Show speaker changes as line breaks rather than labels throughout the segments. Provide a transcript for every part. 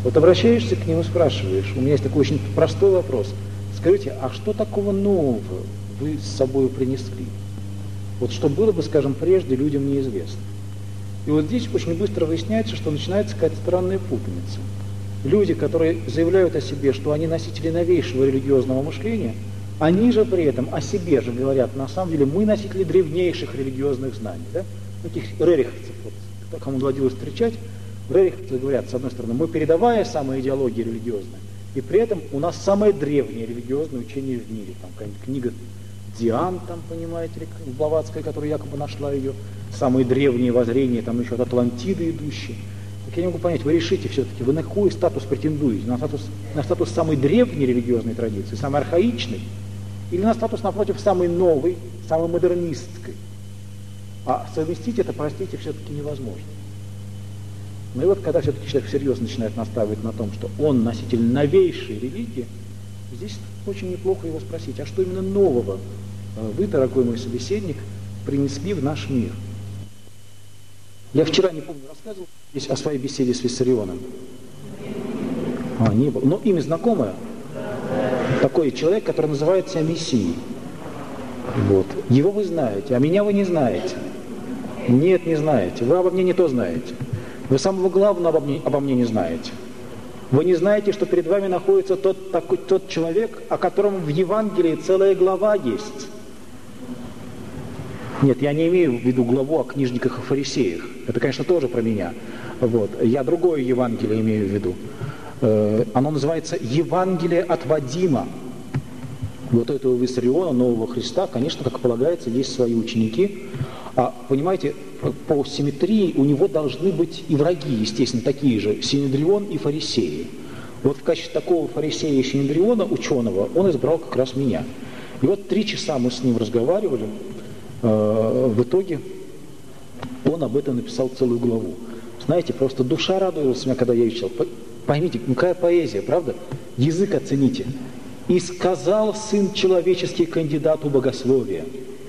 Вот обращаешься к нему, спрашиваешь, у меня есть такой очень простой вопрос. Скажите, а что такого нового вы с собой принесли? Вот что было бы, скажем, прежде людям неизвестно. И вот здесь очень быстро выясняется, что начинается какая-то странная путаница. Люди, которые заявляют о себе, что они носители новейшего религиозного мышления, они же при этом о себе же говорят, на самом деле, мы носители древнейших религиозных знаний. Да? Таких рериховцев, вот, кому доводилось встречать, рериховцы говорят, с одной стороны, мы передовая самая идеология религиозная, и при этом у нас самое древнее религиозное учение в мире. Там какая-нибудь книга Диан, там, понимаете, Блаватская, которая якобы нашла ее, самые древние воззрения, там еще от Атлантиды идущие. Так я не могу понять, вы решите все-таки, вы на какой статус претендуете? На статус самой древней религиозной традиции, самой архаичной? Или на статус, напротив, самой новой, самой модернистской? А совместить это, простите, все-таки невозможно. Ну и вот когда все-таки человек всерьез начинает настаивать на том, что он носитель новейшей религии, здесь очень неплохо его спросить, а что именно нового вы, дорогой мой собеседник, принесли в наш мир? Я вчера, не помню, рассказывал здесь о своей беседе с Виссарионом. Не было. Но имя знакомое. Такой человек, который называет себя Мессией. Вот. Его вы знаете, а меня вы не знаете. Нет, не знаете. Вы обо мне не то знаете. Вы самого главного обо мне не знаете. Вы не знаете, что перед вами находится тот человек, о котором в Евангелии целая глава есть. Нет, я не имею в виду главу о книжниках и фарисеях. Это, конечно, тоже про меня. Вот. Я другое Евангелие имею в виду. Оно называется «Евангелие от Вадима». Вот у этого Виссариона, нового Христа, конечно, как полагается, есть свои ученики. А, понимаете, по симметрии у него должны быть и враги, естественно, такие же, Синедрион и фарисеи. Вот в качестве такого фарисея и Синедриона, ученого, он избрал как раз меня. И вот 3 часа мы с ним разговаривали. В итоге он об этом написал целую главу. Знаете, просто душа радовалась меня, когда я ее читал. Поймите, какая поэзия, правда? Язык оцените. «И сказал Сын Человеческий кандидату богословия».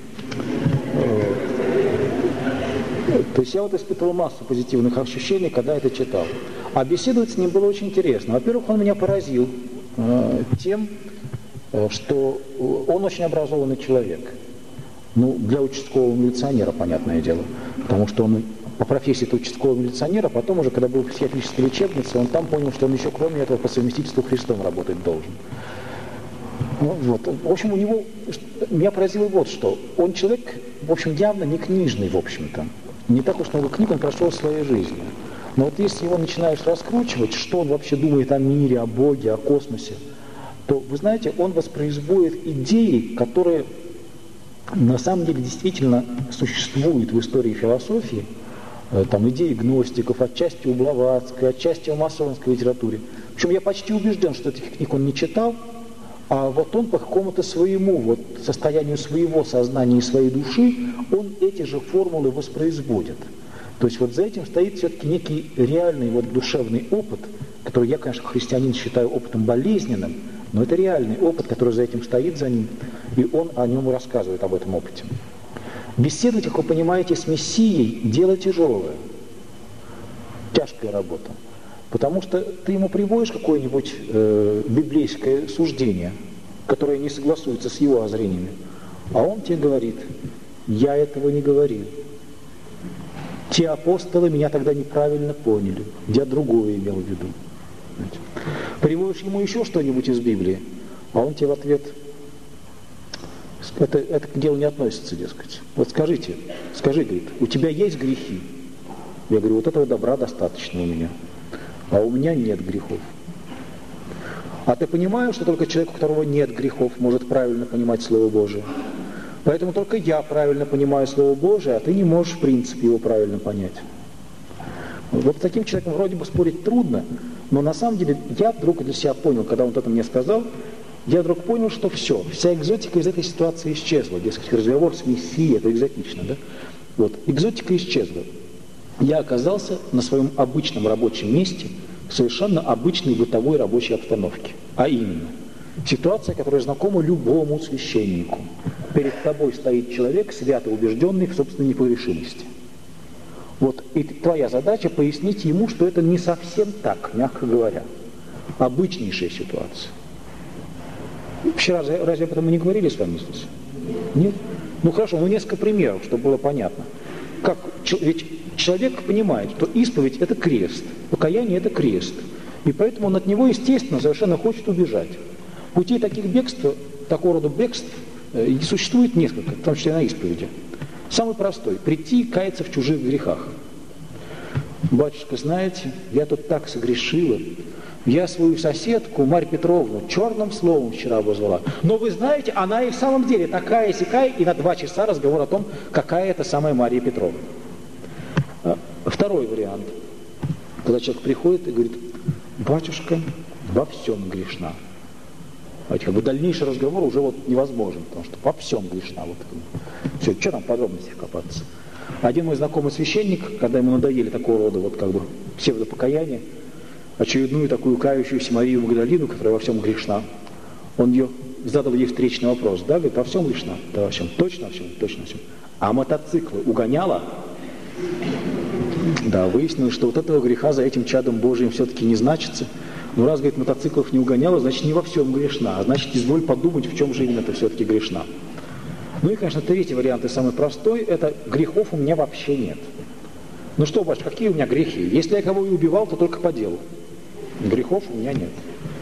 То есть я вот испытывал массу позитивных ощущений, когда это читал. А беседовать с ним было очень интересно. Во-первых, он меня поразил тем, что он очень образованный человек. Ну, для участкового милиционера, понятное дело. Потому что он по профессии-то участкового милиционера, потом уже, когда был в психиатрической лечебнице, он там понял, что он еще, кроме этого, по совместительству Христом работать должен. Вот. В общем, меня поразило вот что. Он человек, в общем, явно не книжный, в общем-то. Не так уж много книг он прошел в своей жизни. Но вот если его начинаешь раскручивать, что он вообще думает о мире, о Боге, о космосе, то, вы знаете, он воспроизводит идеи, которые на самом деле действительно существуют в истории философии, там идеи гностиков, отчасти у Блаватской, отчасти в масонской литературе. Причем я почти убежден, что этих книг он не читал, а вот он по какому-то своему, вот состоянию своего сознания и своей души, он эти же формулы воспроизводит. То есть вот за этим стоит все-таки некий реальный вот душевный опыт, который я, конечно, христианин считаю опытом болезненным, но это реальный опыт, который за этим стоит, за ним, и он о нем рассказывает, об этом опыте. Беседовать, как вы понимаете, с Мессией – дело тяжелое, тяжкая работа. Потому что ты ему приводишь какое-нибудь библейское суждение, которое не согласуется с его озрениями, а он тебе говорит: я этого не говорил. Те апостолы меня тогда неправильно поняли, я другое имел в виду. Приводишь ему еще что-нибудь из Библии, а он тебе в ответ: это к делу не относится, дескать. Вот скажи, говорит, у тебя есть грехи? Я говорю, вот этого добра достаточно у меня. А у меня нет грехов. А ты понимаешь, что только человек, у которого нет грехов, может правильно понимать Слово Божие? Поэтому только я правильно понимаю Слово Божие, а ты не можешь в принципе его правильно понять. Вот с таким человеком вроде бы спорить трудно, но на самом деле я вдруг для себя понял, когда он это мне сказал, я вдруг понял, что все, вся экзотика из этой ситуации исчезла. Дескать, разговор с Мессией, это экзотично, да? Вот, экзотика исчезла. Я оказался на своем обычном рабочем месте в совершенно обычной бытовой рабочей обстановке. А именно, ситуация, которая знакома любому священнику. Перед тобой стоит человек, свято убежденный в собственной непогрешимости. Вот, и твоя задача пояснить ему, что это не совсем так, мягко говоря. Обычнейшая ситуация. Вчера разве об этом мы не говорили с вами здесь? Нет? Ну хорошо, несколько примеров, чтобы было понятно. Ведь человек понимает, что исповедь – это крест, покаяние – это крест. И поэтому он от него, естественно, совершенно хочет убежать. Путей таких бегств, такого рода бегств, существует несколько, в том числе на исповеди. Самый простой – прийти и каяться в чужих грехах. Батюшка, знаете, я тут так согрешила. Я свою соседку, Марью Петровну, черным словом вчера обозвала. Но вы знаете, она и в самом деле такая-сякая, и на 2 часа разговор о том, какая это самая Мария Петровна. Второй вариант. Когда человек приходит и говорит: батюшка, во всем грешна. Как бы дальнейший разговор уже невозможен, потому что во всем грешна. Все, что там в подробностях копаться. Один мой знакомый священник, когда ему надоели такого рода псевдопокаяние, очередную такую кающуюся Марию Магдалину, которая во всем грешна, он задал ей встречный вопрос. Да, говорит, во всем грешна? Да, во всем. Точно во всем? Точно во всем. А мотоциклы угоняла? Да, выяснилось, что этого греха за этим чадом Божиим все-таки не значится. Но раз, говорит, мотоциклов не угоняла, значит, не во всем грешна. А значит, изволь подумать, в чем же именно это все-таки грешна. Ну и, конечно, третий вариант и самый простой, это грехов у меня вообще нет. Ну что, батюшка, какие у меня грехи? Если я кого и убивал, то только по делу. Грехов у меня нет.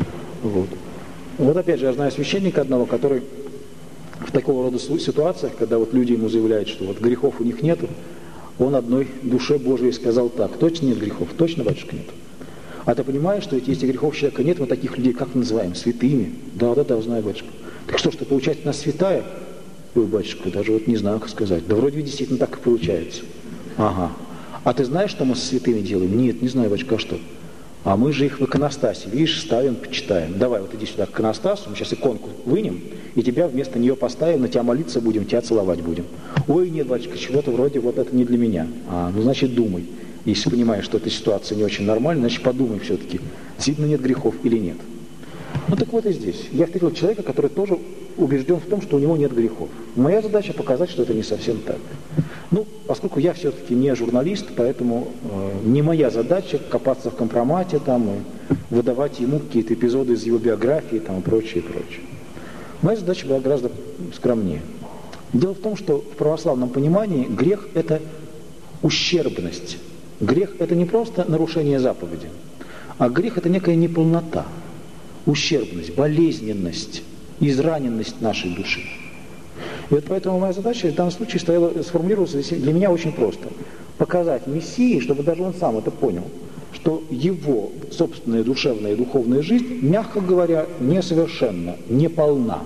Вот опять же, я знаю священника одного, который в такого рода ситуациях, когда люди ему заявляют, что грехов у них нету, он одной душе Божией сказал так: точно нет грехов? Точно, батюшка, нет? А ты понимаешь, что если грехов человека нет, мы таких людей как называем? Святыми? Да, знаю, батюшка. Так что получается, нас святая? Ой, батюшка, даже не знаю, как сказать. Да вроде действительно так и получается. Ага. А ты знаешь, что мы со святыми делаем? Нет, не знаю, батюшка, а что? А мы же их в иконостасе, видишь, ставим, почитаем. Давай, иди сюда к иконостасу, мы сейчас иконку вынем, и тебя вместо нее поставим, на тебя молиться будем, тебя целовать будем. Ой, нет, батюшка, чего-то вроде это не для меня. Значит, думай. Если понимаешь, что эта ситуация не очень нормальная, значит, подумай все-таки, действительно нет грехов или нет. Так вот и здесь. Я встретил человека, который тоже убежден в том, что у него нет грехов. Моя задача показать, что это не совсем так. Поскольку я все-таки не журналист, поэтому не моя задача копаться в компромате и выдавать ему какие-то эпизоды из его биографии и прочее, прочее. Моя задача была гораздо скромнее. Дело в том, что в православном понимании грех – это ущербность. Грех – это не просто нарушение заповеди, а грех – это некая неполнота, ущербность, болезненность, израненность нашей души. И поэтому моя задача в данном случае сформулировалась для меня очень просто. Показать Мессии, чтобы даже он сам это понял, что его собственная душевная и духовная жизнь, мягко говоря, несовершенна, неполна.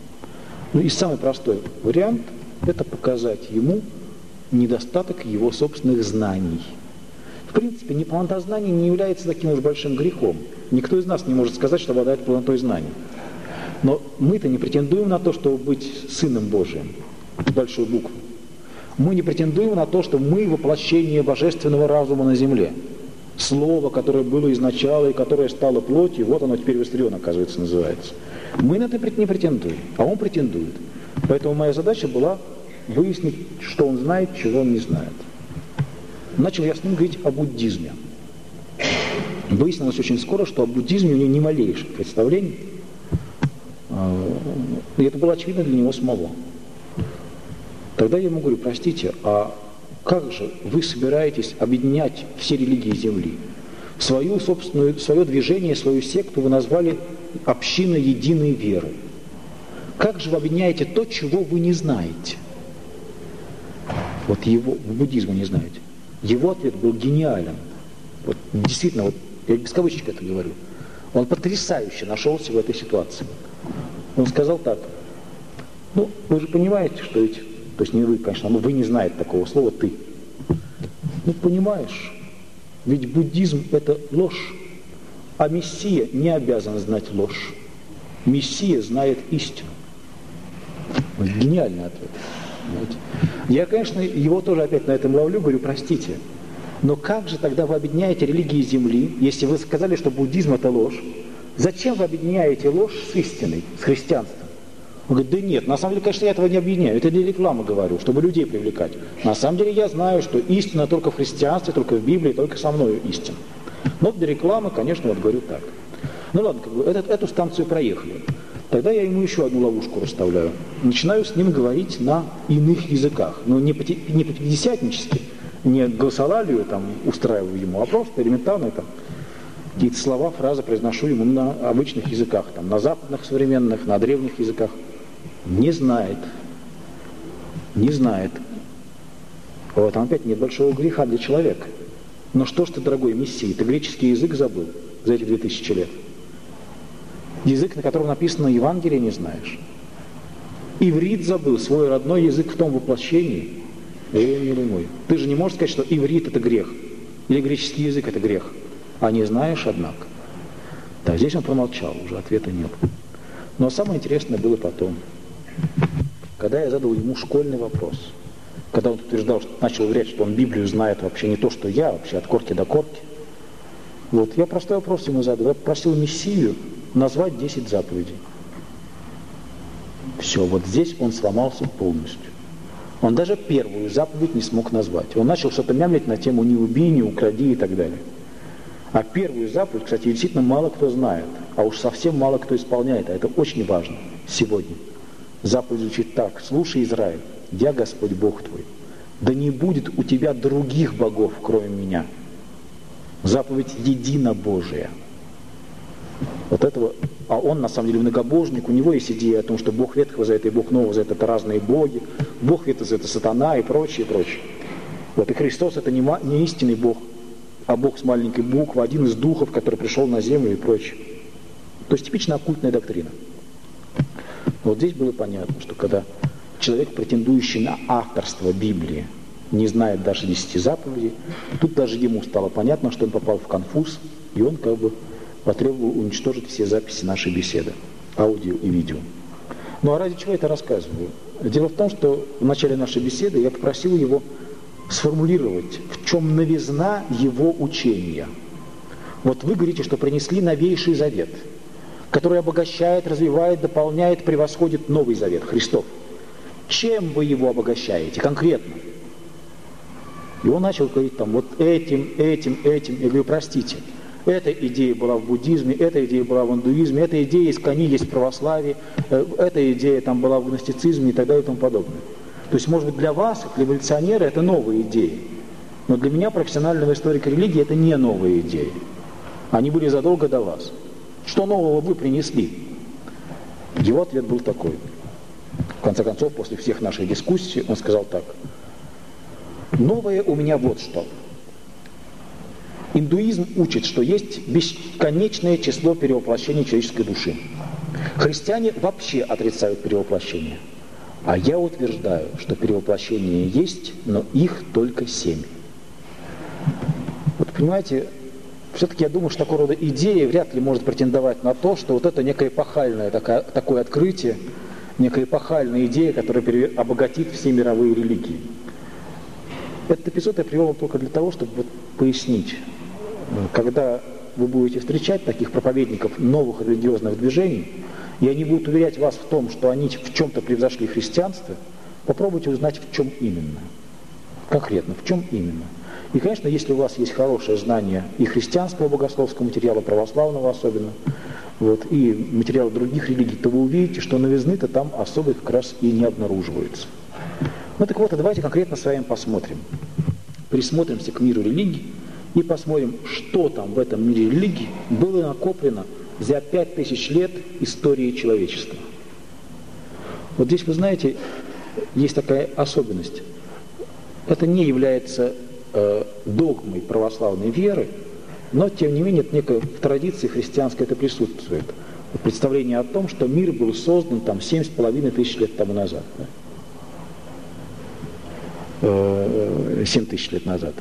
И самый простой вариант – это показать ему недостаток его собственных знаний. В принципе, неполнота знаний не является таким уж большим грехом. Никто из нас не может сказать, что обладает полнотой знаний. Но мы-то не претендуем на то, чтобы быть Сыном Божиим, с большой буквы. Мы не претендуем на то, что мы воплощение божественного разума на земле. Слово, которое было изначало и которое стало плотью, вот оно теперь Виссарион, оказывается, называется. Мы на это не претендуем, а он претендует. Поэтому моя задача была выяснить, что он знает, чего он не знает. Начал я с ним говорить о буддизме. Выяснилось очень скоро, что о буддизме у него ни малейших представлений. И это было очевидно для него самого. Тогда я ему говорю: простите, а как же вы собираетесь объединять все религии Земли? Свое движение, свою секту вы назвали общиной единой веры. Как же вы объединяете то, чего вы не знаете? Его буддизма не знаете. Его ответ был гениален. Действительно, я без кавычек это говорю. Он потрясающе нашелся в этой ситуации. Он сказал так: вы же понимаете, что то есть не вы, конечно, но вы не знаете такого слова «ты». Понимаешь, ведь буддизм – это ложь, а Мессия не обязан знать ложь. Мессия знает истину. Гениальный ответ. Понимаете? Я, конечно, его тоже опять на этом ловлю, говорю: простите, но как же тогда вы объединяете религии Земли, если вы сказали, что буддизм – это ложь? Зачем вы объединяете ложь с истиной, с христианством? Он говорит, да нет, на самом деле, конечно, я этого не объединяю, это для рекламы говорю, чтобы людей привлекать. На самом деле я знаю, что истина только в христианстве, только в Библии, только со мною истина. Но для рекламы, конечно, вот говорю так. Ну ладно, как бы, эту станцию проехали. Тогда я ему еще одну ловушку расставляю. Начинаю с ним говорить на иных языках. Но не по-пятидесятнически, не голосолалию там устраиваю ему, а просто элементарно там какие-то слова, фразы произношу ему на обычных языках, там, на западных современных, на древних языках. Не знает. Не знает. Вот, там опять нет большого греха для человека. Но что ж ты, дорогой Мессия, ты греческий язык забыл за эти 2000 лет? Язык, на котором написано Евангелие, не знаешь. Иврит забыл, свой родной язык в том воплощении. Милый мой, ты же не можешь сказать, что иврит это грех, или греческий язык это грех. А не знаешь, однако. Да, здесь он промолчал, уже ответа нет. Но самое интересное было потом, когда я задал ему школьный вопрос. Когда он утверждал, что начал уверять, что он Библию знает вообще не то, что я, вообще от корки до корки. Вот, я простой вопрос ему задал. Я попросил Мессию назвать 10 заповедей. Все, вот здесь он сломался полностью. Он даже первую заповедь не смог назвать. Он начал что-то мямлить на тему «не убей, не укради» и так далее. А первую заповедь, кстати, действительно мало кто знает, а уж совсем мало кто исполняет, а это очень важно сегодня. Заповедь звучит так: «Слушай, Израиль, я Господь Бог твой, да не будет у тебя других богов, кроме меня». Заповедь единобожия. Вот этого, а он на самом деле многобожник, у него есть идея о том, что Бог Ветхого Завета и Бог Нового Завета это разные боги, Бог Ветхого Завета сатана и прочее, прочее. Вот, и Христос это не истинный Бог, а Бог с маленькой буквы, один из духов, который пришел на землю и прочее. То есть типичная оккультная доктрина. Но вот здесь было понятно, что когда человек, претендующий на авторство Библии, не знает даже 10 заповедей, тут даже ему стало понятно, что он попал в конфуз, и он как бы потребовал уничтожить все записи нашей беседы, аудио и видео. Ну а ради чего я это рассказываю? Дело в том, что в начале нашей беседы я попросил его сформулировать, в чем новизна его учения. Вот вы говорите, что принесли новейший завет, который обогащает, развивает, дополняет, превосходит Новый Завет, Христов. Чем вы его обогащаете конкретно? И он начал говорить там вот этим. Я говорю, простите, эта идея была в буддизме, эта идея была в индуизме, эта идея из Кани есть в православии, эта идея там была в гностицизме и так далее и тому подобное. То есть, может быть, для вас, для эволюционера, это новые идеи. Но для меня, профессионального историка религии, это не новые идеи. Они были задолго до вас. Что нового вы принесли? Его ответ был такой. В конце концов, после всех наших дискуссий, он сказал так. Новое у меня вот что. Индуизм учит, что есть бесконечное число перевоплощений человеческой души. Христиане вообще отрицают перевоплощение. А я утверждаю, что перевоплощения есть, но их только 7. Вот понимаете, все-таки я думаю, что такого рода идея вряд ли может претендовать на то, что вот это некое эпохальное такое открытие, некая эпохальная идея, которая обогатит все мировые религии. Этот эпизод я привел только для того, чтобы вот пояснить, когда вы будете встречать таких проповедников новых религиозных движений, и они будут уверять вас в том, что они в чем-то превзошли христианство, попробуйте узнать, в чем именно. Конкретно, в чем именно. И, конечно, если у вас есть хорошее знание и христианского богословского материала, православного особенно, вот, и материала других религий, то вы увидите, что новизны-то там особо как раз и не обнаруживаются. Ну так вот, давайте конкретно с вами посмотрим. Присмотримся к миру религий и посмотрим, что там в этом мире религий было накоплено за 5000 лет истории человечества. Вот здесь, вы знаете, есть такая особенность. Это не является догмой православной веры, но, тем не менее, некой традиции христианской это присутствует. Представление о том, что мир был создан там 7500 лет тому назад. Да? 7000 лет назад.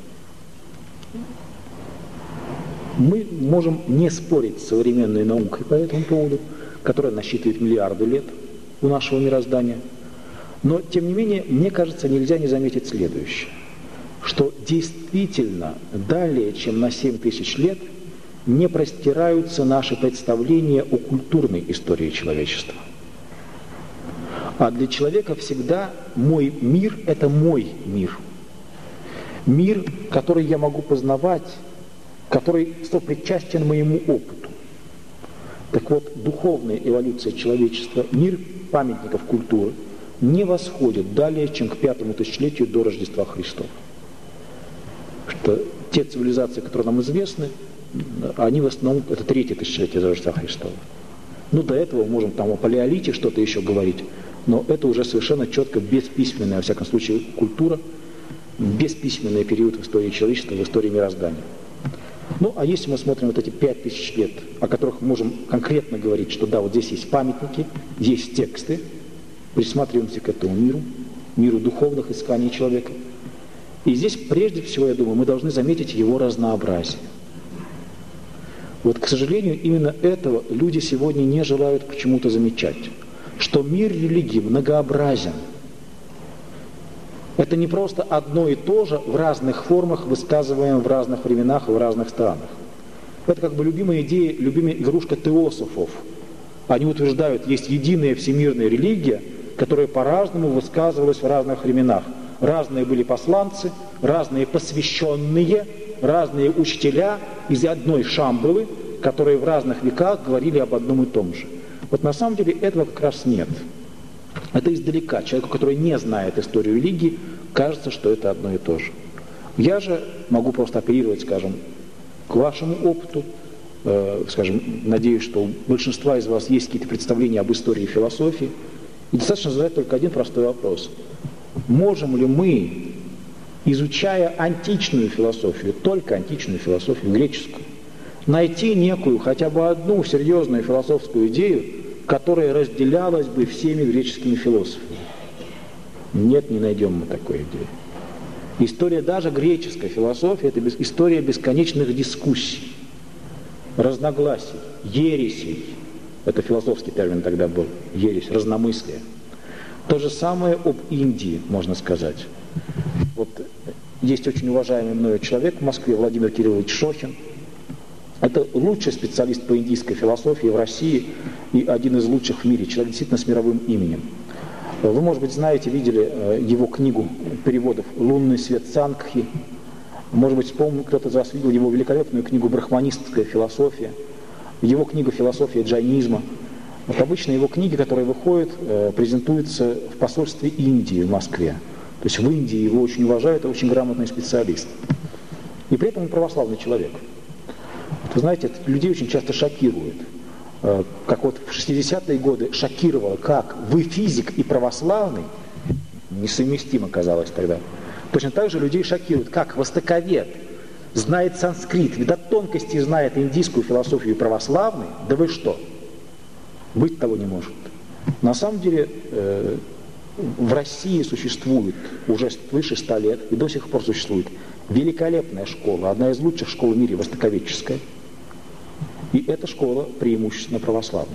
Мы можем не спорить с современной наукой по этому поводу, которая насчитывает миллиарды лет у нашего мироздания. Но, тем не менее, мне кажется, нельзя не заметить следующее, что действительно далее, чем на 7000 лет, не простираются наши представления о культурной истории человечества. А для человека всегда мой мир – это мой мир. Мир, который я могу познавать, который сопричастен моему опыту. Так вот, духовная эволюция человечества, мир памятников культуры, не восходит далее, чем к 5-му тысячелетию до Рождества Христова. Что те цивилизации, которые нам известны, они в основном, это 3-е тысячелетие до Рождества Христова. Ну, до этого можем там о палеолите что-то еще говорить, но это уже совершенно четко бесписьменная, во всяком случае, культура, бесписьменный период в истории человечества, в истории мироздания. Ну, а если мы смотрим вот эти 5000 лет, о которых мы можем конкретно говорить, что да, вот здесь есть памятники, есть тексты, присматриваемся к этому миру, миру духовных исканий человека. И здесь, прежде всего, я думаю, мы должны заметить его разнообразие. Вот, к сожалению, именно этого люди сегодня не желают почему-то замечать, что мир религии многообразен. Это не просто одно и то же в разных формах, высказываемое в разных временах и в разных странах. Это как бы любимая идея, любимая игрушка теософов. Они утверждают, есть единая всемирная религия, которая по-разному высказывалась в разных временах. Разные были посланцы, разные посвященные, разные учителя из одной Шамбалы, которые в разных веках говорили об одном и том же. Вот на самом деле этого как раз нет. Это издалека. Человеку, который не знает историю религии, кажется, что это одно и то же. Я же могу просто апеллировать, скажем, к вашему опыту, скажем, надеюсь, что у большинства из вас есть какие-то представления об истории и философии. И достаточно задать только один простой вопрос. Можем ли мы, изучая античную философию, только античную философию, греческую, найти некую, хотя бы одну серьезную философскую идею, которая разделялась бы всеми греческими философами? Нет, не найдем мы такой идеи. История даже греческой философии – это история бесконечных дискуссий, разногласий, ересей. Это философский термин тогда был, ересь, разномыслие. То же самое об Индии, можно сказать. Вот есть очень уважаемый мною человек в Москве, Владимир Кириллович Шохин. Это лучший специалист по индийской философии в России и один из лучших в мире, человек действительно с мировым именем. Вы, может быть, знаете, видели его книгу переводов «Лунный свет Сангхи». Может быть, кто-то из вас видел его великолепную книгу «Брахманистская философия», его книгу «Философия джайнизма». Вот обычно его книги, которые выходят, презентуются в посольстве Индии в Москве. То есть в Индии его очень уважают, это очень грамотный специалист. И при этом он православный человек. Вы знаете, это людей очень часто шокирует. Как вот в 60-е годы шокировало, как вы физик и православный, несовместимо казалось тогда. Точно так же людей шокирует, как востоковед знает санскрит, и до тонкости знает индийскую философию и православный, да вы что? Быть того не может. На самом деле в России существует уже свыше 100 лет, и до сих пор существует великолепная школа, одна из лучших школ в мире, востоковедческая. И эта школа преимущественно православная.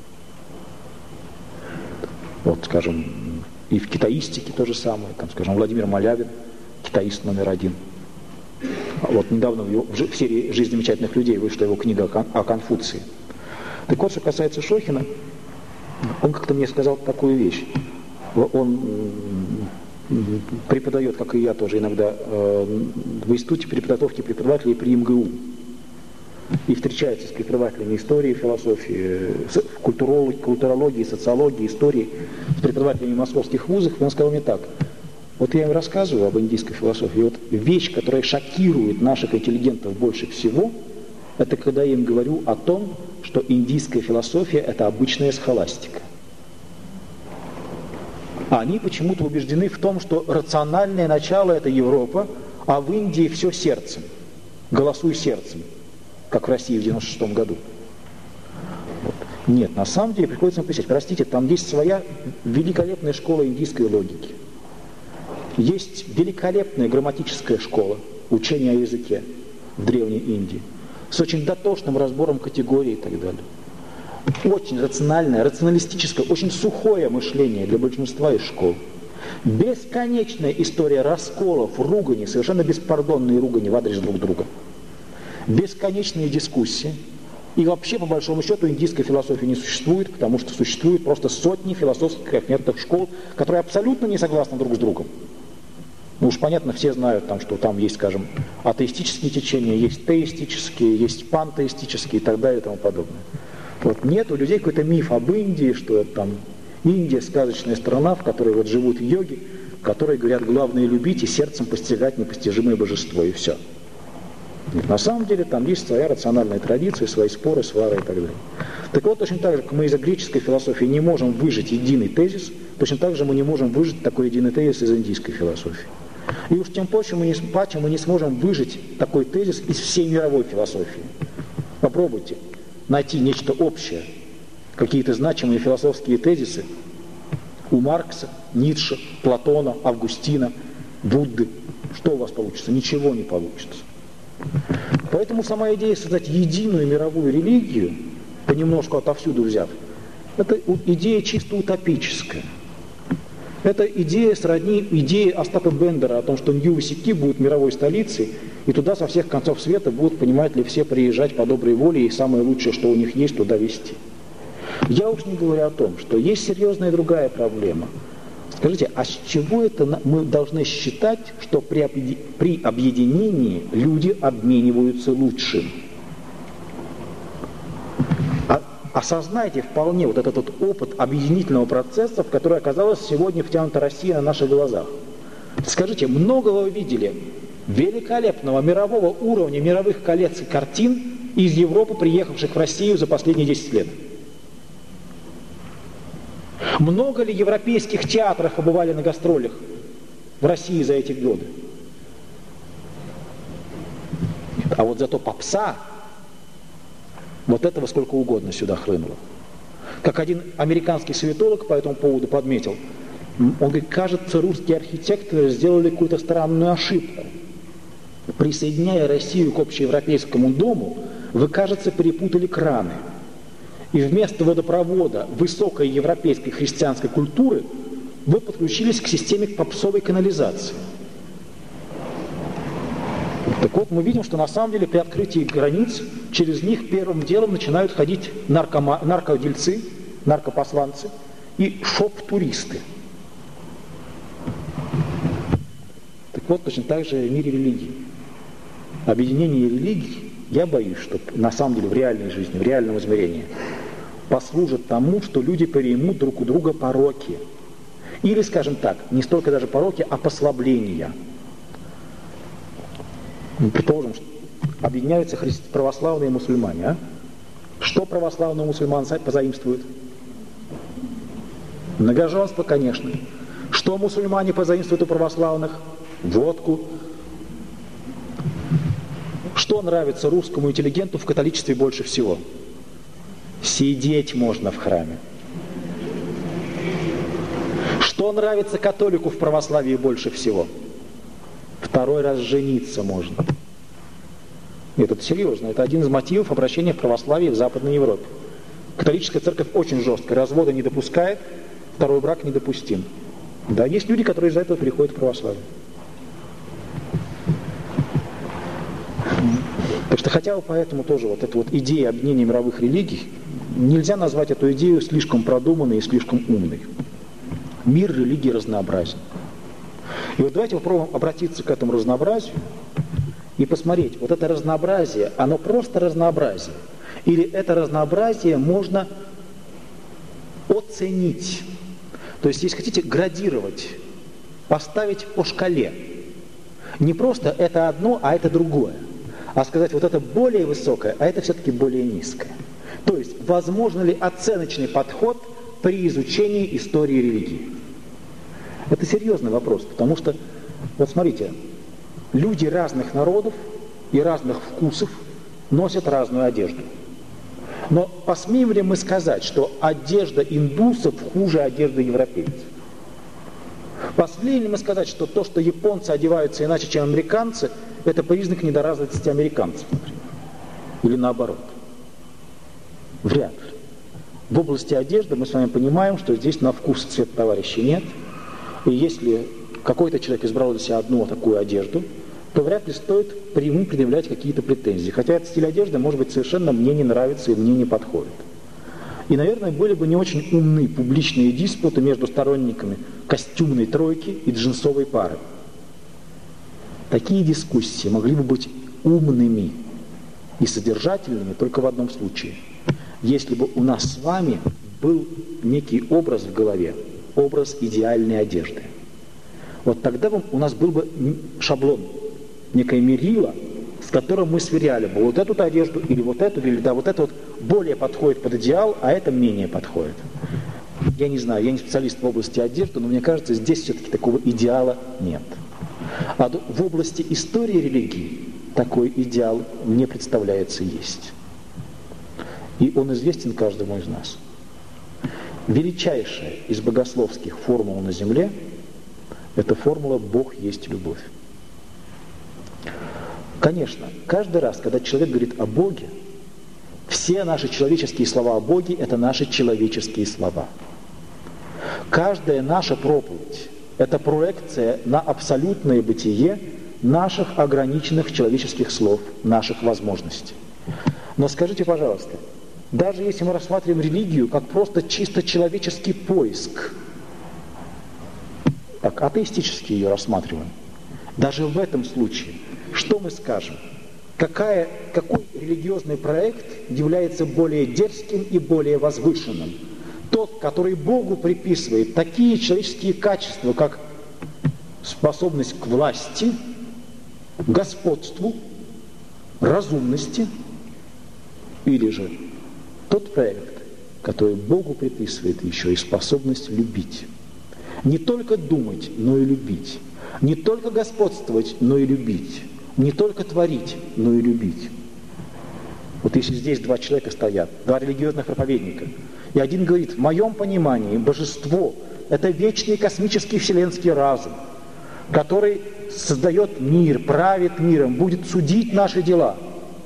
Вот, скажем, и в китаистике то же самое. Там, скажем, Владимир Малявин, китаист номер 1. Вот недавно в серии «Жизнь замечательных людей» вышла его книга о Конфуции. Так вот, что касается Шохина, он как-то мне сказал такую вещь. Он преподает, как и я тоже иногда, в Институте переподготовки преподавателей при МГУ. И встречается с преподавателями истории, философии, культурологии, социологии, истории, с преподавателями московских вузов. И он сказал мне так: вот я им рассказываю об индийской философии, и вот вещь, которая шокирует наших интеллигентов больше всего, это когда я им говорю о том, что индийская философия – это обычная схоластика. А они почему-то убеждены в том, что рациональное начало – это Европа, а в Индии все сердцем. Голосуй сердцем, как в России в 96 году. Вот. Нет, на самом деле приходится им пояснять. Простите, там есть своя великолепная школа индийской логики. Есть великолепная грамматическая школа учения о языке в Древней Индии с очень дотошным разбором категорий и так далее. Очень рациональное, рационалистическое, очень сухое мышление для большинства из школ. Бесконечная история расколов, ругани, совершенно беспардонные ругани в адрес друг друга. Бесконечные дискуссии. И вообще, по большому счету, индийской философии не существует, потому что существует просто сотни философских методов школ, которые абсолютно не согласны друг с другом. Ну уж понятно, все знают, там, что там есть, скажем, атеистические течения, есть теистические, есть пантеистические и так далее и тому подобное. Вот нет у людей какой-то миф об Индии, что это там Индия сказочная страна, в которой вот живут йоги, которые говорят, главное любить и сердцем постигать непостижимое божество, и все. Нет, на самом деле там есть своя рациональная традиция, свои споры, свары и так далее. Так вот, точно так же, как мы из греческой философии не можем выжать единый тезис, точно так же мы не можем выжать такой единый тезис из индийской философии. И уж тем паче мы не сможем выжать такой тезис из всей мировой философии. Попробуйте найти нечто общее, какие-то значимые философские тезисы у Маркса, Ницше, Платона, Августина, Будды. Что у вас получится? Ничего не получится. Поэтому сама идея создать единую мировую религию, понемножку отовсюду взяв, это идея чисто утопическая. Это идея сродни идее Остапа Бендера о том, что Нью-Сики будет мировой столицей, и туда со всех концов света будут, понимаете ли, все приезжать по доброй воле, и самое лучшее, что у них есть, туда везти. Я уж не говорю о том, что есть серьезная другая проблема. Скажите, а с чего это мы должны считать, что при объединении люди обмениваются лучшим? Осознайте вполне вот этот вот опыт объединительного процесса, в который оказалась сегодня втянута Россия на наших глазах. Скажите, много вы видели великолепного мирового уровня, мировых коллекций картин из Европы, приехавших в Россию за последние 10 лет? Много ли европейских театров побывали на гастролях в России за эти годы? А вот зато попса, вот этого сколько угодно сюда хлынуло. Как один американский советолог по этому поводу подметил, он говорит, кажется, русские архитекторы сделали какую-то странную ошибку. Присоединяя Россию к общеевропейскому дому, вы, кажется, перепутали краны. И вместо водопровода высокой европейской христианской культуры вы подключились к системе попсовой канализации. Так вот, мы видим, что на самом деле при открытии границ через них первым делом начинают ходить наркодельцы, наркопосланцы и шоп-туристы. Так вот, точно так же в мире религии. Объединение религий, я боюсь, что на самом деле в реальной жизни, в реальном измерении, послужит тому, что люди переймут друг у друга пороки. Или, скажем так, не столько даже пороки, а послабления. Предположим, что объединяются православные и мусульмане. А? Что православные мусульман позаимствуют? Многоженство, конечно. Что мусульмане позаимствуют у православных? Водку. Что нравится русскому интеллигенту в католичестве больше всего? Сидеть можно в храме. Что нравится католику в православии больше всего? Второй раз жениться можно. Это серьезно. Это один из мотивов обращения в православие в Западной Европе. Католическая церковь очень жесткая. Развода не допускает, второй брак недопустим. Да, есть люди, которые из-за этого переходят в православие. Так что хотя бы поэтому тоже вот эта вот идея объединения мировых религий, нельзя назвать эту идею слишком продуманной и слишком умной. Мир религий разнообразен. И вот давайте попробуем обратиться к этому разнообразию и посмотреть, вот это разнообразие, оно просто разнообразие. Или это разнообразие можно оценить. То есть, если хотите, градировать, поставить по шкале. Не просто это одно, а это другое. А сказать, вот это более высокое, а это все-таки более низкое. То есть, возможно ли оценочный подход при изучении истории религии? Это серьезный вопрос, потому что, вот смотрите, люди разных народов и разных вкусов носят разную одежду. Но посмеем ли мы сказать, что одежда индусов хуже одежды европейцев? Посмеем ли мы сказать, что то, что японцы одеваются иначе, чем американцы, это признак недоразвитости американцев, например? Или наоборот? Вряд ли. В области одежды мы с вами понимаем, что здесь на вкус и цвет товарищей нет. И если какой-то человек избрал для себя одну такую одежду, то вряд ли стоит при ему предъявлять какие-то претензии. Хотя этот стиль одежды, может быть, совершенно мне не нравится и мне не подходит. И, наверное, были бы не очень умны публичные диспуты между сторонниками костюмной тройки и джинсовой пары. Такие дискуссии могли бы быть умными и содержательными только в одном случае. Если бы у нас с вами был некий образ в голове, образ идеальной одежды. Вот тогда бы у нас был бы шаблон, некое мерило, с которым мы сверяли бы вот эту одежду или вот эту, или да, вот это вот более подходит под идеал, а это менее подходит. Я не знаю, я не специалист в области одежды, но мне кажется, здесь все-таки такого идеала нет. А в области истории религии такой идеал мне представляется есть. И он известен каждому из нас. Величайшая из богословских формул на земле – это формула «Бог есть любовь». Конечно, каждый раз, когда человек говорит о Боге, все наши человеческие слова о Боге – это наши человеческие слова. Каждая наша проповедь – это проекция на абсолютное бытие наших ограниченных человеческих слов, наших возможностей. Но скажите, пожалуйста, даже если мы рассматриваем религию как просто чисто человеческий поиск, так атеистически ее рассматриваем, даже в этом случае, что мы скажем? Какой религиозный проект является более дерзким и более возвышенным? Тот, который Богу приписывает такие человеческие качества, как способность к власти, господству, разумности, или же тот проект, который Богу приписывает еще и способность любить. Не только думать, но и любить. Не только господствовать, но и любить. Не только творить, но и любить. Вот если здесь два человека стоят, два религиозных проповедника, и один говорит: в моем понимании божество – это вечный космический вселенский разум, который создает мир, правит миром, будет судить наши дела.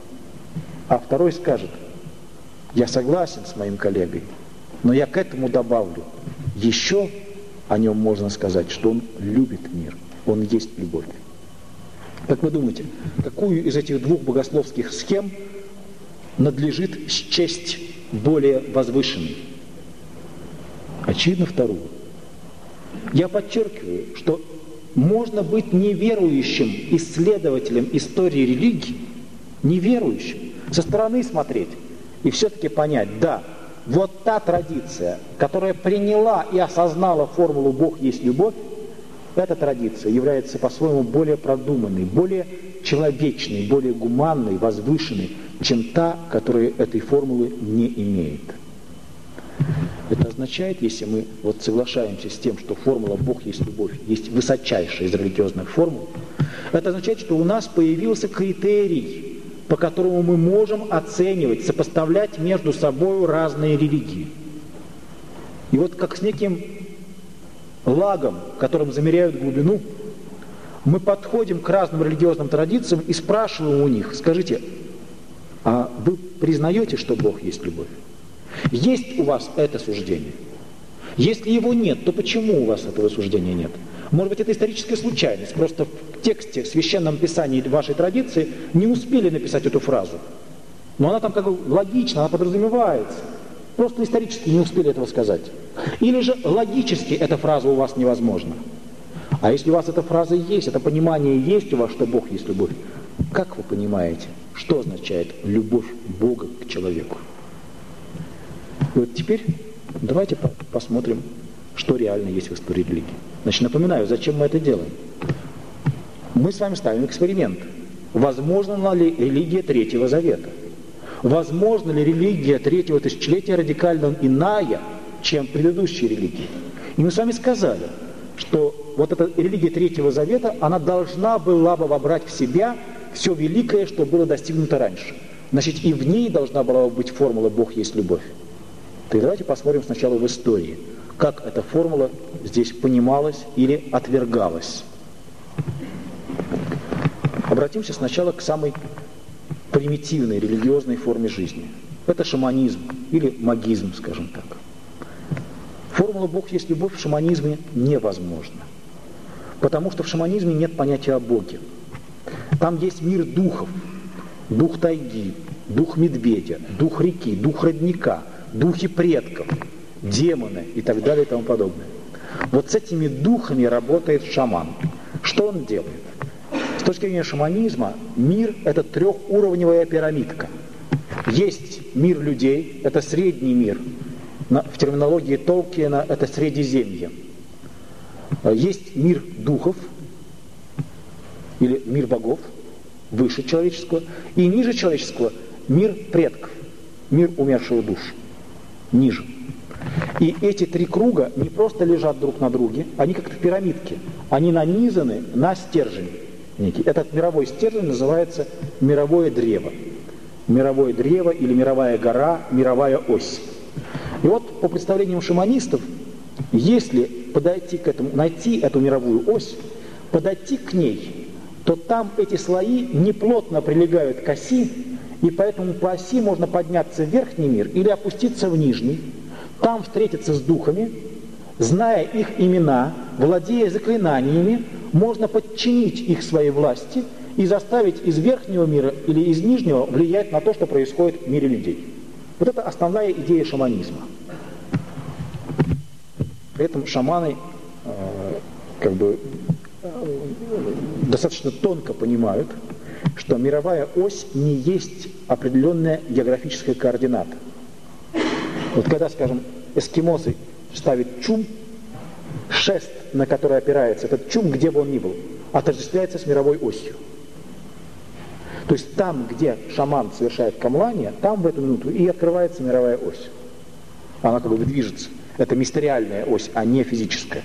А второй скажет: я согласен с моим коллегой, но я к этому добавлю. Еще о нем можно сказать, что он любит мир, он есть любовь. Как вы думаете, какую из этих двух богословских схем надлежит счесть более возвышенной? Очевидно, вторую. Я подчеркиваю, что можно быть неверующим исследователем истории религии, неверующим, со стороны смотреть и все-таки понять: да, вот та традиция, которая приняла и осознала формулу «Бог есть любовь», эта традиция является по-своему более продуманной, более человечной, более гуманной, возвышенной, чем та, которая этой формулы не имеет. Это означает, если мы вот соглашаемся с тем, что формула «Бог есть любовь» есть высочайшая из религиозных формул, это означает, что у нас появился критерий, по которому мы можем оценивать, сопоставлять между собой разные религии. И вот как с неким лагом, которым замеряют глубину, мы подходим к разным религиозным традициям и спрашиваем у них: скажите, а вы признаете, что Бог есть любовь? Есть у вас это суждение? Если его нет, то почему у вас этого суждения нет? Может быть, это историческая случайность, просто в тексте, в священном писании вашей традиции не успели написать эту фразу. Но она там как бы логична, она подразумевается. Просто исторически не успели этого сказать. Или же логически эта фраза у вас невозможна. А если у вас эта фраза есть, это понимание есть у вас, что Бог есть любовь, как вы понимаете, что означает любовь Бога к человеку? И вот теперь давайте посмотрим, что реально есть в истории религии. Значит, напоминаю, зачем мы это делаем. Мы с вами ставим эксперимент. Возможна ли религия Третьего Завета? Возможно ли религия Третьего тысячелетия радикально иная, чем предыдущие религии? И мы с вами сказали, что вот эта религия Третьего Завета, она должна была бы вобрать в себя все великое, что было достигнуто раньше. Значит, и в ней должна была бы быть формула «Бог есть любовь». Так давайте посмотрим сначала в истории, как эта формула здесь понималась или отвергалась. Обратимся сначала к самой примитивной религиозной форме жизни. Это шаманизм или магизм, скажем так. Формула «Бог есть любовь» в шаманизме невозможна, потому что в шаманизме нет понятия о Боге. Там есть мир духов, дух тайги, дух медведя, дух реки, дух родника, духи предков, демоны и так далее и тому подобное. Вот с этими духами работает шаман. Что он делает? С точки зрения шаманизма, мир – это трехуровневая пирамидка. Есть мир людей, это средний мир. В терминологии Толкиена это Средиземье. Есть мир духов, или мир богов, выше человеческого, и ниже человеческого мир предков, мир умершего душ, ниже. И эти три круга не просто лежат друг на друге, они как-то пирамидки, они нанизаны на стержень некий. Этот мировой стержень называется мировое древо. Мировое древо или мировая гора, мировая ось. И вот по представлениям шаманистов, если подойти к этому, найти эту мировую ось, подойти к ней, то там эти слои неплотно прилегают к оси, и поэтому по оси можно подняться в верхний мир или опуститься в нижний, там встретиться с духами, зная их имена, владея заклинаниями, можно подчинить их своей власти и заставить из верхнего мира или из нижнего влиять на то, что происходит в мире людей. Вот это основная идея шаманизма. При этом шаманы достаточно тонко понимают, что мировая ось не есть определенная географическая координата. Вот когда, скажем, эскимосы ставят чум, шест, на который опирается этот чум, где бы он ни был, отождествляется с мировой осью. То есть там, где шаман совершает камлание, там в эту минуту и открывается мировая ось. Она как бы движется. Это мистериальная ось, а не физическая.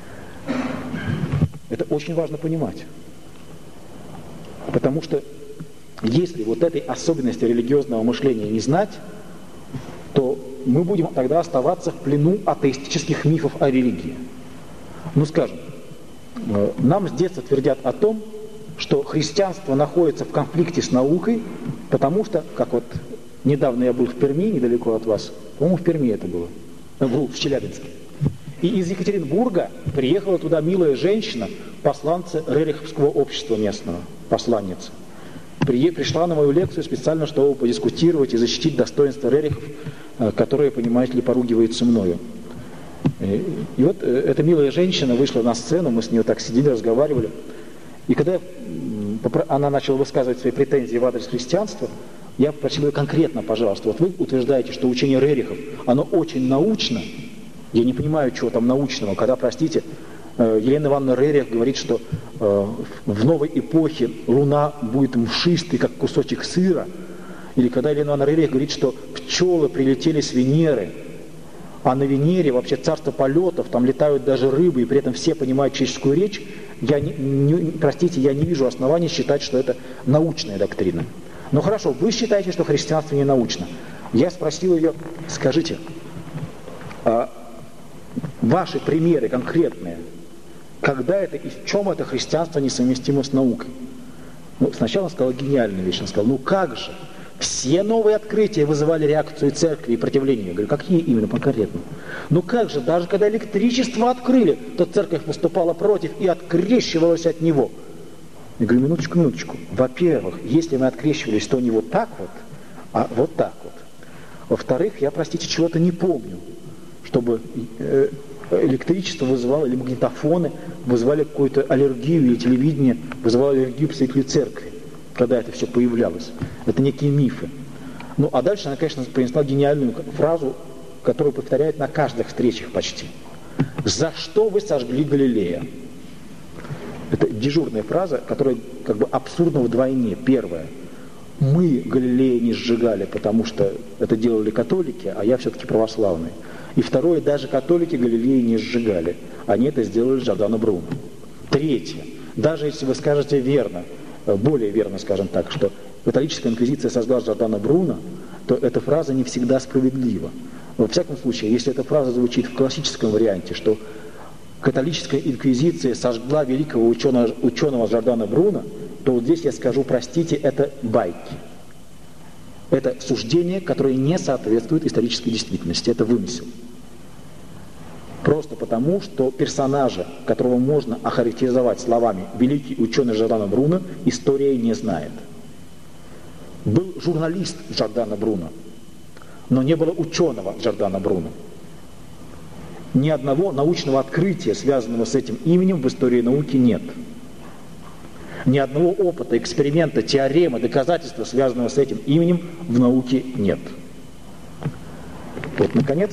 Это очень важно понимать. Потому что если вот этой особенности религиозного мышления не знать, то мы будем тогда оставаться в плену атеистических мифов о религии. Ну, скажем, нам с детства твердят о том, что христианство находится в конфликте с наукой, потому что, как вот недавно я был в Перми, недалеко от вас, по-моему, в Перми это было, в Челябинске, и из Екатеринбурга приехала туда милая женщина, посланца Рериховского общества местного, посланница. Пришла на мою лекцию специально, чтобы подискутировать и защитить достоинство Рерихов, которые, понимаете ли, поругиваются мною. И вот эта милая женщина вышла на сцену, мы с ней так сидели, разговаривали. И когда она начала высказывать свои претензии в адрес христианства, я попросил ее конкретно, пожалуйста, вот вы утверждаете, что учение Рерихов, оно очень научно. Я не понимаю, чего там научного, когда, простите, Елена Ивановна Рерих говорит, что в новой эпохе Луна будет мшистой, как кусочек сыра, или когда Елена Ивановна Рерих говорит, что пчелы прилетели с Венеры, а на Венере вообще царство полетов, там летают даже рыбы, и при этом все понимают человеческую речь, я не вижу оснований считать, что это научная доктрина. Ну хорошо, вы считаете, что христианство не научно. Я спросил ее, скажите, ваши примеры конкретные, когда это и в чем это христианство несовместимо с наукой? Ну, сначала он сказал гениальную вещь, он сказал, ну как же, все новые открытия вызывали реакцию церкви и противление. Я говорю, какие именно конкретно? Ну как же, даже когда электричество открыли, то церковь выступала против и открещивалась от него. Я говорю, минуточку. Во-первых, если мы открещивались, то не вот так вот, а вот так вот. Во-вторых, я, простите, чего-то не помню, чтобы электричество вызывало, или магнитофоны вызывали какую-то аллергию, или телевидение вызывало аллергию представителей церкви, когда это все появлялось. Это некие мифы. Ну, а дальше она, конечно, принесла гениальную фразу, которую повторяет на каждых встречах почти. «За что вы сожгли Галилея?» Это дежурная фраза, которая как бы абсурдна вдвойне. Первое. Мы Галилея не сжигали, потому что это делали католики, а я все-таки православный. И второе, даже католики Галилеи не сжигали. Они это сделали Джордано Бруно. Третье. Даже если вы скажете верно, более верно, скажем так, что католическая инквизиция сожгла Джордано Бруно, то эта фраза не всегда справедлива. Во всяком случае, если эта фраза звучит в классическом варианте, что католическая инквизиция сожгла великого ученого Джордано Бруно, то вот здесь я скажу, простите, это байки. Это суждение, которое не соответствует исторической действительности, это вымысел. Просто потому, что персонажа, которого можно охарактеризовать словами «великий ученый Джордано Бруно», история не знает. Был журналист Джордано Бруно, но не было ученого Джордано Бруно. Ни одного научного открытия, связанного с этим именем, в истории науки нет. Ни одного опыта, эксперимента, теоремы, доказательства, связанного с этим именем, в науке нет. Вот, наконец,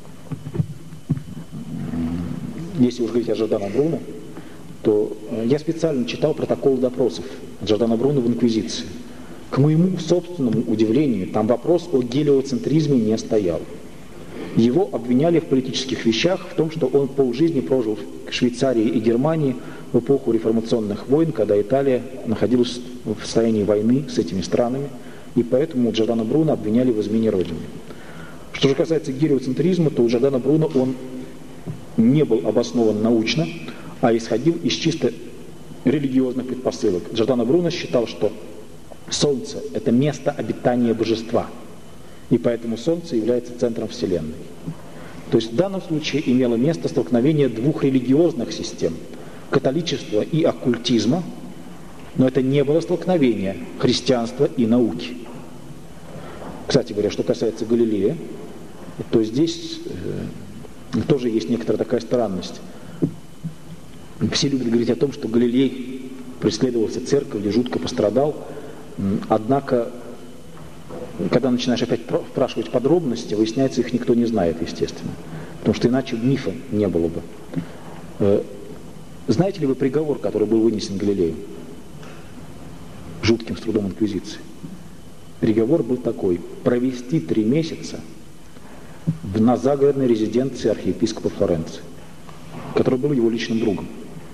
если уж говорить о Джордано Бруно, то я специально читал протокол допросов Джордано Бруно в Инквизиции. К моему собственному удивлению, там вопрос о гелиоцентризме не стоял. Его обвиняли в политических вещах, в том, что он полжизни прожил в Швейцарии и Германии в эпоху реформационных войн, когда Италия находилась в состоянии войны с этими странами, и поэтому Джордано Бруно обвиняли в измене Родине. Что же касается гелиоцентризма, то у Джордано Бруно он не был обоснован научно, а исходил из чисто религиозных предпосылок. Джордано Бруно считал, что Солнце – это место обитания божества, и поэтому Солнце является центром Вселенной. То есть в данном случае имело место столкновение двух религиозных систем – католичества и оккультизма, но это не было столкновение христианства и науки. Кстати говоря, что касается Галилея, то здесь тоже есть некоторая такая странность. Все любят говорить о том, что Галилей преследовался церковью, жутко пострадал. Однако, когда начинаешь опять спрашивать подробности, выясняется, их никто не знает, естественно. Потому что иначе мифа не было бы. Знаете ли вы приговор, который был вынесен Галилею? Жутким с трудом инквизиции. Приговор был такой: провести 3 месяца на загородной резиденции архиепископа Флоренции, который был его личным другом.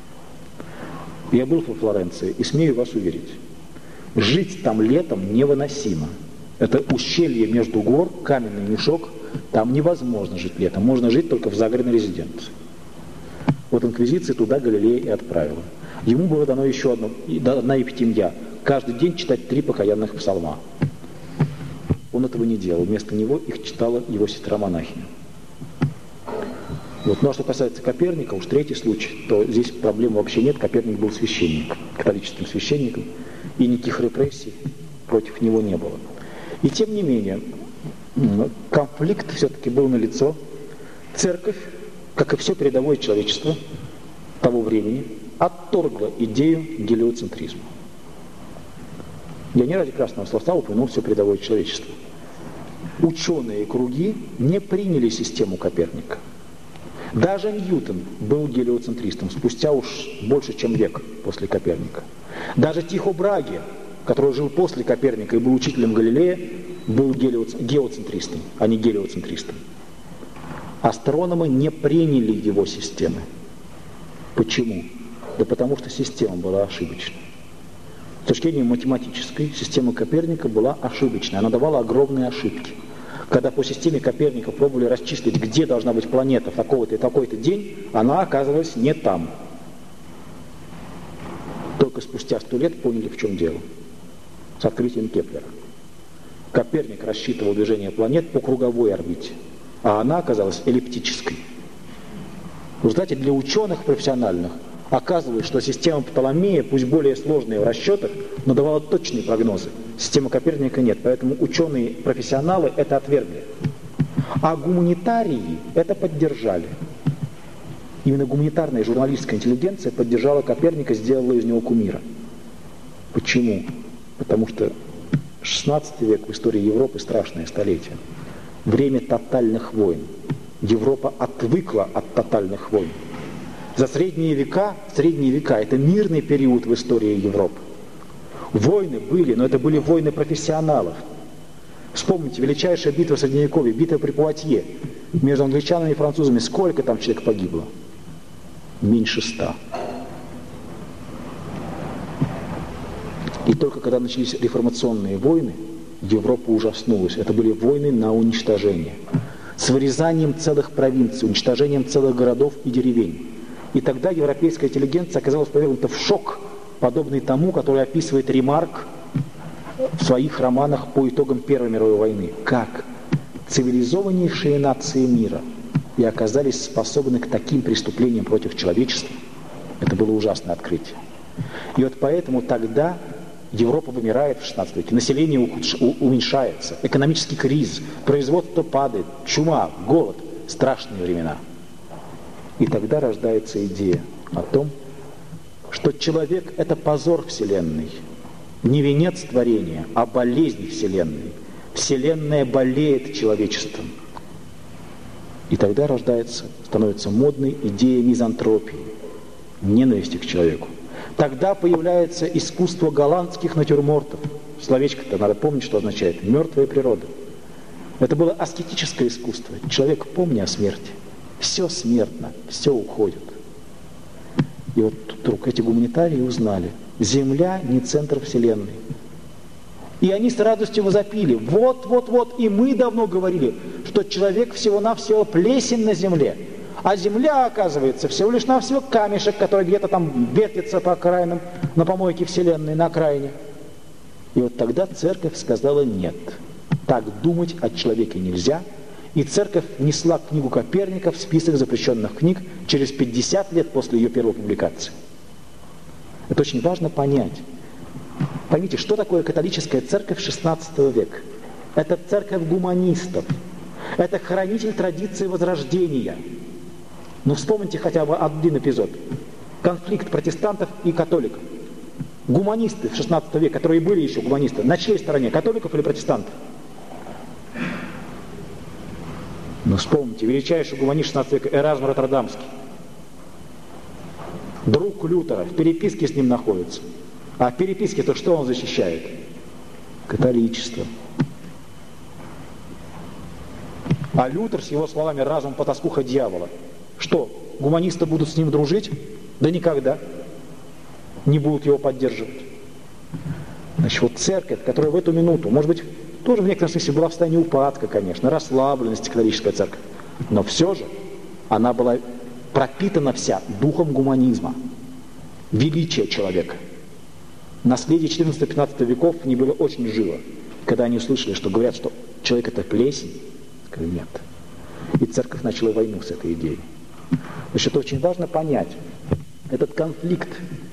Я был во Флоренции и смею вас уверить, жить там летом невыносимо. Это ущелье между гор, каменный мешок, там невозможно жить летом, можно жить только в загородной резиденции. Вот инквизиция туда Галилея и отправила. Ему было дано еще одна епитемья: каждый день читать 3 покаянных псалма. Он этого не делал, вместо него их читала его сестра-монахиня. Вот. Ну а что касается Коперника, уж 3-й случай, то здесь проблем вообще нет. Коперник был священником, католическим священником, и никаких репрессий против него не было. И тем не менее, конфликт все-таки был налицо. Церковь, как и все передовое человечество того времени, отторгла идею гелиоцентризма. Я не ради красного словца упомянул все передовое человечество. Ученые круги не приняли систему Коперника. Даже Ньютон был гелиоцентристом спустя уж больше, чем век после Коперника. Даже Тихо Браге, который жил после Коперника и был учителем Галилея, был геоцентристом, а не гелиоцентристом. Астрономы не приняли его системы. Почему? Да потому что система была ошибочной. С точки зрения математической, система Коперника была ошибочной. Она давала огромные ошибки. Когда по системе Коперника пробовали расчислить, где должна быть планета в такой-то и такой-то день, она оказывалась не там. Только спустя 100 лет поняли, в чем дело. С открытием Кеплера. Коперник рассчитывал движение планет по круговой орбите, а она оказалась эллиптической. Вы знаете, для ученых профессиональных оказывалось, что система Птоломея, пусть более сложная в расчетах, но давала точные прогнозы. Системы Коперника нет, поэтому ученые-профессионалы это отвергли. А гуманитарии это поддержали. Именно гуманитарная журналистская интеллигенция поддержала Коперника, сделала из него кумира. Почему? Потому что 16 век в истории Европы страшное столетие. Время тотальных войн. Европа отвыкла от тотальных войн. За средние века это мирный период в истории Европы. Войны были, но это были войны профессионалов. Вспомните, величайшая битва Средневековья, битва при Пуатье, между англичанами и французами. Сколько там человек погибло? Меньше 100. И только когда начались реформационные войны, Европа ужаснулась. Это были войны на уничтожение. С вырезанием целых провинций, уничтожением целых городов и деревень. И тогда европейская интеллигенция оказалась повергнута в шок, подобный тому, который описывает Ремарк в своих романах по итогам Первой мировой войны. Как цивилизованнейшие нации мира и оказались способны к таким преступлениям против человечества. Это было ужасное открытие. И вот поэтому тогда Европа вымирает в XVI веке, население уменьшается, экономический кризис, производство падает, чума, голод, страшные времена. И тогда рождается идея о том, что человек – это позор Вселенной, не венец творения, а болезнь Вселенной. Вселенная болеет человечеством. И тогда становится модной идея мизантропии, ненависти к человеку. Тогда появляется искусство голландских натюрмортов. Словечко-то надо помнить, что означает «мертвая природа». Это было аскетическое искусство. Человек, помни о смерти. Все смертно, все уходит. И вот вдруг эти гуманитарии узнали, Земля не центр Вселенной. И они с радостью возопили, вот, и мы давно говорили, что человек всего-навсего плесень на Земле, а Земля, оказывается, всего лишь навсего камешек, который где-то там вертится по окраинам, на помойке Вселенной, на окраине. И вот тогда церковь сказала нет, так думать о человеке нельзя, и церковь внесла книгу Коперника в список запрещенных книг через 50 лет после ее первой публикации. Это очень важно понять. Поймите, что такое католическая церковь XVI века? Это церковь гуманистов. Это хранитель традиции Возрождения. Ну, вспомните хотя бы один эпизод. Конфликт протестантов и католиков. Гуманисты в XVI веке, которые были еще гуманисты, на чьей стороне, католиков или протестантов? Ну, вспомните, величайший гуманист XVI века Эразм Роттердамский. Друг Лютера, в переписке с ним находится. А в переписке-то что он защищает? Католичество. А Лютер с его словами «разум потаскуха дьявола». Что, гуманисты будут с ним дружить? Да никогда. Не будут его поддерживать. Значит, вот церковь, которая в эту минуту, может быть, тоже в некотором смысле была в состоянии упадка, конечно, расслабленности католическая церковь. Но все же она была пропитана вся духом гуманизма, величия человека. Наследие 14-15 веков в ней было очень живо. Когда они услышали, что говорят, что человек это плесень, сказали нет. И церковь начала войну с этой идеей. Значит, это очень важно понять. Этот конфликт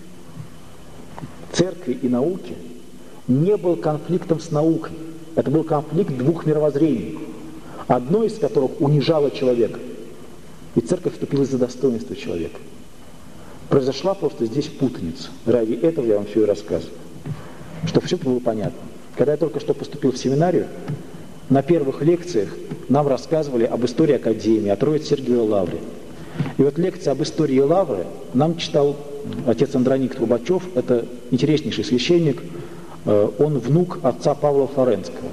церкви и науки не был конфликтом с наукой. Это был конфликт двух мировоззрений, одно из которых унижало человека. И церковь вступилась за достоинство человека. Произошла просто здесь путаница. Ради этого я вам все и рассказываю. Чтобы все было понятно. Когда я только что поступил в семинарию, на первых лекциях нам рассказывали об истории Академии, о Троице-Сергиевой лавре. И вот лекция об истории лавры нам читал отец Андроник Трубачев, это интереснейший священник, он внук отца Павла Флоренского.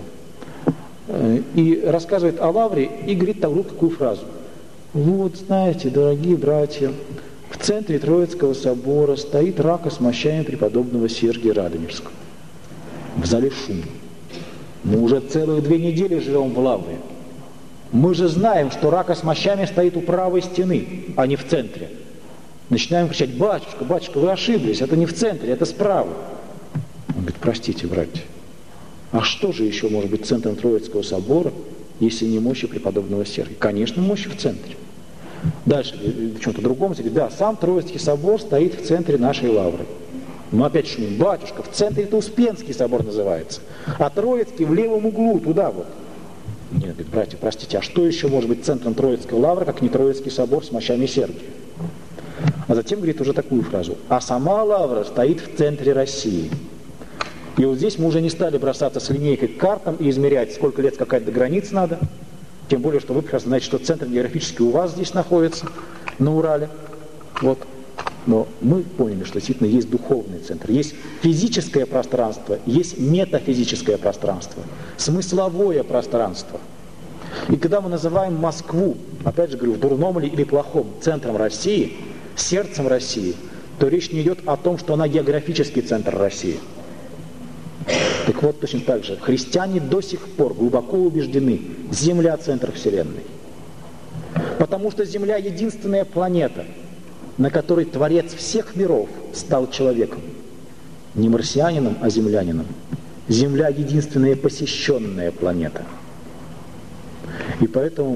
И рассказывает о лавре и говорит такую фразу. Вот, знаете, дорогие братья, в центре Троицкого собора стоит рака с мощами преподобного Сергия Радонежского. В зале шум. Мы уже целых 2 недели живем в лавре. Мы же знаем, что рака с мощами стоит у правой стены, а не в центре. Начинаем кричать: батюшка, батюшка, вы ошиблись, это не в центре, это справа. Он говорит: простите, братья, а что же еще может быть центром Троицкого собора, если не мощи преподобного Сергия? Конечно, мощи в центре. Дальше, в чем-то другом, говорит: да, сам Троицкий собор стоит в центре нашей лавры. Мы опять шумим: батюшка, в центре это Успенский собор называется, а Троицкий в левом углу, туда вот. Нет, говорит: братья, простите, а что еще может быть центром Троицкого лавры, как не Троицкий собор с мощами Сергия? А затем говорит уже такую фразу: а сама лавра стоит в центре России. И вот здесь мы уже не стали бросаться с линейкой к картам и измерять, сколько лет какая-то до границ надо. Тем более, что вы прекрасно знаете, что центр географически у вас здесь находится, на Урале. Вот. Но мы поняли, что действительно есть духовный центр, есть физическое пространство, есть метафизическое пространство, смысловое пространство. И когда мы называем Москву, опять же говорю, в дурном или плохом, центром России, сердцем России, то речь не идет о том, что она географический центр России. Так вот, точно так же, христиане до сих пор глубоко убеждены: Земля – центр Вселенной. Потому что Земля – единственная планета, на которой Творец всех миров стал человеком. Не марсианином, а землянином. Земля – единственная посещенная планета. И поэтому мы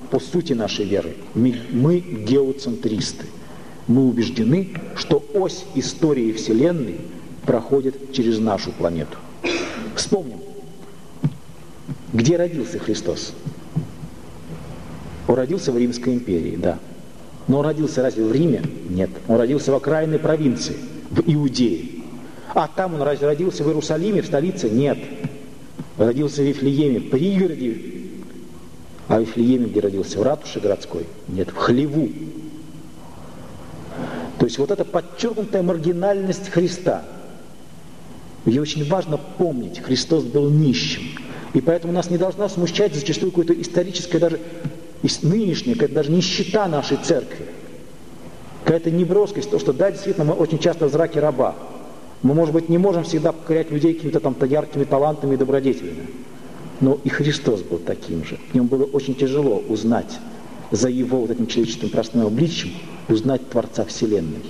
по сути нашей веры, мы геоцентристы. Мы убеждены, что ось истории Вселенной проходит через нашу планету. Вспомним, где родился Христос? Он родился в Римской империи, да. Но он родился разве в Риме? Нет. Он родился в окраинной провинции, в Иудее. А там он разве родился в Иерусалиме, в столице? Нет. Родился в Вифлееме, пригороде. А в Вифлееме где родился? В ратуше городской? Нет, в хлеву. То есть вот эта подчеркнутая маргинальность Христа. Ее очень важно помнить. Христос был нищим. И поэтому нас не должна смущать зачастую какое-то историческое, даже нынешнее, какая-то даже нищета нашей церкви. Какая-то неброскость, то, что да, действительно, мы очень часто в зраке раба. Мы, может быть, не можем всегда покорять людей какими-то там яркими талантами и добродетелями. Но и Христос был таким же. Ему было очень тяжело узнать за его вот этим человеческим простым обличием, узнать Творца Вселенной.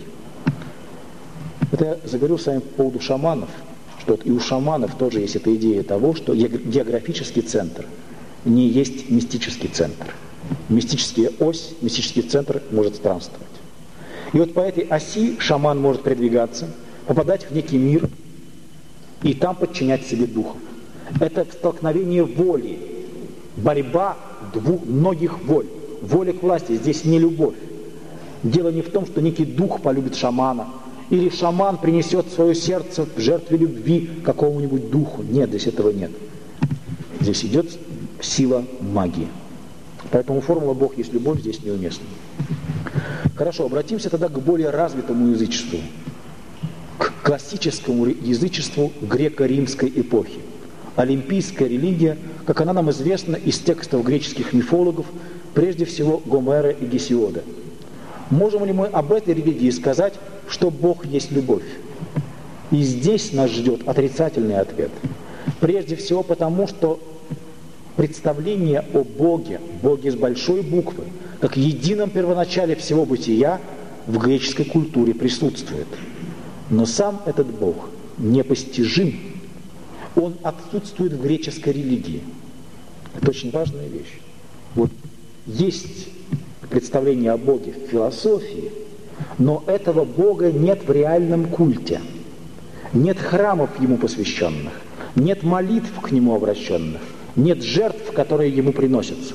Это я заговорил с вами по поводу шаманов, что вот и у шаманов тоже есть эта идея того, что географический центр не есть мистический центр. Мистическая ось, мистический центр может странствовать. И вот по этой оси шаман может передвигаться, попадать в некий мир и там подчинять себе духов. Это столкновение воли, борьба многих воль. Воля к власти, здесь не любовь. Дело не в том, что некий дух полюбит шамана, или шаман принесет свое сердце в жертве любви какому-нибудь духу. Нет, здесь этого нет. Здесь идет сила магии. Поэтому формула «Бог есть любовь» здесь неуместна. Хорошо, обратимся тогда к более развитому язычеству, к классическому язычеству греко-римской эпохи. Олимпийская религия, как она нам известна из текстов греческих мифологов, прежде всего Гомера и Гесиода. Можем ли мы об этой религии сказать, что Бог есть любовь? И здесь нас ждет отрицательный ответ. Прежде всего потому, что представление о Боге, Боге с большой буквы, как едином первоначале всего бытия, в греческой культуре присутствует. Но сам этот Бог непостижим. Он отсутствует в греческой религии. Это очень важная вещь. Вот есть представление о Боге в философии, но этого Бога нет в реальном культе. Нет храмов Ему посвященных, нет молитв к Нему обращенных, нет жертв, которые Ему приносятся.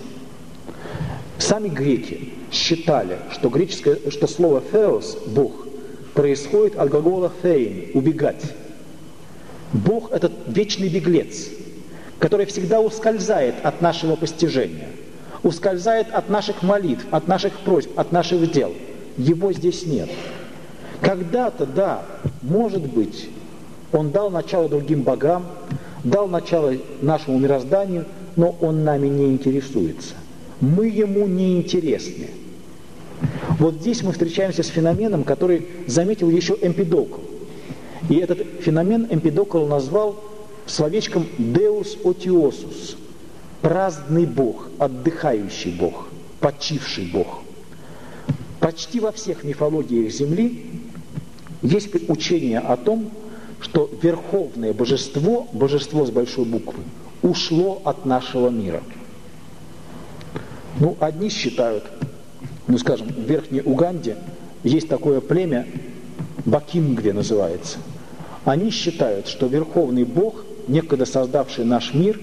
Сами греки считали, что слово «theos» – «Бог» происходит от глагола «thein» – «убегать». Бог – это вечный беглец, который всегда ускользает от нашего постижения, ускользает от наших молитв, от наших просьб, от наших дел. Его здесь нет. Когда-то, да, может быть, Он дал начало другим богам, дал начало нашему мирозданию, но Он нами не интересуется. Мы Ему не интересны. Вот здесь мы встречаемся с феноменом, который заметил еще Эмпидокл. И этот феномен Эмпидокл назвал словечком «Deus otiosus» – праздный Бог, отдыхающий Бог, почивший Бог. Почти во всех мифологиях Земли есть учение о том, что верховное божество, божество с большой буквы, ушло от нашего мира. Одни считают, скажем, в Верхней Уганде есть такое племя, Бакингве называется. Они считают, что Верховный Бог, некогда создавший наш мир,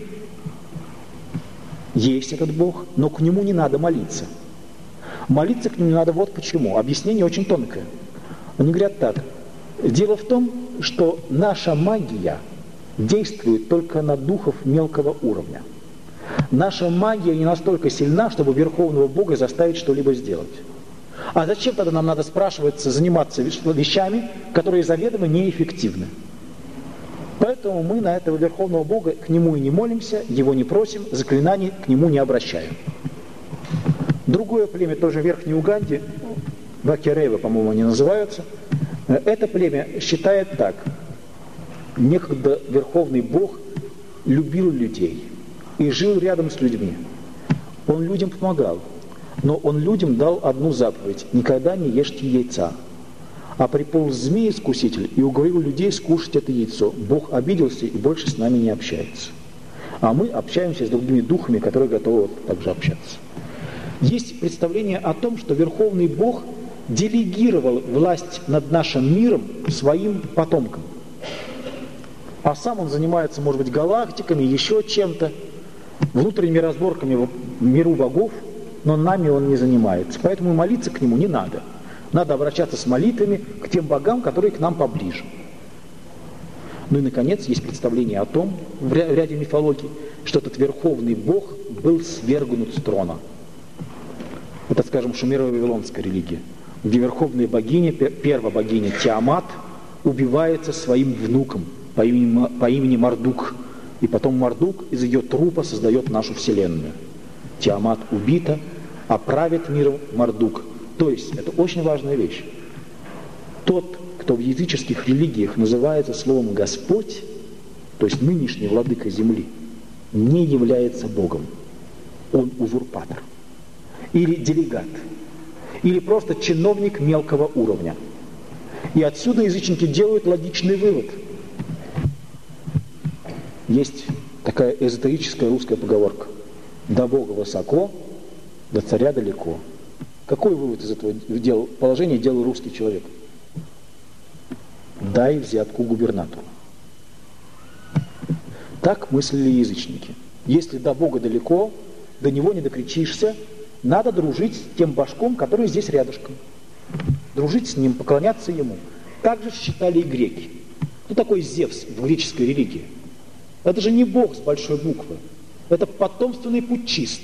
есть этот Бог, но к Нему не надо молиться. Молиться к Нему не надо вот почему. Объяснение очень тонкое. Они говорят так. Дело в том, что наша магия действует только на духов мелкого уровня. Наша магия не настолько сильна, чтобы Верховного Бога заставить что-либо сделать. А зачем тогда нам надо заниматься вещами, которые заведомо неэффективны? Поэтому мы на этого Верховного Бога к Нему и не молимся, Его не просим, заклинаний к Нему не обращаем. Другое племя, тоже в Верхней Уганде, Вакеревы, по-моему, они называются, это племя считает так. Некогда Верховный Бог любил людей и жил рядом с людьми. Он людям помогал. Но Он людям дал одну заповедь – никогда не ешьте яйца. А приполз змей-искуситель и уговорил людей скушать это яйцо. Бог обиделся и больше с нами не общается. А мы общаемся с другими духами, которые готовы также общаться. Есть представление о том, что Верховный Бог делегировал власть над нашим миром своим потомкам. А сам он занимается, может быть, галактиками, еще чем-то, внутренними разборками в миру богов, но нами он не занимается. Поэтому молиться к нему не надо. Надо обращаться с молитвами к тем богам, которые к нам поближе. Ну и, наконец, есть представление о том, в ряде мифологий, что этот Верховный Бог был свергнут с трона. Это, скажем, шумеро-вавилонская религия, где верховная богиня, первая богиня Тиамат, убивается своим внуком по имени Мардук. И потом Мардук из ее трупа создает нашу Вселенную. Тиамат убита, а правит миром Мардук. То есть, это очень важная вещь. Тот, кто в языческих религиях называется словом «Господь», то есть нынешний владыка земли, не является Богом. Он узурпатор. Или делегат. Или просто чиновник мелкого уровня. И отсюда язычники делают логичный вывод. Есть такая эзотерическая русская поговорка: «До Бога высоко, до царя далеко». Какой вывод из этого положения делал русский человек? Дай взятку губернатору. Так мыслили язычники. Если до Бога далеко, до него не докричишься, надо дружить с тем башком, который здесь рядышком. Дружить с ним, поклоняться ему. Так же считали и греки. Кто такой Зевс в греческой религии? Это же не бог с большой буквы. Это потомственный путчист.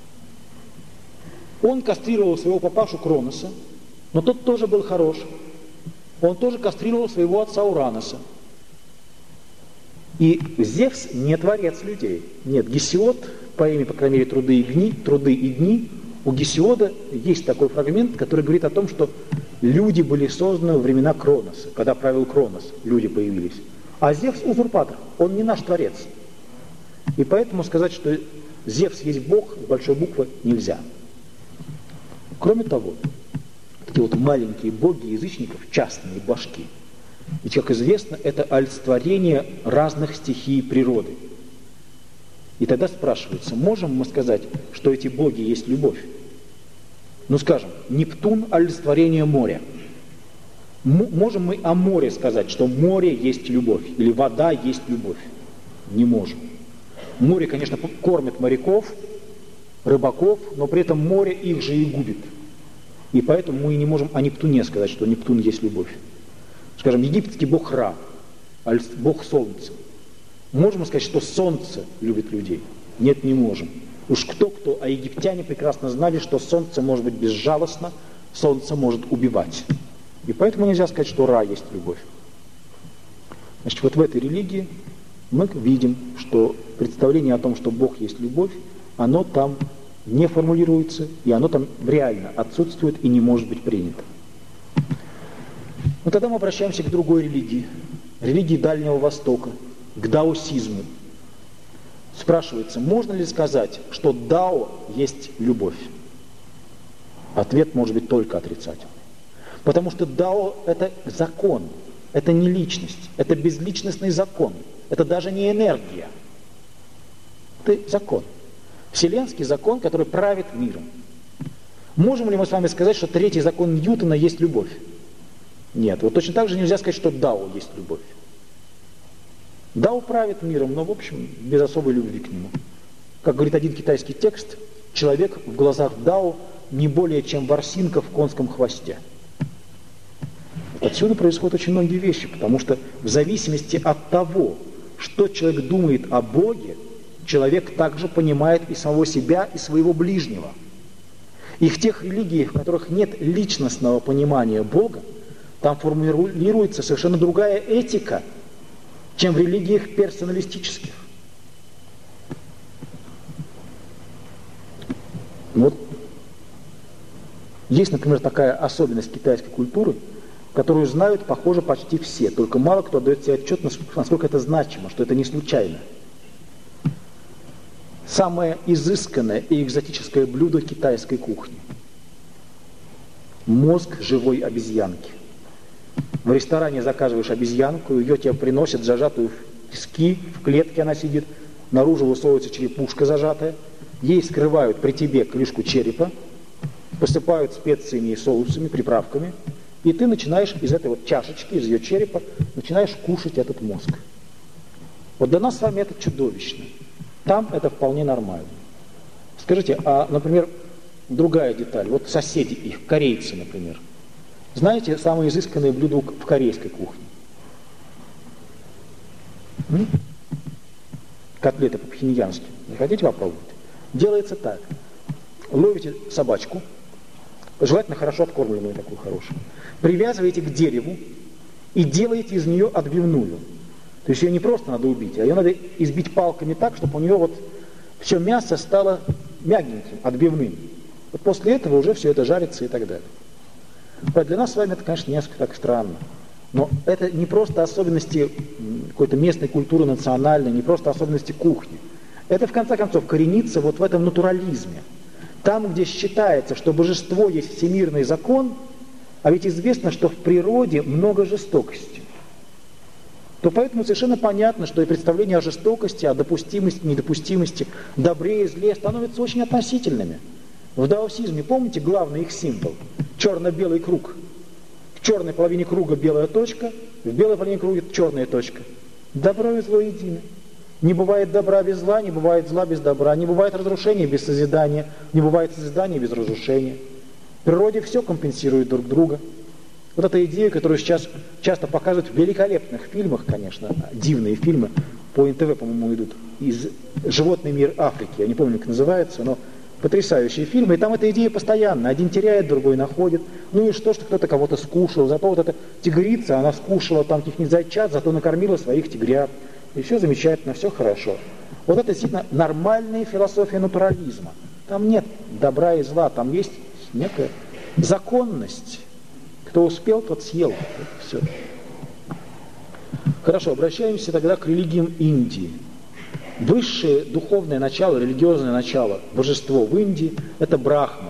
Он кастрировал своего папашу Кроноса, но тот тоже был хорош. Он тоже кастрировал своего отца Ураноса. И Зевс не творец людей. Нет, Гесиод, по имени, по крайней мере, «Труды и дни», у Гесиода есть такой фрагмент, который говорит о том, что люди были созданы во времена Кроноса. Когда правил Кронос, люди появились. А Зевс узурпатор, он не наш творец. И поэтому сказать, что Зевс есть бог с большой буквы, нельзя. Кроме того, эти вот маленькие боги язычников, частные башки, ведь, как известно, это олицетворение разных стихий природы. И тогда спрашивается, можем мы сказать, что эти боги есть любовь? Ну, скажем, Нептун – олицетворение моря. Можем мы о море сказать, что море есть любовь, или вода есть любовь? Не можем. Море, конечно, кормит моряков, рыбаков, но при этом море их же и губит. И поэтому мы не можем о Нептуне сказать, что Нептун есть любовь. Скажем, египетский бог Ра, бог солнца. Можем мы сказать, что солнце любит людей? Нет, не можем. Уж кто-кто, а египтяне прекрасно знали, что солнце может быть безжалостно, солнце может убивать. И поэтому нельзя сказать, что Ра есть любовь. Значит, вот в этой религии мы видим, что представление о том, что Бог есть любовь, оно там не формулируется, и оно там реально отсутствует и не может быть принято. Но тогда мы обращаемся к другой религии, религии Дальнего Востока, к даосизму. Спрашивается, можно ли сказать, что дао есть любовь? Ответ может быть только отрицательный. Потому что дао – это закон, это не личность, это безличностный закон, это даже не энергия. Это закон. Вселенский закон, который правит миром. Можем ли мы с вами сказать, что третий закон Ньютона есть любовь? Нет. Вот точно так же нельзя сказать, что дао есть любовь. Дао правит миром, но, в общем, без особой любви к нему. Как говорит один китайский текст, человек в глазах дао не более, чем ворсинка в конском хвосте. Отсюда происходят очень многие вещи, потому что в зависимости от того, что человек думает о Боге, человек также понимает и самого себя, и своего ближнего. И в тех религиях, в которых нет личностного понимания Бога, там формулируется совершенно другая этика, чем в религиях персоналистических. Вот. Есть, например, такая особенность китайской культуры, которую знают, похоже, почти все, только мало кто отдает себе отчет, насколько это значимо, что это не случайно. Самое изысканное и экзотическое блюдо китайской кухни – мозг живой обезьянки. В ресторане заказываешь обезьянку, ее тебе приносят зажатую в тиски, в клетке она сидит, наружу высовывается черепушка зажатая, ей скрывают при тебе крышку черепа, посыпают специями и соусами, приправками, и ты начинаешь из этой вот чашечки, из ее черепа, начинаешь кушать этот мозг. Вот для нас с вами это чудовищно. Там это вполне нормально. Скажите, а, например, другая деталь, вот соседи их, корейцы, например. Знаете самое изысканное блюдо в корейской кухне? Котлеты по-пхеньянски. Не хотите попробовать? Делается так. Ловите собачку, желательно хорошо откормленную, такую хорошую, привязываете к дереву и делаете из нее отбивную. То есть ее не просто надо убить, а ее надо избить палками так, чтобы у нее вот все мясо стало мягеньким, отбивным. Вот после этого уже все это жарится и так далее. Для нас с вами это, конечно, несколько так странно. Но это не просто особенности какой-то местной культуры, национальной, не просто особенности кухни. Это, в конце концов, коренится вот в этом натурализме. Там, где считается, что божество есть всемирный закон, а ведь известно, что в природе много жестокости, то поэтому совершенно понятно, что и представления о жестокости, о допустимости, недопустимости, добре и зле становятся очень относительными. В даосизме, помните, главный их символ? Черно-белый круг. В черной половине круга белая точка, в белой половине круга черная точка. Добро и зло едины. Не бывает добра без зла, не бывает зла без добра, не бывает разрушения без созидания, не бывает созидания без разрушения. В природе все компенсирует друг друга. Вот эта идея, которую сейчас часто показывают в великолепных фильмах, конечно, дивные фильмы, по НТВ, по-моему, идут, из «Животный мир Африки», я не помню, как называется, но потрясающие фильмы, и там эта идея постоянно, один теряет, другой находит, ну и что кто-то кого-то скушал, зато вот эта тигрица, она скушала там каких-нибудь зайчат, зато накормила своих тигрят, и все замечательно, все хорошо. Вот это действительно нормальная философия натурализма, там нет добра и зла, там есть некая законность. Кто успел, тот съел. Все. Хорошо, обращаемся тогда к религиям Индии. Высшее духовное начало, религиозное начало, божество в Индии – это Брахман.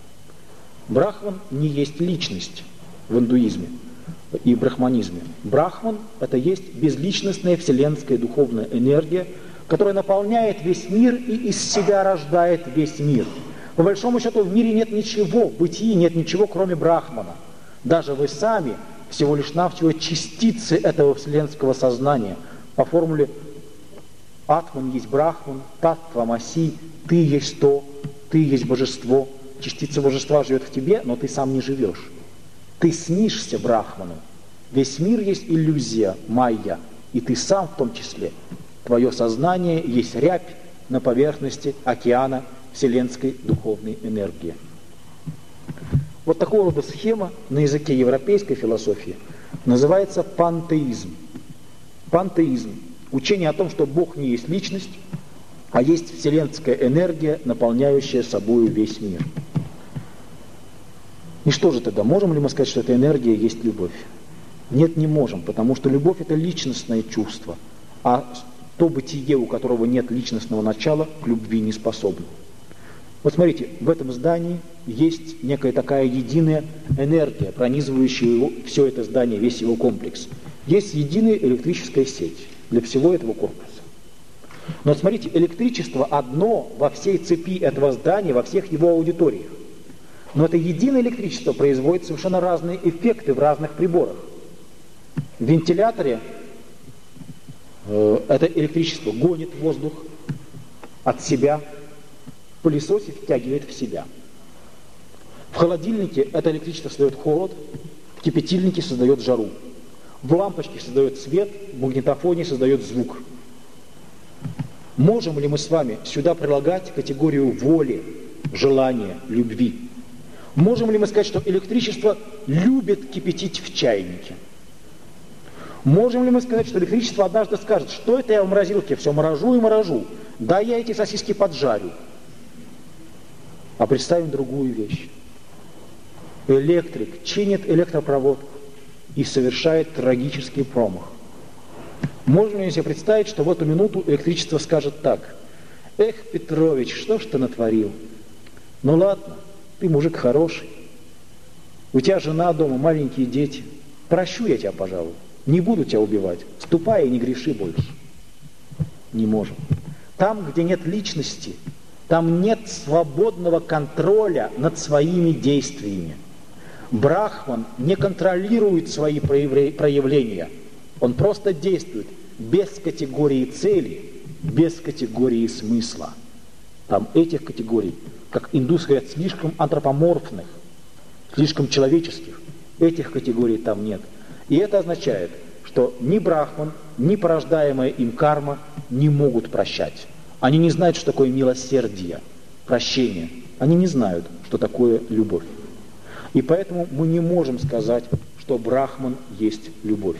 Брахман не есть личность в индуизме и брахманизме. Брахман – это есть безличностная вселенская духовная энергия, которая наполняет весь мир и из себя рождает весь мир. По большому счету в мире нет ничего, в бытии нет ничего, кроме Брахмана. Даже вы сами всего лишь навсего частицы этого вселенского сознания. По формуле Атман есть Брахман, Таттвамаси, ты есть то, ты есть божество. Частица божества живет в тебе, но ты сам не живешь. Ты снишься Брахману. Весь мир есть иллюзия, майя, и ты сам в том числе. Твое сознание есть рябь на поверхности океана вселенской духовной энергии. Вот такого рода схема на языке европейской философии называется пантеизм. Пантеизм – учение о том, что Бог не есть личность, а есть вселенская энергия, наполняющая собою весь мир. И что же тогда? Можем ли мы сказать, что эта энергия есть любовь? Нет, не можем, потому что любовь – это личностное чувство, а то бытие, у которого нет личностного начала, к любви не способно. Вот смотрите, в этом здании есть некая такая единая энергия, пронизывающая все это здание, весь его комплекс. Есть единая электрическая сеть для всего этого корпуса. Но смотрите, электричество одно во всей цепи этого здания, во всех его аудиториях. Но это единое электричество производит совершенно разные эффекты в разных приборах. В вентиляторе это электричество гонит воздух от себя, в пылесосе втягивает в себя. В холодильнике это электричество создает холод, в кипятильнике создает жару. В лампочке создает свет, в магнитофоне создает звук. Можем ли мы с вами сюда прилагать категорию воли, желания, любви? Можем ли мы сказать, что электричество любит кипятить в чайнике? Можем ли мы сказать, что электричество однажды скажет, что это я в морозилке все морожу и морожу, да я эти сосиски поджарю? А представим другую вещь. Электрик чинит электропроводку и совершает трагический промах. Можно ли себе представить, что в эту минуту электричество скажет так: «Эх, Петрович, что ж ты натворил? Ну ладно, ты мужик хороший, у тебя жена дома, маленькие дети, прощу я тебя, пожалуй, не буду тебя убивать, ступай и не греши больше». Не можем. Там, где нет личности, Там нет свободного контроля над своими действиями. Брахман не контролирует свои проявления. Он просто действует без категории цели, без категории смысла. Там этих категорий, как индусы говорят, слишком антропоморфных, слишком человеческих. Этих категорий там нет. И это означает, что ни Брахман, ни порождаемая им карма не могут прощать. Они не знают, что такое милосердие, прощение. Они не знают, что такое любовь. И поэтому мы не можем сказать, что Брахман есть любовь.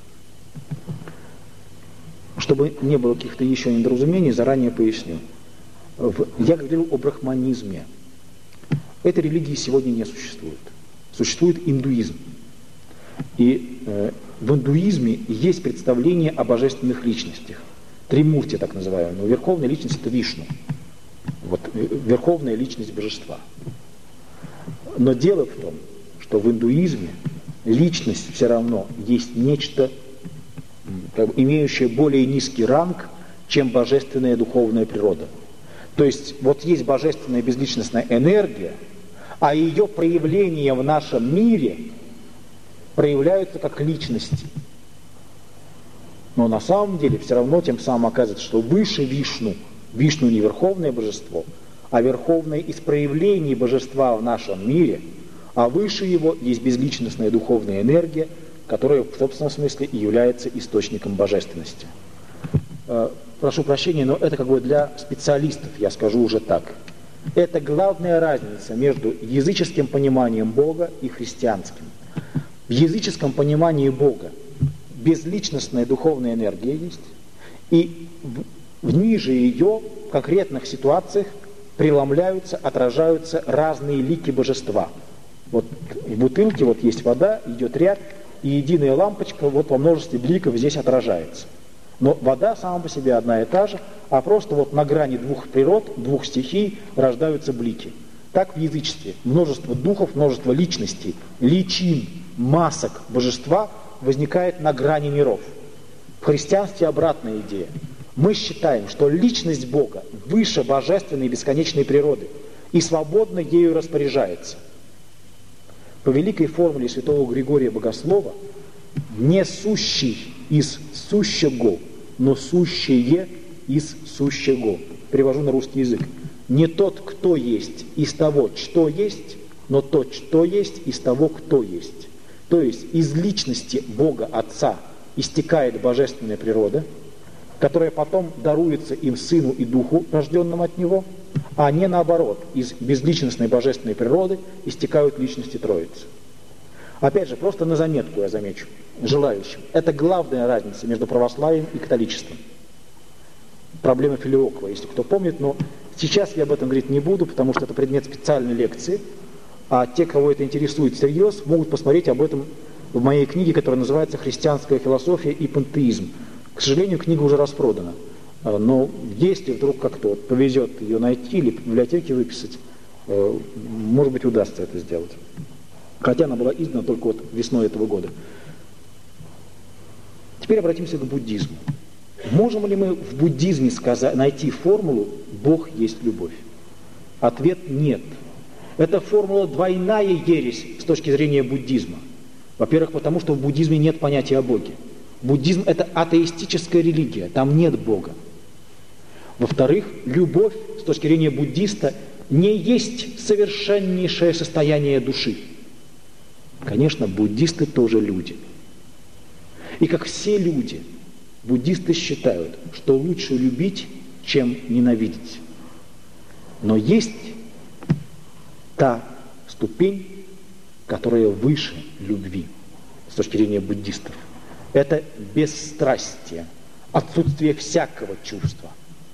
Чтобы не было каких-то еще недоразумений, заранее поясню. Я говорил о брахманизме. Этой религии сегодня не существует. Существует индуизм. И в индуизме есть представление о божественных личностях. Тримурти, так называемые. Но верховная личность – это Вишну. Вот, верховная личность божества. Но дело в том, что в индуизме личность все равно есть нечто, имеющее более низкий ранг, чем божественная духовная природа. То есть вот есть божественная безличностная энергия, а ее проявления в нашем мире проявляются как личности. Но на самом деле все равно тем самым оказывается, что выше Вишну, Вишну не верховное божество, а верховное из проявлений божества в нашем мире, а выше его есть безличностная духовная энергия, которая в собственном смысле и является источником божественности. Прошу прощения, но это как бы для специалистов, я скажу уже так. Это главная разница между языческим пониманием Бога и христианским. В языческом понимании Бога безличностная духовная энергия есть, и ниже ее в конкретных ситуациях преломляются, отражаются разные лики божества. Вот в бутылке вот есть вода, идет ряд, и единая лампочка вот во множестве бликов здесь отражается. Но вода сама по себе одна и та же, а просто вот на грани двух природ, двух стихий рождаются блики. Так в язычестве множество духов, множество личностей, личин, масок божества возникает на грани миров. В христианстве обратная идея. Мы считаем, что личность Бога выше божественной бесконечной природы и свободно ею распоряжается. По великой формуле святого Григория Богослова, не сущий из сущего, но сущее из сущего. Перевожу на русский язык. Не тот, кто есть из того, что есть, но тот, что есть из того, кто есть. То есть из личности Бога Отца истекает божественная природа, которая потом даруется им Сыну и Духу, рожденным от Него, а не наоборот, из безличностной божественной природы истекают личности Троицы. Опять же, просто на заметку я замечу, желающим. Это главная разница между православием и католичеством. Проблема Филиокова, если кто помнит, но сейчас я об этом говорить не буду, потому что это предмет специальной лекции, а те, кого это интересует всерьез, могут посмотреть об этом в моей книге, которая называется «Христианская философия и пантеизм». К сожалению, книга уже распродана, но если вдруг как-то повезет ее найти или в библиотеке выписать, может быть, удастся это сделать. Хотя она была издана только вот весной этого года. Теперь обратимся к буддизму. Можем ли мы в буддизме найти формулу «Бог есть любовь»? Ответ – нет. Эта формула двойная ересь с точки зрения буддизма. Во-первых, потому что в буддизме нет понятия о Боге. Буддизм – это атеистическая религия, там нет Бога. Во-вторых, любовь с точки зрения буддиста не есть совершеннейшее состояние души. Конечно, буддисты тоже люди. И как все люди, буддисты считают, что лучше любить, чем ненавидеть. Но есть та ступень, которая выше любви с точки зрения буддистов. Это бесстрастие, отсутствие всякого чувства.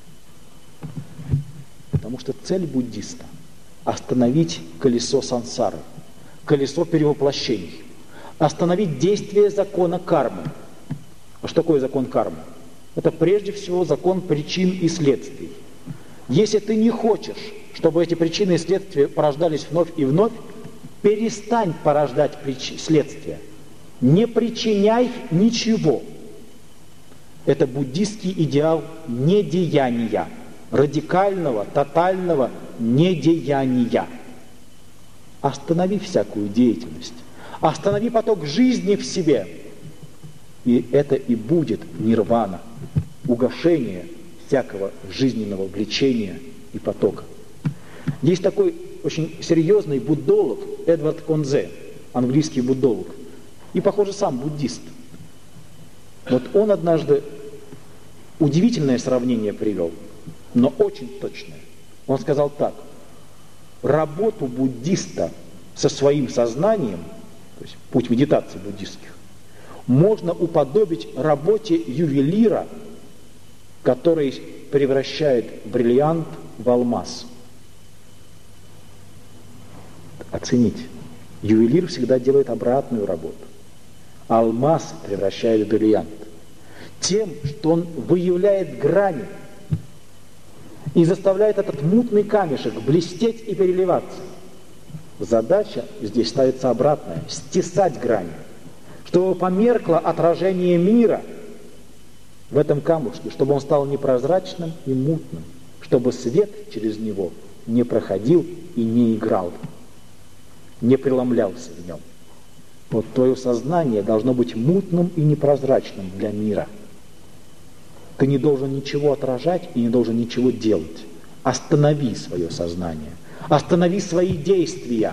Потому что цель буддиста – остановить колесо сансары, колесо перевоплощений, остановить действие закона кармы. А что такое закон кармы? Это прежде всего закон причин и следствий. Если ты не хочешь, чтобы эти причины и следствия порождались вновь и вновь, перестань порождать следствия. Не причиняй ничего. Это буддистский идеал недеяния. радикального, тотального недеяния. Останови всякую деятельность, останови поток жизни в себе, и это и будет нирвана, угошение всякого жизненного влечения и потока. Есть такой очень серьезный буддолог Эдвард Конзе, английский буддолог, и, похоже, сам буддист. Вот он однажды удивительное сравнение привел, но очень точное. Он сказал так: работу буддиста со своим сознанием, то есть путь медитации буддистских, можно уподобить работе ювелира, который превращает бриллиант в алмаз. Оцените, ювелир всегда делает обратную работу. Алмаз превращает в бриллиант тем, что он выявляет грани и заставляет этот мутный камешек блестеть и переливаться. Задача здесь ставится обратная: стесать грани, чтобы померкло отражение мира в этом камушке, чтобы он стал непрозрачным и мутным, чтобы свет через него не проходил и не играл, не преломлялся в нем. Вот твое сознание должно быть мутным и непрозрачным для мира. Ты не должен ничего отражать и не должен ничего делать. Останови свое сознание, останови свои действия,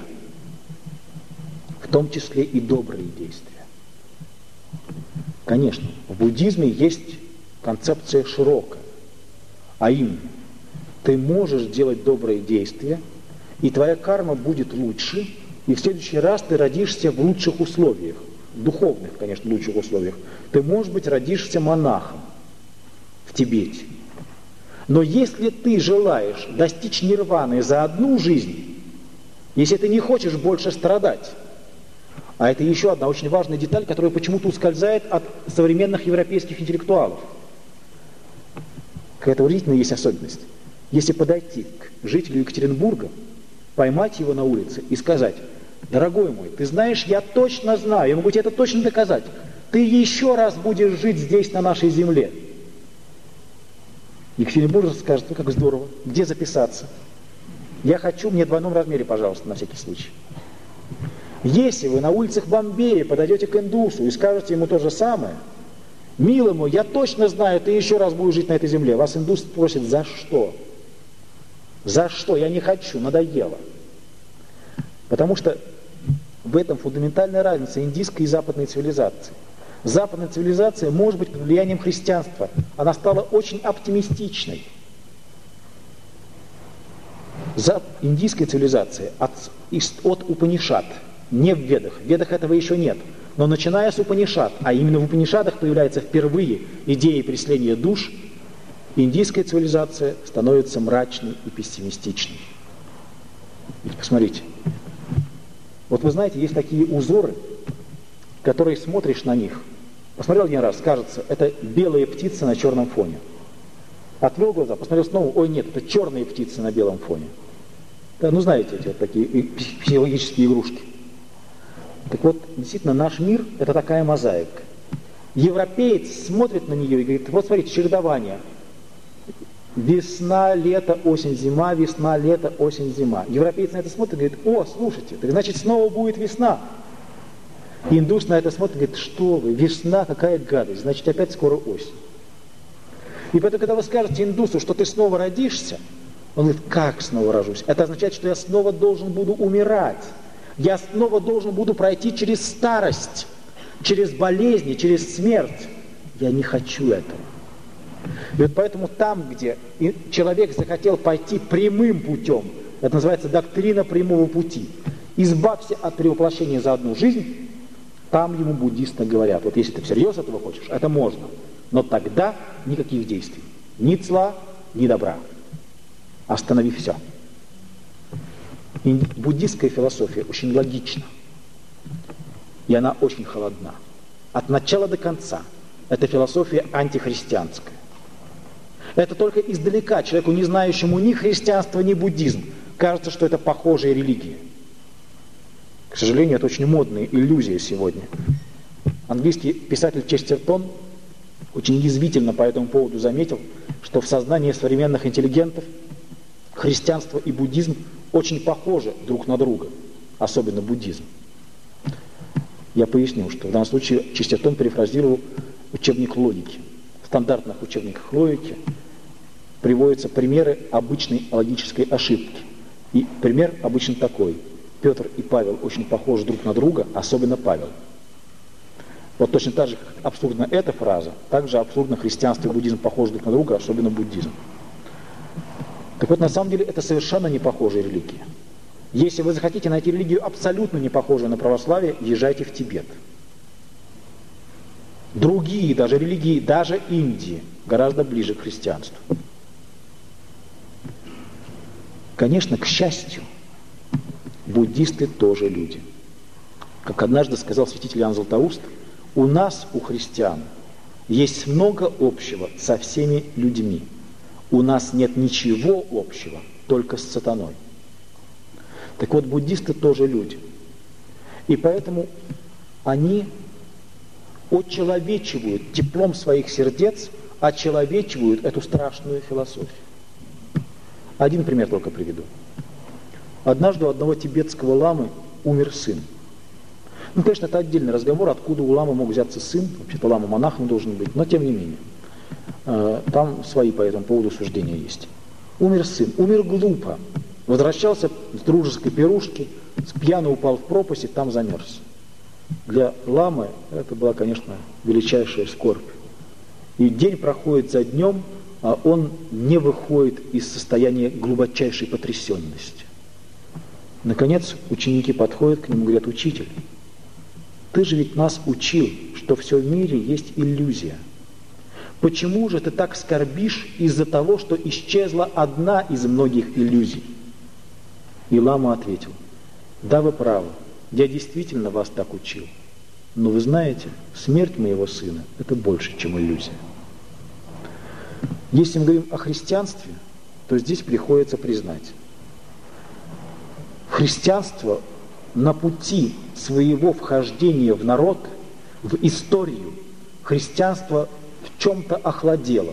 в том числе и добрые действия. Конечно, в буддизме есть концепция широкая, а именно, ты можешь делать добрые действия, и твоя карма будет лучше, и в следующий раз ты родишься в лучших условиях, духовных, конечно, лучших условиях. Ты, может быть, родишься монахом в Тибете. Но если ты желаешь достичь нирваны за одну жизнь, если ты не хочешь больше страдать, а это еще одна очень важная деталь, которая почему-то ускользает от современных европейских интеллектуалов. Какая-то удивительная есть особенность. Если подойти к жителю Екатеринбурга, поймать его на улице и сказать: дорогой мой, ты знаешь, я точно знаю, я могу тебе это точно доказать, ты еще раз будешь жить здесь, на нашей земле. Екатеринбуржец скажет: ну как здорово, где записаться? Я хочу, мне в двойном размере, пожалуйста, на всякий случай. Если вы на улицах Бомбея подойдете к индусу и скажете ему то же самое: милый мой, я точно знаю, ты еще раз будешь жить на этой земле. Вас индус спросит: за что? За что? Я не хочу, надоело. Потому что в этом фундаментальная разница индийской и западной цивилизации. Западная цивилизация может быть под влиянием христианства. Она стала очень оптимистичной. Индийская цивилизация от Упанишад, не в Ведах. В Ведах этого еще нет. Но начиная с Упанишад, а именно в Упанишадах появляется впервые идея преследования душ, индийская цивилизация становится мрачной и пессимистичной. Ведь посмотрите. Вот вы знаете, есть такие узоры, которые смотришь на них. Посмотрел один раз, кажется, это белая птица на черном фоне. Отвел глаза, посмотрел снова: ой, нет, это черные птицы на белом фоне. Да, ну знаете, эти вот такие психологические игрушки. Так вот, действительно, наш мир – это такая мозаика. Европеец смотрит на нее и говорит: вот смотрите, чередование. Весна, лето, осень, зима, весна, лето, осень, зима. Европеец на это смотрит и говорит: о, слушайте, так значит снова будет весна. Индус на это смотрит и говорит: что вы, весна, какая гадость, значит опять скоро осень. И поэтому, когда вы скажете индусу, что ты снова родишься, он говорит: как снова рожусь? Это означает, что я снова должен буду умирать. Я снова должен буду пройти через старость, через болезни, через смерть. Я не хочу этого. И вот поэтому там, где человек захотел пойти прямым путем, это называется доктрина прямого пути, избавься от перевоплощения за одну жизнь, там ему буддисты говорят: вот если ты всерьез этого хочешь, это можно, но тогда никаких действий, ни зла, ни добра. Останови все. И буддистская философия очень логична, и она очень холодна. От начала до конца эта философия антихристианская. Это только издалека человеку, не знающему ни христианства, ни буддизм, кажется, что это похожие религии. К сожалению, это очень модная иллюзия сегодня. Английский писатель Честертон очень язвительно по этому поводу заметил, что в сознании современных интеллигентов христианство и буддизм очень похожи друг на друга, особенно буддизм. Я поясню, что в данном случае Чистятон перефразировал учебник логики. В стандартных учебниках логики приводятся примеры обычной логической ошибки. И пример обычно такой. Петр и Павел очень похожи друг на друга, особенно Павел. Вот точно так же, как абсурдна эта фраза, также абсурдно христианство и буддизм похожи друг на друга, особенно буддизм. Так вот, на самом деле, это совершенно не похожие религии. Если вы захотите найти религию абсолютно не похожую на православие, езжайте в Тибет. Другие даже религии, даже Индии, гораздо ближе к христианству. Конечно, к счастью, буддисты тоже люди. Как однажды сказал святитель Иоанн Златоуст, у нас, у христиан, есть много общего со всеми людьми. У нас нет ничего общего, только с сатаной. Так вот, буддисты тоже люди. И поэтому они очеловечивают теплом своих сердец, очеловечивают эту страшную философию. Один пример только приведу. Однажды у одного тибетского ламы умер сын. Ну, конечно, это отдельный разговор, откуда у ламы мог взяться сын. Вообще-то лама монахом должен быть, но тем не менее. Там свои по этому поводу суждения есть. Умер сын, умер глупо. Возвращался с дружеской пирушки, пьяно упал в пропасть и там замерз. Для ламы это была, конечно, величайшая скорбь. И день проходит за днем, а он не выходит из состояния глубочайшей потрясенности. Наконец ученики подходят к нему и говорят: учитель, ты же ведь нас учил, что все в мире есть иллюзия. Почему же ты так скорбишь из-за того, что исчезла одна из многих иллюзий? И лама ответил: да, вы правы, я действительно вас так учил. Но вы знаете, смерть моего сына – это больше, чем иллюзия. Если мы говорим о христианстве, то здесь приходится признать, христианство на пути своего вхождения в народ, в историю, христианство в чем-то охладело.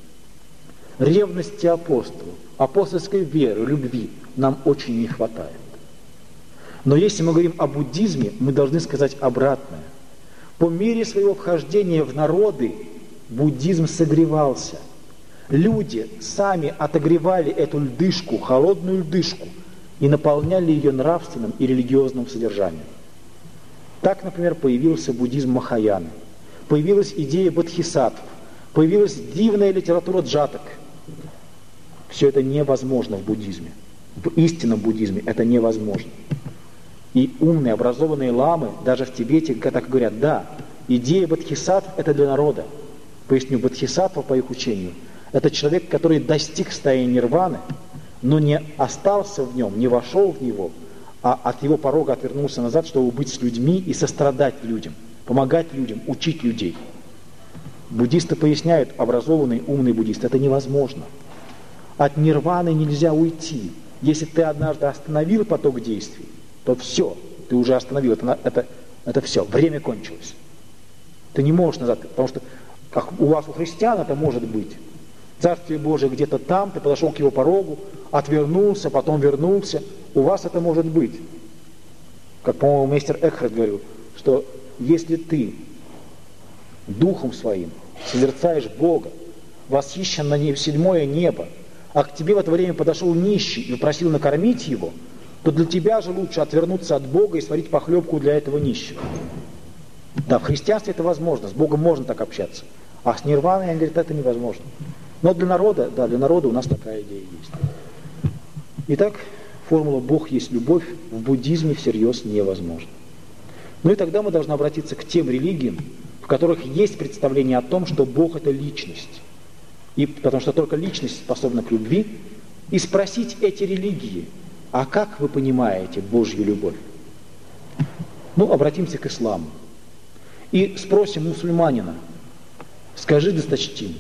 Ревности апостолов, апостольской веры, любви нам очень не хватает. Но если мы говорим о буддизме, мы должны сказать обратное. По мере своего вхождения в народы буддизм согревался. Люди сами отогревали эту льдышку, холодную льдышку, и наполняли ее нравственным и религиозным содержанием. Так, например, появился буддизм Махаяны, появилась идея бодхисаттв, появилась дивная литература джатак. Все это невозможно в буддизме. В истинном буддизме это невозможно. И умные, образованные ламы, даже в Тибете, так говорят: да, идея бодхисаттв – это для народа. Поясню, бодхисаттва, по их учению, это человек, который достиг состояния нирваны, но не остался в нем, не вошел в него, а от его порога отвернулся назад, чтобы быть с людьми и сострадать людям, помогать людям, учить людей. Буддисты поясняют, образованные, умные буддисты, это невозможно. От нирваны нельзя уйти. Если ты однажды остановил поток действий, то все, ты уже остановил, это все, время кончилось. Ты не можешь назад, потому что как у вас, у христиан, это может быть. Царствие Божие где-то там, ты подошел к его порогу, отвернулся, потом вернулся. У вас это может быть. Как, по-моему, мейстер Экхарт говорил, что если ты духом своим созерцаешь Бога, восхищен на седьмое небо, а к тебе в это время подошел нищий и просил накормить его, то для тебя же лучше отвернуться от Бога и сварить похлебку для этого нищего. Да, в христианстве это возможно, с Богом можно так общаться. А с нирваной, он говорит, это невозможно. Но для народа, да, для народа у нас такая идея есть. Итак, формула «Бог есть любовь» в буддизме всерьез невозможна. Ну и тогда мы должны обратиться к тем религиям, в которых есть представление о том, что Бог – это личность. И потому что только личность способна к любви. И спросить эти религии: а как вы понимаете Божью любовь? Ну, обратимся к исламу. И спросим мусульманина: скажи, досточтимый,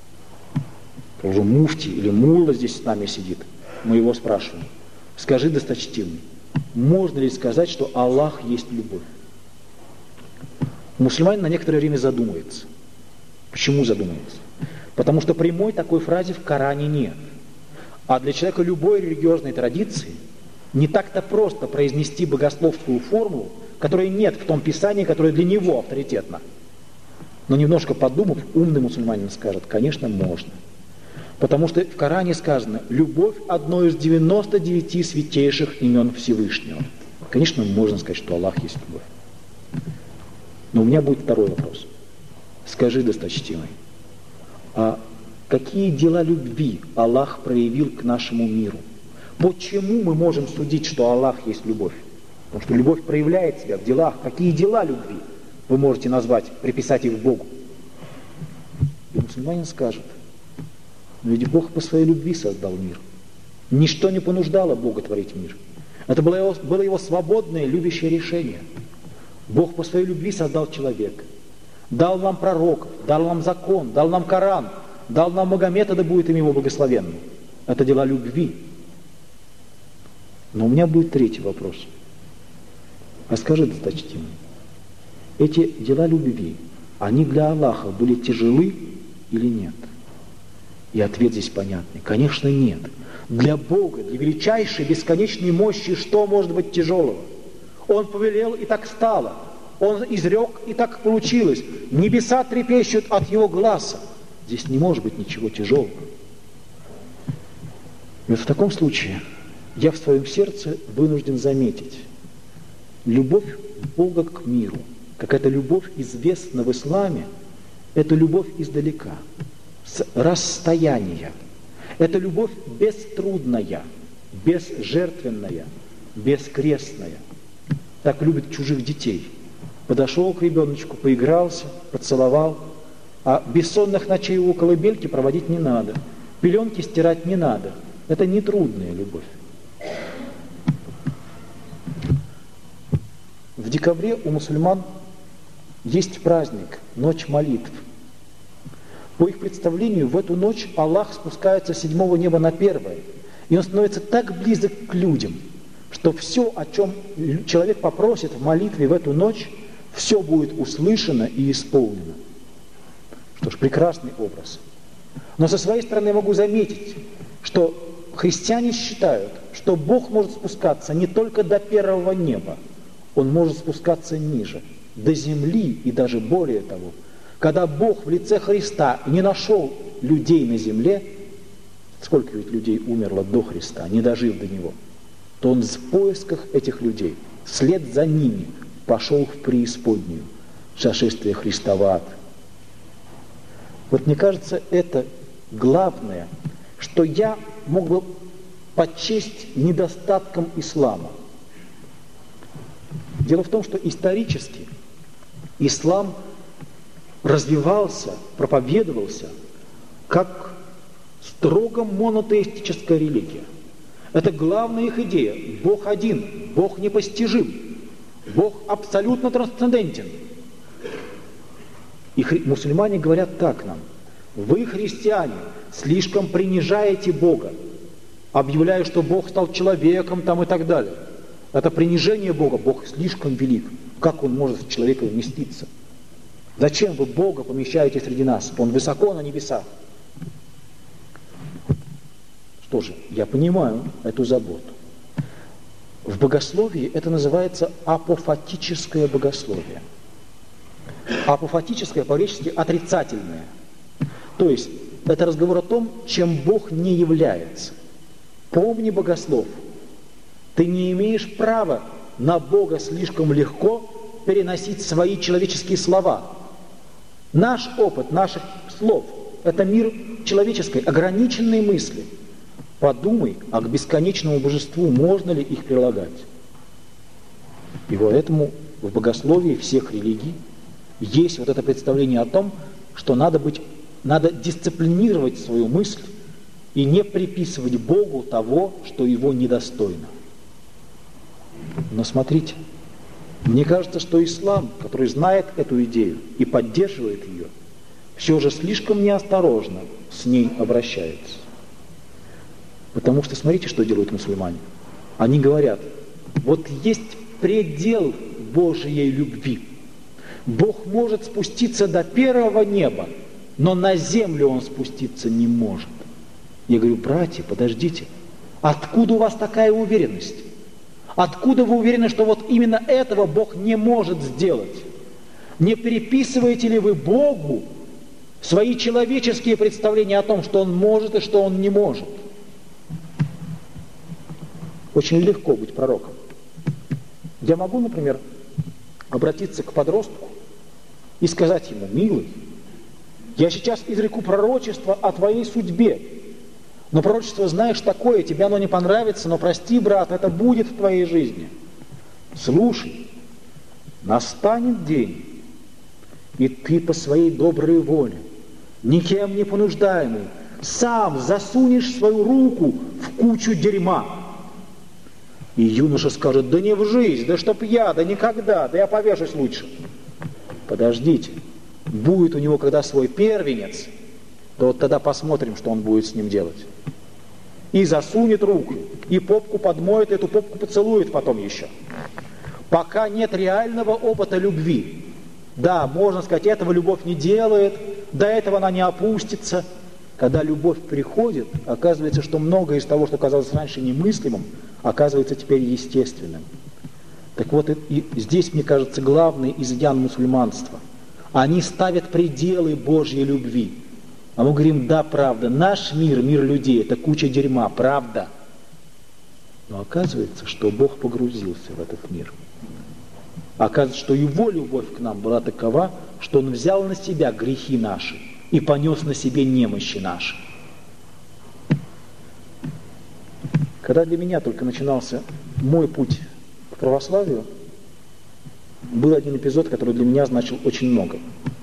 уже муфти или мулла здесь с нами сидит, мы его спрашиваем: скажи, досточтимый, можно ли сказать, что Аллах есть любовь? Мусульманин на некоторое время задумается. Почему задумается? Потому что прямой такой фразы в Коране нет. А для человека любой религиозной традиции не так-то просто произнести богословскую формулу, которой нет в том писании, которое для него авторитетно. Но немножко подумав, умный мусульманин скажет, конечно, можно. Потому что в Коране сказано, любовь – одно из 99 святейших имен Всевышнего. Конечно, можно сказать, что Аллах есть любовь. Но у меня будет второй вопрос. Скажи, досточтимый, а какие дела любви Аллах проявил к нашему миру? Почему мы можем судить, что Аллах есть любовь? Потому что любовь проявляет себя в делах. Какие дела любви вы можете назвать, приписать их Богу? И мусульманин скажет, но ведь Бог по своей любви создал мир. Ничто не понуждало Бога творить мир. Это было его свободное, любящее решение. Бог по своей любви создал человека. Дал нам пророков, дал нам закон, дал нам Коран, дал нам Магомета, да будет им его благословенным. Это дела любви. Но у меня будет третий вопрос. А скажи, досточтимый, эти дела любви, они для Аллаха были тяжелы или нет? И ответ здесь понятный. Конечно, нет. Для Бога, для величайшей бесконечной мощи, что может быть тяжелого? Он повелел, и так стало. Он изрек, и так получилось. Небеса трепещут от его глаза. Здесь не может быть ничего тяжелого. И вот в таком случае я в своем сердце вынужден заметить, любовь Бога к миру, как эта любовь известна в исламе, это любовь издалека, с расстояния. Это любовь беструдная, безжертвенная, бескрестная. Так любят чужих детей. Подошел к ребеночку, поигрался, поцеловал, а бессонных ночей у колыбельки проводить не надо, пеленки стирать не надо. Это не трудная любовь. В декабре у мусульман есть праздник, ночь молитв. По их представлению, в эту ночь Аллах спускается с 7-го неба на 1-е, и Он становится так близок к людям, что все, о чем человек попросит в молитве в эту ночь, все будет услышано и исполнено. Что ж, прекрасный образ. Но со своей стороны я могу заметить, что христиане считают, что Бог может спускаться не только до 1-го неба, Он может спускаться ниже, до земли и даже более того. Когда Бог в лице Христа не нашел людей на земле, сколько ведь людей умерло до Христа, не дожив до Него, то Он в поисках этих людей, вслед за ними, пошел в преисподнюю, сошествие Христа в ад. Вот мне кажется, это главное, что я мог бы почесть недостатком ислама. Дело в том, что исторически ислам развивался, проповедовался как строго монотеистическая религия. Это главная их идея. Бог один, Бог непостижим, Бог абсолютно трансцендентен. И мусульмане говорят так нам: вы, христиане, слишком принижаете Бога, объявляя, что Бог стал человеком там и так далее. Это принижение Бога. Бог слишком велик. Как Он может в человека вместиться? Зачем вы Бога помещаете среди нас? Он высоко на небесах. Что же, я понимаю эту заботу. В богословии это называется апофатическое богословие. Апофатическое по-гречески отрицательное. То есть это разговор о том, чем Бог не является. Помни, богослов, ты не имеешь права на Бога слишком легко переносить свои человеческие слова. Наш опыт, наших слов – это мир человеческой, ограниченной мысли. Подумай, а к бесконечному божеству можно ли их прилагать? И поэтому в богословии всех религий есть вот это представление о том, что надо дисциплинировать свою мысль и не приписывать Богу того, что его недостойно. Но смотрите, мне кажется, что ислам, который знает эту идею и поддерживает ее, все же слишком неосторожно с ней обращается. Потому что смотрите, что делают мусульмане. Они говорят, вот есть предел Божьей любви. Бог может спуститься до 1-го неба но на землю он спуститься не может. Я говорю: братья, подождите, откуда у вас такая уверенность? Откуда вы уверены, что вот именно этого Бог не может сделать? Не переписываете ли вы Богу свои человеческие представления о том, что Он может и что Он не может? Очень легко быть пророком. Я могу, например, обратиться к подростку и сказать ему: милый, я сейчас изреку пророчество о твоей судьбе. Но пророчество, знаешь, такое, тебе оно не понравится, но прости, брат, это будет в твоей жизни. Слушай, настанет день, и ты по своей доброй воле, никем не понуждаемый, сам засунешь свою руку в кучу дерьма. И юноша скажет: да не в жизнь, да чтоб я, да никогда, да я повешусь лучше. Подождите, будет у него когда свой первенец, то вот тогда посмотрим, что он будет с ним делать. И засунет руку, и попку подмоет, эту попку поцелует потом еще. Пока нет реального опыта любви. Да, можно сказать, этого любовь не делает, до этого она не опустится. Когда любовь приходит, оказывается, что многое из того, что казалось раньше немыслимым, оказывается теперь естественным. Так вот, и здесь, мне кажется, главный изъян мусульманства. Они ставят пределы Божьей любви. А мы говорим: да, правда, наш мир, мир людей, это куча дерьма, правда. Но оказывается, что Бог погрузился в этот мир. Оказывается, что Его любовь к нам была такова, что Он взял на себя грехи наши и понес на себе немощи наши. Когда для меня только начинался мой путь к православию, был один эпизод, который для меня значил очень много.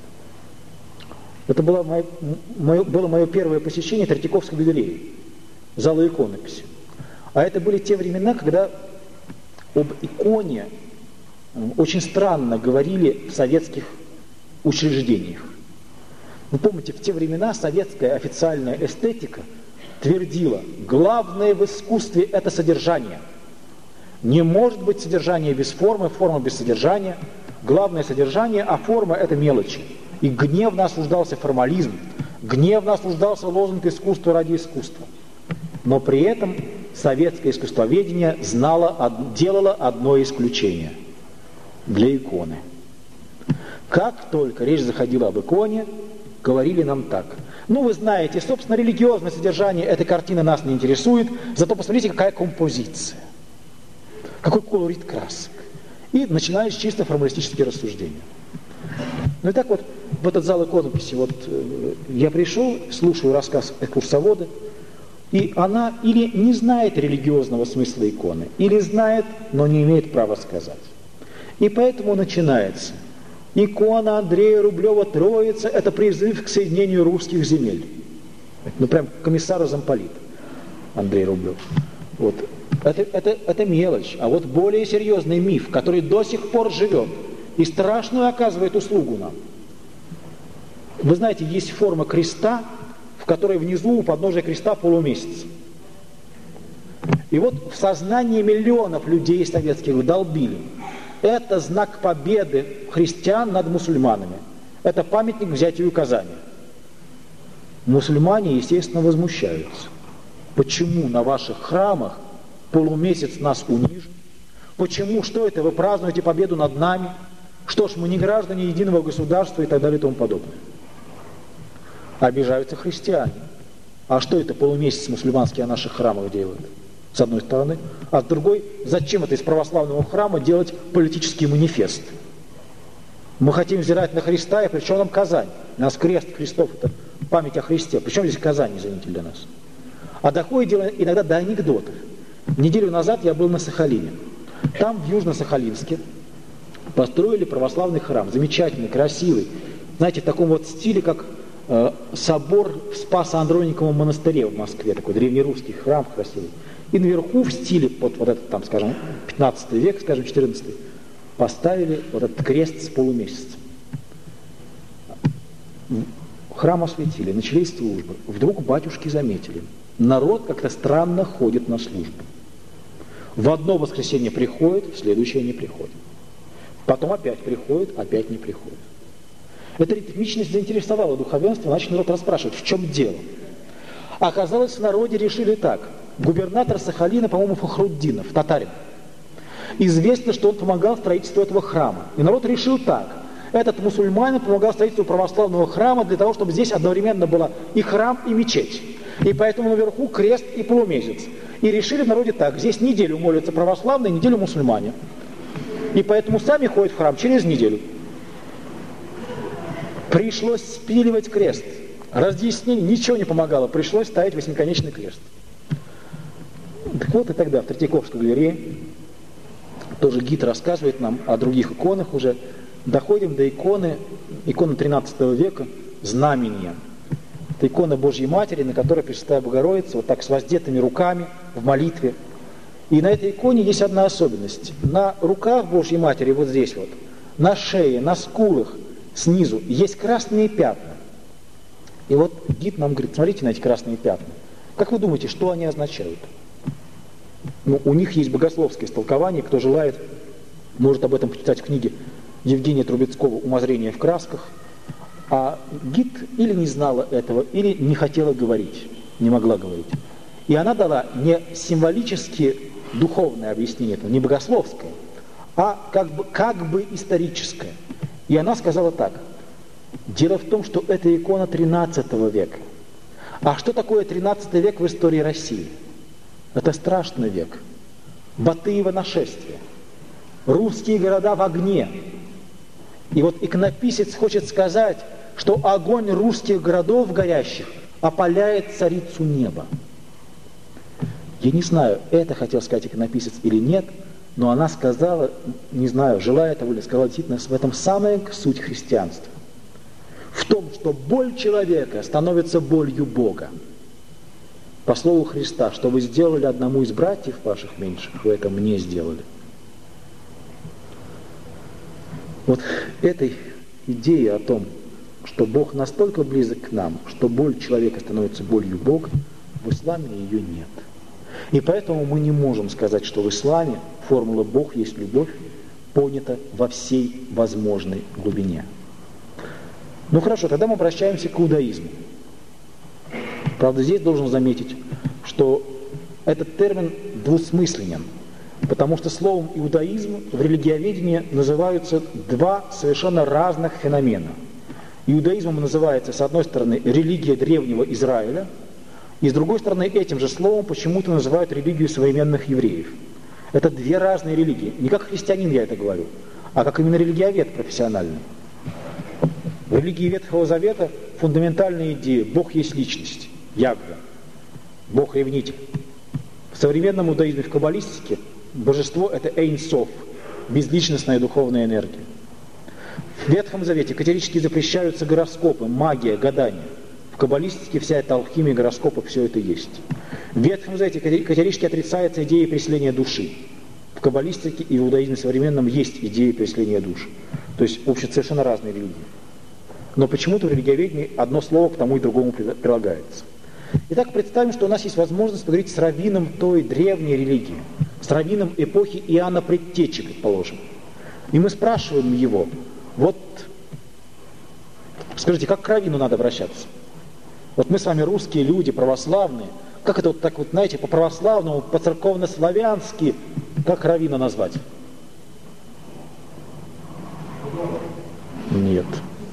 Это было мое первое посещение Третьяковской галереи, зала иконописи. А это были те времена, когда об иконе очень странно говорили в советских учреждениях. Вы помните, в те времена советская официальная эстетика твердила: главное в искусстве – это содержание. Не может быть содержание без формы, форма без содержания. Главное содержание, а форма – это мелочи. И гневно осуждался формализм, гневно осуждался лозунг «искусство ради искусства». Но при этом советское искусствоведение делало одно исключение для иконы. Как только речь заходила об иконе, говорили нам так: ну, вы знаете, собственно, религиозное содержание этой картины нас не интересует, зато посмотрите, какая композиция, какой колорит красок. И начинались чисто формалистические рассуждения. Ну и так вот, в этот зал иконописи я пришел, слушаю рассказ экскурсовода, и она или не знает религиозного смысла иконы, или знает, но не имеет права сказать. И поэтому начинается: икона Андрея Рублева Троица – это призыв к соединению русских земель. Ну прям комиссару замполита Андрей Рублев. Вот. Это мелочь. А вот более серьезный миф, который до сих пор живет и страшную оказывает услугу нам. Вы знаете, есть форма креста, в которой внизу у подножия креста полумесяц. И вот в сознании миллионов людей советских вдолбили: это знак победы христиан над мусульманами. Это памятник взятию Казани. Мусульмане, естественно, возмущаются. Почему на ваших храмах полумесяц нас унижен? Почему? Что это? Вы празднуете победу над нами? Что ж, мы не граждане единого государства и так далее и тому подобное. Обижаются христиане. А что это полумесяц мусульманские о наших храмах делают? С одной стороны. А с другой, зачем это из православного храма делать политический манифест? Мы хотим взирать на Христа, и причем нам Казань. У нас крест Христов, это память о Христе. Причем здесь Казань, извините, для нас? А доходит дело иногда до анекдотов. Неделю назад я был на Сахалине. Там, в Южно-Сахалинске, построили православный храм. Замечательный, красивый. Знаете, в таком вот стиле, как собор в Спасо-Андрониковом монастыре в Москве. Такой древнерусский храм красивый. И наверху в стиле, вот этот, там, скажем, 15 век, скажем, 14, поставили вот этот крест с полумесяцем. Храм осветили, начались службы. Вдруг батюшки заметили: народ как-то странно ходит на службу. В одно воскресенье приходит, в следующее не приходит. Потом опять приходит, опять не приходит. Эта ритмичность заинтересовала духовенство, начали народ расспрашивать, в чем дело. Оказалось, в народе решили так. Губернатор Сахалина, по-моему, Фахруддинов, татарин. Известно, что он помогал строительству этого храма. И народ решил так. Этот мусульманин помогал строительству православного храма для того, чтобы здесь одновременно была и храм, и мечеть. И поэтому наверху крест и полумесяц. И решили в народе так. Здесь неделю молятся православные, неделю мусульмане. И поэтому сами ходят в храм через неделю. Пришлось спиливать крест. Разъяснение ничего не помогало. Пришлось ставить восьмиконечный крест. Так вот и тогда в Третьяковской галерее тоже гид рассказывает нам о других иконах уже. Доходим до иконы 13 века, знамения. Это икона Божьей Матери, на которой Пресвятая Богородица, вот так с воздетыми руками в молитве. И на этой иконе есть одна особенность. На руках Божьей Матери, вот здесь вот, на шее, на скулах, снизу, есть красные пятна. И вот гид нам говорит, смотрите на эти красные пятна. Как вы думаете, что они означают? Ну, у них есть богословское истолкование, кто желает, может об этом почитать в книге Евгения Трубецкого «Умозрение в красках». А гид или не знала этого, или не хотела говорить, не могла говорить. И она дала не символически духовное объяснение, не богословское, а как бы историческое. И она сказала так. Дело в том, что это икона 13 века. А что такое 13 век в истории России? Это страшный век. Батыево нашествие. Русские города в огне. И вот иконописец хочет сказать, что огонь русских городов горящих опаляет царицу неба. Я не знаю, это хотел сказать иконописец или нет, но она сказала, не знаю, желая этого или сказала действительно, в этом самая суть христианства. В том, что боль человека становится болью Бога. По слову Христа, что вы сделали одному из братьев ваших меньших, вы это мне сделали. Вот этой идеей о том, что Бог настолько близок к нам, что боль человека становится болью Бога, в исламе ее нет. И поэтому мы не можем сказать, что в исламе формула «Бог есть любовь» понята во всей возможной глубине. Ну хорошо, тогда мы обращаемся к иудаизму. Правда, здесь должен заметить, что этот термин двусмысленен, потому что словом иудаизм в религиоведении называются два совершенно разных феномена. Иудаизмом называется, с одной стороны, религия древнего Израиля, и с другой стороны, этим же словом почему-то называют религию современных евреев. Это две разные религии. Не как христианин я это говорю, а как именно религиовед профессиональный. В религии Ветхого Завета фундаментальная идея – Бог есть личность, Ягве, Бог-ревнитель. В современном иудаизме, в каббалистике, божество – это Эйн Соф, безличностная духовная энергия. В Ветхом Завете категорически запрещаются гороскопы, магия, гадание. В каббалистике вся эта алхимия, гороскопы, все это есть. В Ветхом Завете категорически отрицается идея преследования души. В каббалистике и в иудаизме современном есть идея преследования душ. То есть, в общем, совершенно разные религии. Но почему-то в религиоведении одно слово к тому и другому прилагается. Итак, представим, что у нас есть возможность поговорить с раввином той древней религии, с раввином эпохи Иоанна Предтечи, предположим. И мы спрашиваем его, вот, скажите, как к раввину надо обращаться? Вот мы с вами русские люди, православные, как это вот так вот, знаете, по-православному, по-церковно-славянски, как раввина назвать? Нет.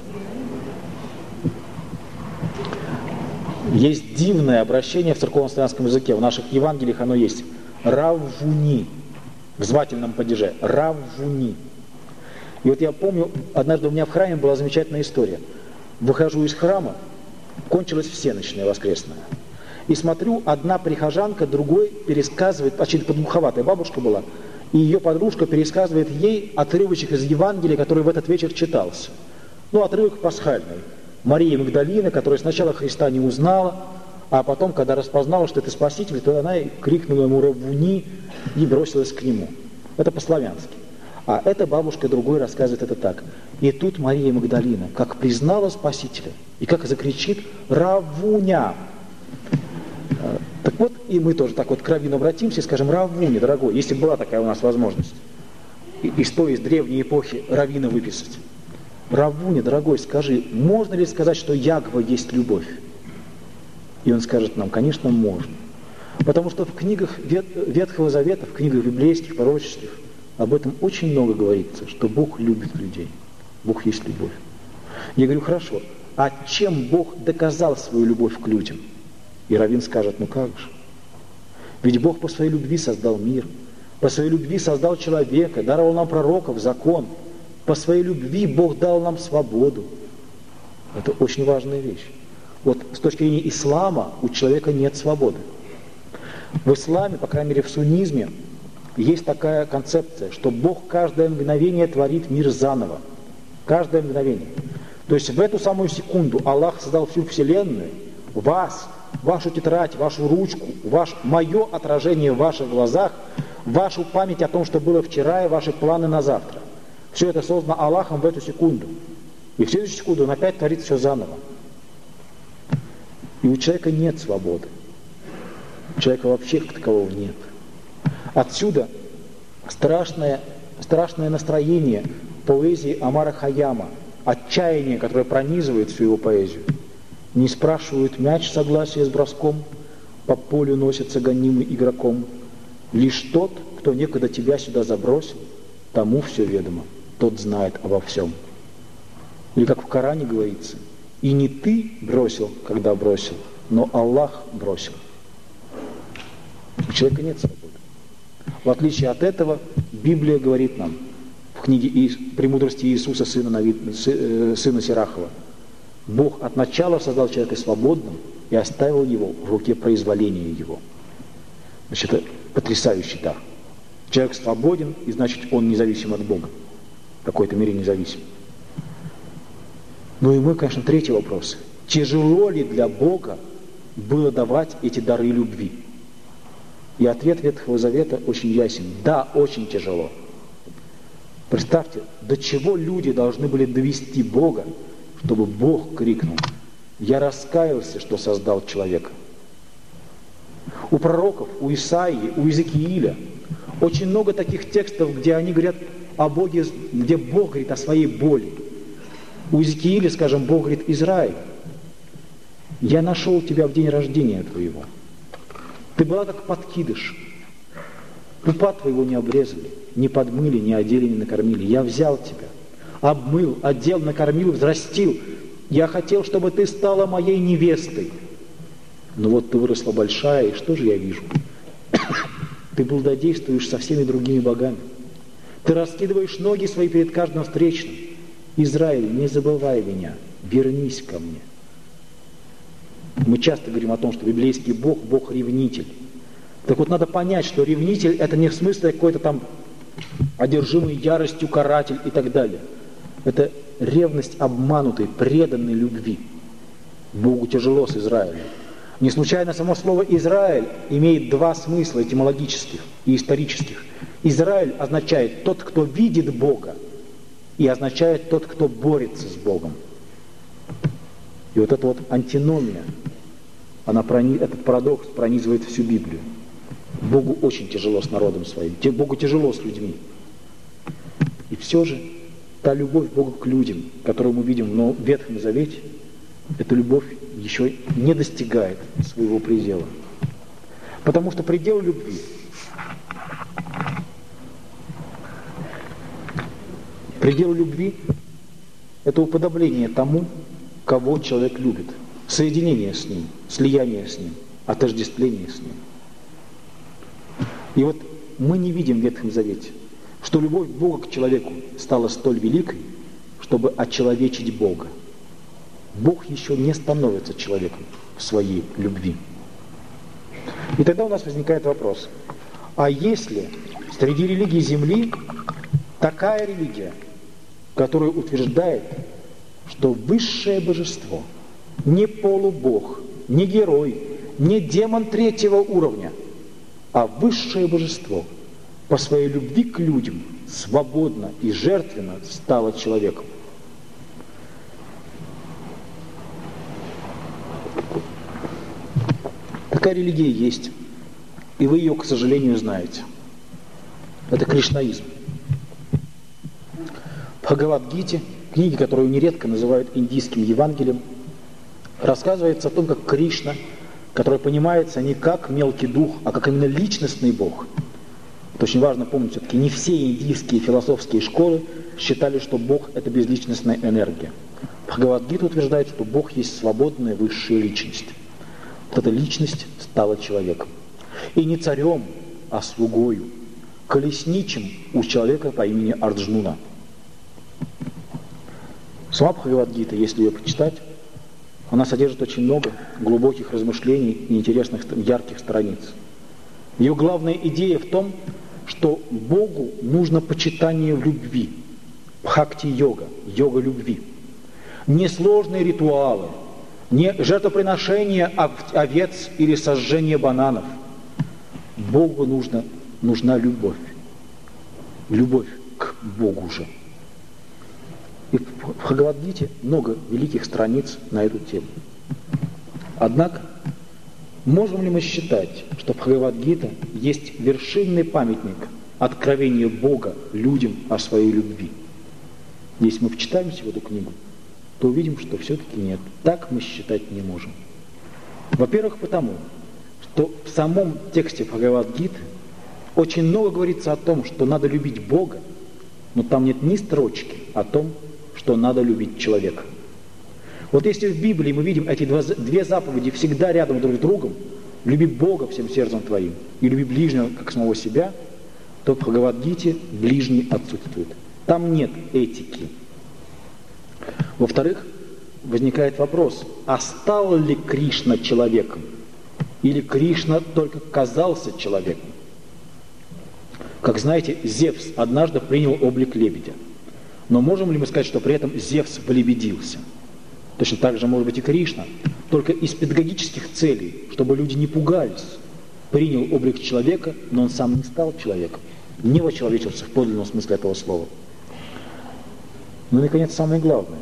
Есть дивное обращение в церковно-славянском языке, в наших Евангелиях оно есть. Раввуни, в звательном падеже. Раввуни. И вот я помню, однажды у меня в храме была замечательная история. Выхожу из храма, кончилась всенощная воскресная. И смотрю, одна прихожанка другой пересказывает, почти подглуховатая бабушка была, и ее подружка пересказывает ей отрывочек из Евангелия, который в этот вечер читался. Ну, отрывок пасхальный. Мария Магдалина, которая сначала Христа не узнала, а потом, когда распознала, что это Спаситель, то она крикнула ему «Раввуни» и бросилась к нему. Это по-славянски. А эта бабушка другой рассказывает это так. И тут Мария Магдалина, как признала Спасителя, и как закричит «Раввуня!». Так вот, и мы тоже так вот к раввину обратимся и скажем «Раввуня, дорогой», если была такая у нас возможность. И что из древней эпохи раввина выписать. Равуня, дорогой, скажи, можно ли сказать, что Ягва есть любовь? И он скажет нам, конечно, можно. Потому что в книгах Ветхого Завета, в книгах библейских, пророческих, об этом очень много говорится, что Бог любит людей. Бог есть любовь. Я говорю, хорошо, а чем Бог доказал свою любовь к людям? И раввин скажет, ну как же? Ведь Бог по своей любви создал мир, по своей любви создал человека, даровал нам пророков, закон. По своей любви Бог дал нам свободу. Это очень важная вещь. Вот с точки зрения ислама у человека нет свободы. В исламе, по крайней мере в суннизме, есть такая концепция, что Бог каждое мгновение творит мир заново. Каждое мгновение. То есть в эту самую секунду Аллах создал всю вселенную, вас, вашу тетрадь, вашу ручку, мое отражение в ваших глазах, вашу память о том, что было вчера, и ваши планы на завтра. Все это создано Аллахом в эту секунду. И в следующую секунду Он опять творит все заново. И у человека нет свободы. У человека вообще как такового нет. Отсюда страшное настроение поэзии Омара Хайяма, отчаяние, которое пронизывает всю его поэзию. Не спрашивают мяч согласия с броском, по полю носится гонимый игроком. Лишь тот, кто некогда тебя сюда забросил, тому все ведомо, тот знает обо всем. Или как в Коране говорится, и не ты бросил, когда бросил, но Аллах бросил. У человека нет свободы. В отличие от этого, Библия говорит нам в книге «Премудрости Иисуса, сына Сирахова», Бог от начала создал человека свободным и оставил его в руке произволения его. Значит, это потрясающий дар. Человек свободен, и значит, он независим от Бога. В какой-то мере независим. Ну и мы, конечно, третий вопрос. Тяжело ли для Бога было давать эти дары любви? И ответ Ветхого Завета очень ясен. Да, очень тяжело. Представьте, до чего люди должны были довести Бога, чтобы Бог крикнул: «Я раскаялся, что создал человека». У пророков, у Исаии, у Иезекииля очень много таких текстов, где они говорят о Боге, где Бог говорит о своей боли. У Иезекииля, скажем, Бог говорит: «Израиль, я нашел тебя в день рождения твоего. Ты была как подкидыш. Пупа твоего не обрезали, не подмыли, не одели, не накормили. Я взял тебя, обмыл, одел, накормил, взрастил. Я хотел, чтобы ты стала моей невестой. Но вот ты выросла большая, и что же я вижу? Ты блудодействуешь со всеми другими богами. Ты раскидываешь ноги свои перед каждым встречным. Израиль, не забывай меня, вернись ко мне». Мы часто говорим о том, что библейский Бог – Бог-ревнитель. Так вот, надо понять, что ревнитель – это не в смысле какой-то там одержимый яростью каратель и так далее. Это ревность обманутой, преданной любви. Богу тяжело с Израилем. Не случайно само слово «Израиль» имеет два смысла этимологических и исторических. Израиль означает «тот, кто видит Бога», и означает «тот, кто борется с Богом». И вот эта вот антиномия, этот парадокс пронизывает всю Библию. Богу очень тяжело с народом своим, Богу тяжело с людьми. И все же та любовь Бога к людям, которую мы видим в Ветхом Завете, эта любовь еще не достигает своего предела. Потому что предел любви – это уподобление тому, кого человек любит. Соединение с ним, слияние с ним, отождествление с ним. И вот мы не видим в Ветхом Завете, что любовь Бога к человеку стала столь великой, чтобы очеловечить Бога. Бог еще не становится человеком в своей любви. И тогда у нас возникает вопрос: а если среди религий Земли такая религия, которая утверждает, что высшее божество, не полубог, не герой, не демон третьего уровня, а высшее божество по своей любви к людям свободно и жертвенно стало человеком? Такая религия есть, и вы ее, к сожалению, знаете. Это кришнаизм. В Бхагавад-гите книге, которую нередко называют индийским Евангелием, рассказывается о том, как Кришна, который понимается не как мелкий дух, а как именно личностный Бог. Это очень важно помнить, все-таки не все индийские философские школы считали, что Бог – это безличностная энергия. Бхагавад-гита утверждает, что Бог есть свободная высшая личность. Вот эта личность стала человеком. И не царем, а слугою, колесничим у человека по имени Арджуна. Сама Бхагавад-гита, если ее почитать, она содержит очень много глубоких размышлений и интересных, ярких страниц. Ее главная идея в том, что Богу нужно почитание в любви, бхакти-йога, йога любви. Не сложные ритуалы, не жертвоприношение овец или сожжение бананов. Богу нужна любовь. Любовь к Богу же. И в Бхагавад-гите много великих страниц на эту тему. Однако, можем ли мы считать, что Бхагавад-гита есть вершинный памятник откровения Бога людям о своей любви? Если мы вчитаемся в эту книгу, то увидим, что все-таки нет. Так мы считать не можем. Во-первых, потому, что в самом тексте Бхагавад-гиты очень много говорится о том, что надо любить Бога, но там нет ни строчки о том, что надо любить человека. Вот если в Библии мы видим эти две заповеди всегда рядом друг с другом, люби Бога всем сердцем твоим и люби ближнего как самого себя, то в Бхагавад-гите ближний отсутствует. Там нет этики. Во-вторых, возникает вопрос, а стал ли Кришна человеком? Или Кришна только казался человеком? Как знаете, Зевс однажды принял облик лебедя. Но можем ли мы сказать, что при этом Зевс влебедился? Точно так же может быть и Кришна, только из педагогических целей, чтобы люди не пугались, принял облик человека, но он сам не стал человеком, не вочеловечился в подлинном смысле этого слова. Ну и, наконец, самое главное.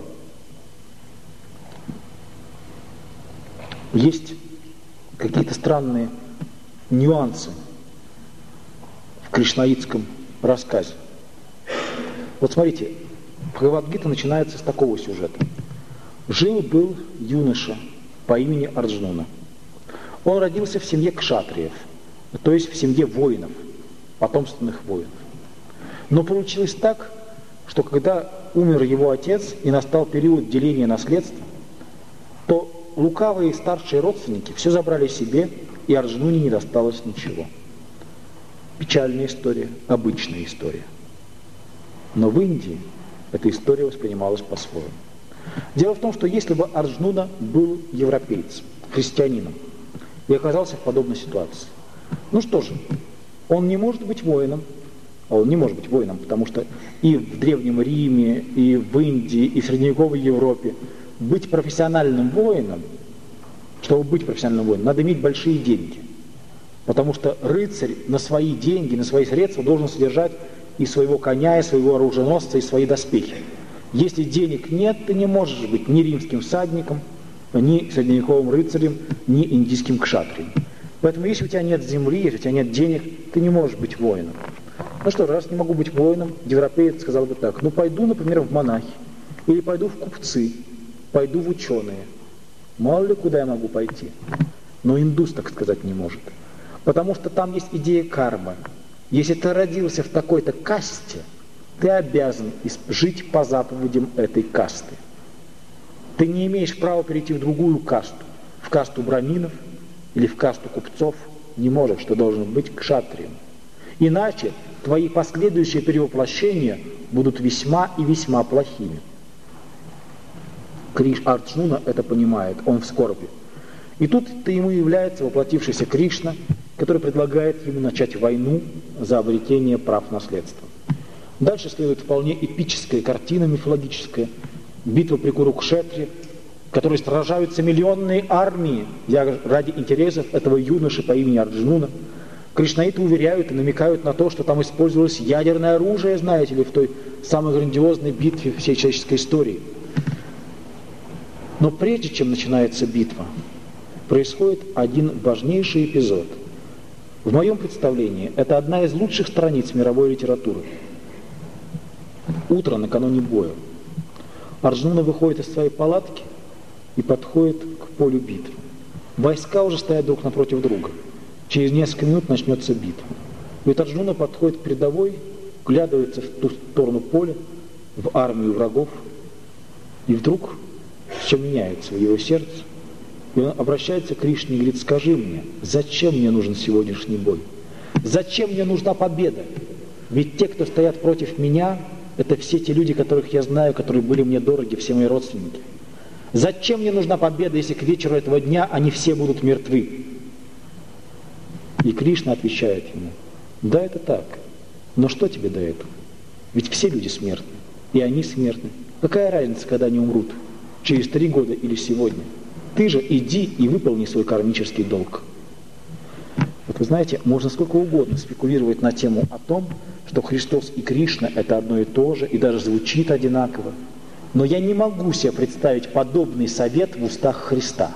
Есть какие-то странные нюансы в кришнаитском рассказе. Вот смотрите, Бхагавад-гита начинается с такого сюжета. Жил-был юноша по имени Арджуна. Он родился в семье кшатриев, то есть в семье воинов, потомственных воинов. Но получилось так, что когда умер его отец и настал период деления наследства, то лукавые старшие родственники все забрали себе, и Арджуне не досталось ничего. Печальная история, обычная история. Но в Индии эта история воспринималась по-своему. Дело в том, что если бы Арджуна был европейцем, христианином, и оказался в подобной ситуации, ну что же, он не может быть воином, потому что и в Древнем Риме, и в Индии, и в средневековой Европе быть профессиональным воином, чтобы быть профессиональным воином, надо иметь большие деньги. Потому что рыцарь на свои деньги, на свои средства должен содержать и своего коня, и своего оруженосца, и свои доспехи. Если денег нет, ты не можешь быть ни римским всадником, ни средневековым рыцарем, ни индийским кшатрием. Поэтому если у тебя нет земли, если у тебя нет денег, ты не можешь быть воином. Ну что, раз не могу быть воином, европеец сказал бы так: ну пойду, например, в монахи, или пойду в купцы, пойду в ученые. Мало ли куда я могу пойти. Но индус так сказать не может. Потому что там есть идея кармы. Если ты родился в такой-то касте, ты обязан жить по заповедям этой касты. Ты не имеешь права перейти в другую касту, в касту браминов или в касту купцов. Не можешь, ты должен быть кшатрием. Иначе твои последующие перевоплощения будут весьма и весьма плохими. Арджуна это понимает, он в скорби. И тут-то ему является воплотившийся Кришна, который предлагает ему начать войну за обретение прав наследства. Дальше следует вполне эпическая картина мифологическая, битва при Курукшетре, в которой сражаются миллионные армии ради интересов этого юноши по имени Арджуна. Кришнаиты уверяют и намекают на то, что там использовалось ядерное оружие, знаете ли, в той самой грандиозной битве всей человеческой истории. Но прежде чем начинается битва, происходит один важнейший эпизод. В моем представлении это одна из лучших страниц мировой литературы. Утро накануне боя. Арджуна выходит из своей палатки и подходит к полю битвы. Войска уже стоят друг напротив друга. Через несколько минут начнется битва. И вот Арджуна подходит к передовой, вглядывается в ту сторону поля, в армию врагов, и вдруг все меняется в его сердце. И он обращается к Кришне и говорит: скажи мне, зачем мне нужен сегодняшний бой? Зачем мне нужна победа? Ведь те, кто стоят против меня, это все те люди, которых я знаю, которые были мне дороги, все мои родственники. Зачем мне нужна победа, если к вечеру этого дня они все будут мертвы? И Кришна отвечает ему: да, это так, но что тебе до этого? Ведь все люди смертны, и они смертны. Какая разница, когда они умрут? Через 3 года или сегодня? Ты же иди и выполни свой кармический долг. Вот вы знаете, можно сколько угодно спекулировать на тему о том, что Христос и Кришна – это одно и то же, и даже звучит одинаково. Но я не могу себе представить подобный совет в устах Христа.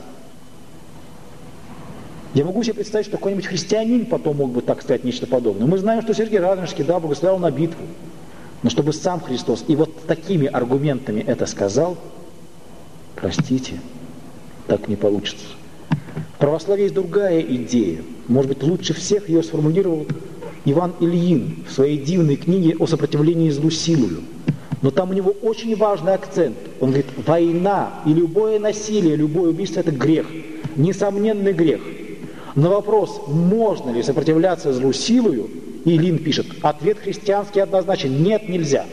Я могу себе представить, что какой-нибудь христианин потом мог бы так сказать нечто подобное. Мы знаем, что Сергий Радонежский, да, благословлял на битву. Но чтобы сам Христос и вот такими аргументами это сказал, простите, так не получится. В православии есть другая идея. Может быть, лучше всех ее сформулировал Иван Ильин в своей дивной книге о сопротивлении злу силою. Но там у него очень важный акцент. Он говорит: война и любое насилие, любое убийство – это грех, несомненный грех. На вопрос, можно ли сопротивляться злу силою, Ильин пишет: ответ христианский однозначен – нет, нельзя.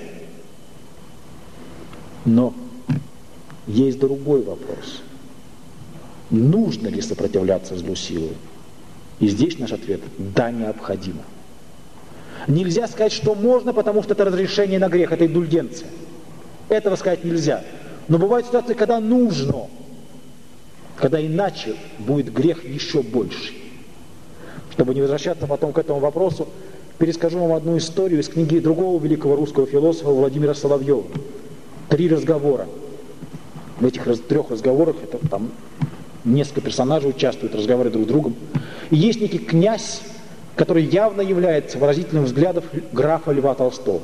Но есть другой вопрос. Нужно ли сопротивляться злу силою? И здесь наш ответ – да, необходимо. Нельзя сказать, что можно, потому что это разрешение на грех, это индульгенция. Этого сказать нельзя. Но бывают ситуации, когда нужно, когда иначе будет грех еще больше. Чтобы не возвращаться потом к этому вопросу, перескажу вам одну историю из книги другого великого русского философа Владимира Соловьева. 3 разговора. В этих 3 разговорах это там несколько персонажей участвуют, разговаривают друг с другом. И есть некий князь, который явно является выразителем взглядов графа Льва Толстого.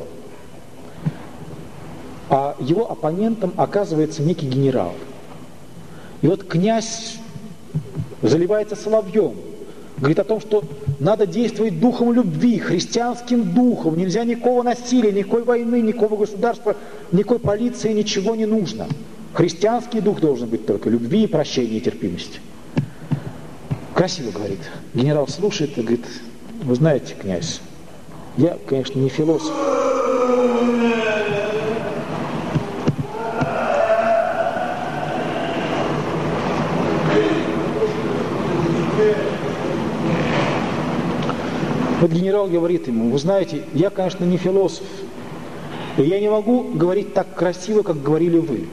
А его оппонентом оказывается некий генерал. И вот князь заливается соловьем, говорит о том, что надо действовать духом любви, христианским духом, нельзя никакого насилия, никакой войны, никакого государства, никакой полиции, ничего не нужно. Христианский дух должен быть только любви, прощения и терпимости. Красиво говорит. Генерал слушает и говорит: вы знаете, князь, я, конечно, не философ. Вот генерал говорит ему: вы знаете, я, конечно, не философ, и я не могу говорить так красиво, как говорили вы.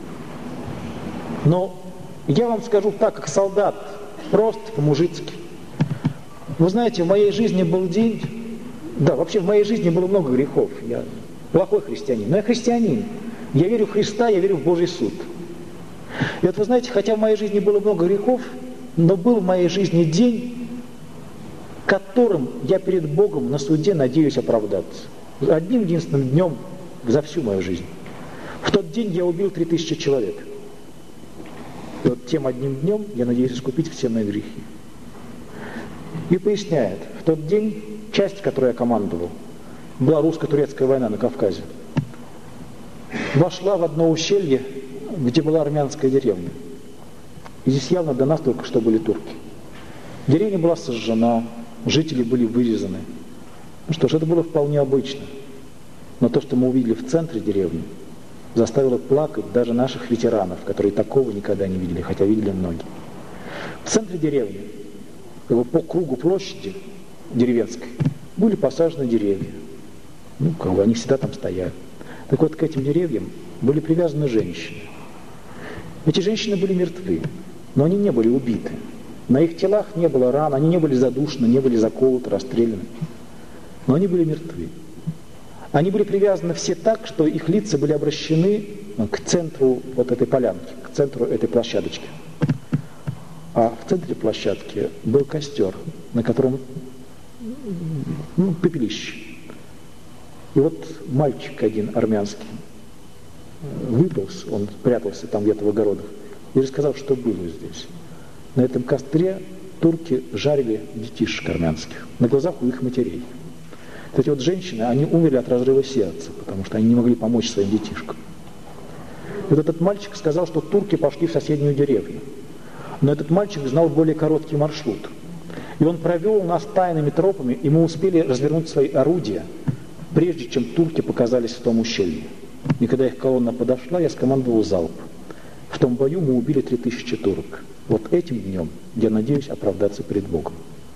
Но я вам скажу так, как солдат, просто по-мужицки. Вы знаете, в моей жизни был день, да, вообще в моей жизни было много грехов. Я плохой христианин, но я христианин. Я верю в Христа, я верю в Божий суд. И вот вы знаете, хотя в моей жизни было много грехов, но был в моей жизни день, которым я перед Богом на суде надеюсь оправдаться. Одним единственным днем за всю мою жизнь. В тот день я убил 3000 человек. И вот тем одним днем я надеюсь искупить все мои грехи. И поясняет, в тот день часть, которой я командовал, была русско-турецкая война на Кавказе, вошла в одно ущелье, где была армянская деревня. И здесь явно до нас только что были турки. Деревня была сожжена, жители были вырезаны. Ну что ж, это было вполне обычно. Но то, что мы увидели в центре деревни, заставило плакать даже наших ветеранов, которые такого никогда не видели, хотя видели многие. В центре деревни, как бы по кругу площади деревенской, были посажены деревья. Ну, как бы они всегда там стоят. Так вот, к этим деревьям были привязаны женщины. Эти женщины были мертвы, но они не были убиты. На их телах не было ран, они не были задушены, не были заколоты, расстреляны. Но они были мертвы. Они были привязаны все так, что их лица были обращены к центру вот этой полянки, к центру этой площадочки. А в центре площадки был костер, на котором пепелище. И вот мальчик один армянский выполз, он прятался там где-то в огородах, и рассказал, что было здесь. На этом костре турки жарили детишек армянских на глазах у их матерей. Эти вот женщины, они умерли от разрыва сердца, потому что они не могли помочь своим детишкам. И вот этот мальчик сказал, что турки пошли в соседнюю деревню. Но этот мальчик знал более короткий маршрут. И он провел нас тайными тропами, и мы успели развернуть свои орудия, прежде чем турки показались в том ущелье. И когда их колонна подошла, я скомандовал залп. В том бою мы убили 3000 турок. Вот этим днем я надеюсь оправдаться перед Богом.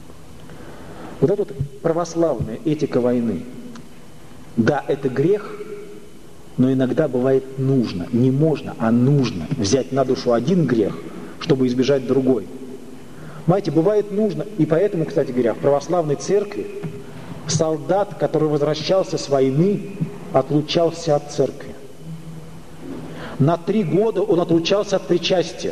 Вот эта вот православная этика войны. Да, это грех, но иногда бывает нужно, не можно, а нужно взять на душу один грех, чтобы избежать другой. Понимаете, бывает нужно, и поэтому, кстати говоря, в православной церкви солдат, который возвращался с войны, отлучался от церкви. На 3 года он отлучался от причастия.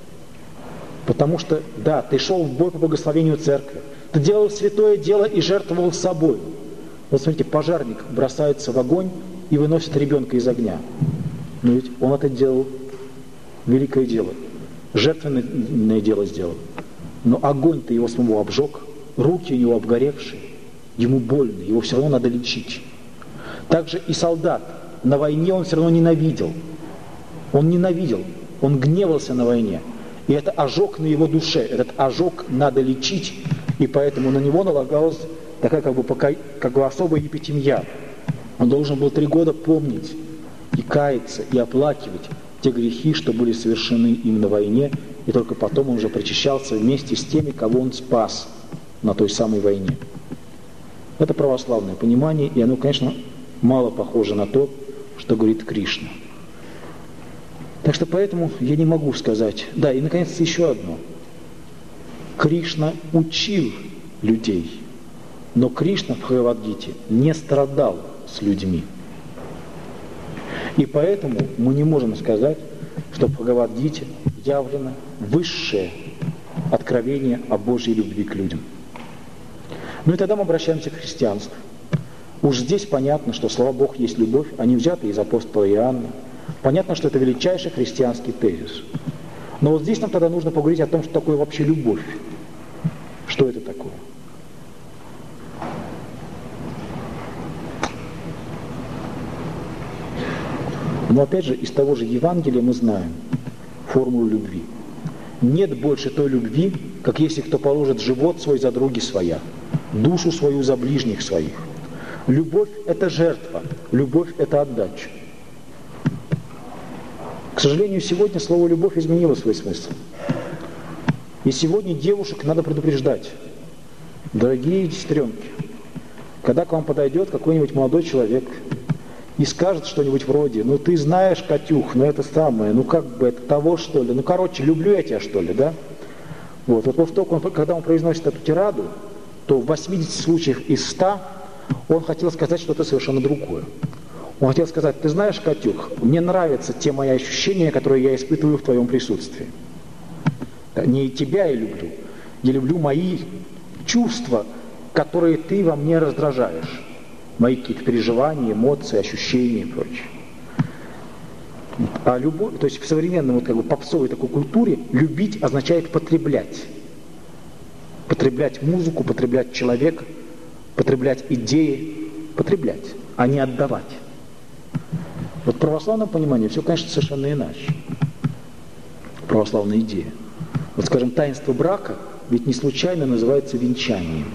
Потому что, да, ты шел в бой по благословению церкви, ты делал святое дело и жертвовал собой. Вот смотрите, пожарник бросается в огонь и выносит ребенка из огня. Но ведь он это делал, великое дело, жертвенное дело сделал. Но огонь-то его самого обжег, руки у него обгоревшие, ему больно, его все равно надо лечить. Также и солдат на войне он все равно ненавидел. Он ненавидел, он гневался на войне. И это ожог на его душе, этот ожог надо лечить, и поэтому на него налагалась такая как бы особая епитемья. Он должен был 3 года помнить и каяться, и оплакивать те грехи, что были совершены им на войне, и только потом он уже причащался вместе с теми, кого он спас на той самой войне. Это православное понимание, и оно, конечно, мало похоже на то, что говорит Кришна. Так что поэтому я не могу сказать. Да, и наконец еще одно. Кришна учил людей, но Кришна в Бхагавад-гите не страдал с людьми. И поэтому мы не можем сказать, что в Бхагавад-гите явлено высшее откровение о Божьей любви к людям. Ну и тогда мы обращаемся к христианству. Уж здесь понятно, что слова «Бог есть любовь», они взяты из апостола Иоанна. Понятно, что это величайший христианский тезис. Но вот здесь нам тогда нужно поговорить о том, что такое вообще любовь. Что это такое? Но опять же, из того же Евангелия мы знаем формулу любви. Нет больше той любви, как если кто положит живот свой за други своя, душу свою за ближних своих. Любовь – это жертва, любовь – это отдача. К сожалению, сегодня слово «любовь» изменило свой смысл. И сегодня девушек надо предупреждать. Дорогие сестренки, когда к вам подойдет какой-нибудь молодой человек и скажет что-нибудь вроде: «Ну ты знаешь, Катюх, ну это самое, ну как бы это того, что ли, ну короче, люблю я тебя, что ли, да?» Вот только когда он произносит эту тираду, то в 80 случаях из 100 он хотел сказать что-то совершенно другое. Он хотел сказать: «Ты знаешь, Катюх, мне нравятся те мои ощущения, которые я испытываю в твоем присутствии. Не тебя я люблю мои чувства, которые ты во мне раздражаешь, мои какие-то переживания, эмоции, ощущения и прочее». А любовь, то есть в современной попсовой такой культуре любить означает потреблять. Потреблять музыку, потреблять человека, потреблять идеи, потреблять, а не отдавать. Вот в православном понимании все, конечно, совершенно иначе. Православная идея. Вот, скажем, таинство брака ведь не случайно называется венчанием.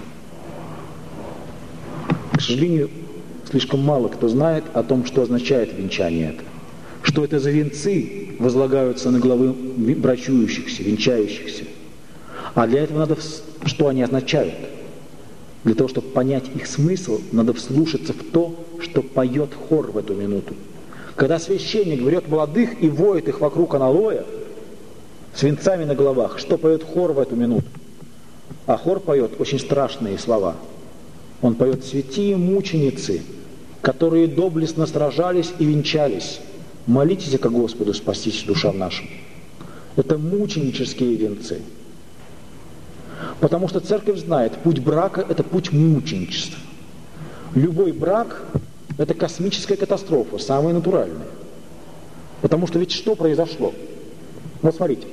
К сожалению, слишком мало кто знает о том, что означает венчание это. Что это за венцы возлагаются на головы брачующихся, венчающихся. А для этого надо, что они означают. Для того, чтобы понять их смысл, надо вслушаться в то, что поет хор в эту минуту. Когда священник берет молодых и воет их вокруг аналоя с венцами на головах, что поет хор в эту минуту? А хор поет очень страшные слова. Он поет: «Святые мученицы, которые доблестно сражались и венчались, молитесь ко Господу, спастись душам нашим». Это мученические венцы. Потому что церковь знает, путь брака – это путь мученичества. Любой брак – это космическая катастрофа, самая натуральная. Потому что ведь что произошло? Вот смотрите.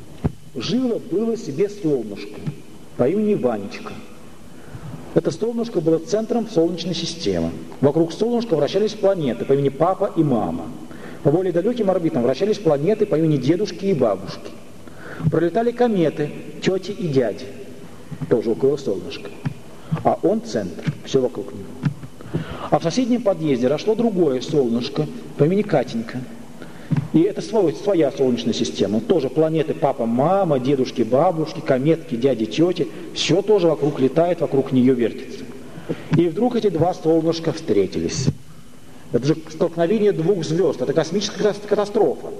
Было себе солнышко по имени Ванечка. Это солнышко было центром Солнечной системы. Вокруг солнышка вращались планеты по имени Папа и Мама. По более далеким орбитам вращались планеты по имени Дедушки и Бабушки. Пролетали кометы, тети и дяди, тоже около солнышка. А он центр, все вокруг него. А в соседнем подъезде росло другое солнышко по имени Катенька. И это своя Солнечная система. Тоже планеты папа, мама, дедушки, бабушки, кометки, дяди, тети. Все тоже вокруг летает, вокруг нее вертится. И вдруг эти два солнышка встретились. Это же столкновение двух звезд. Это космическая катастрофа.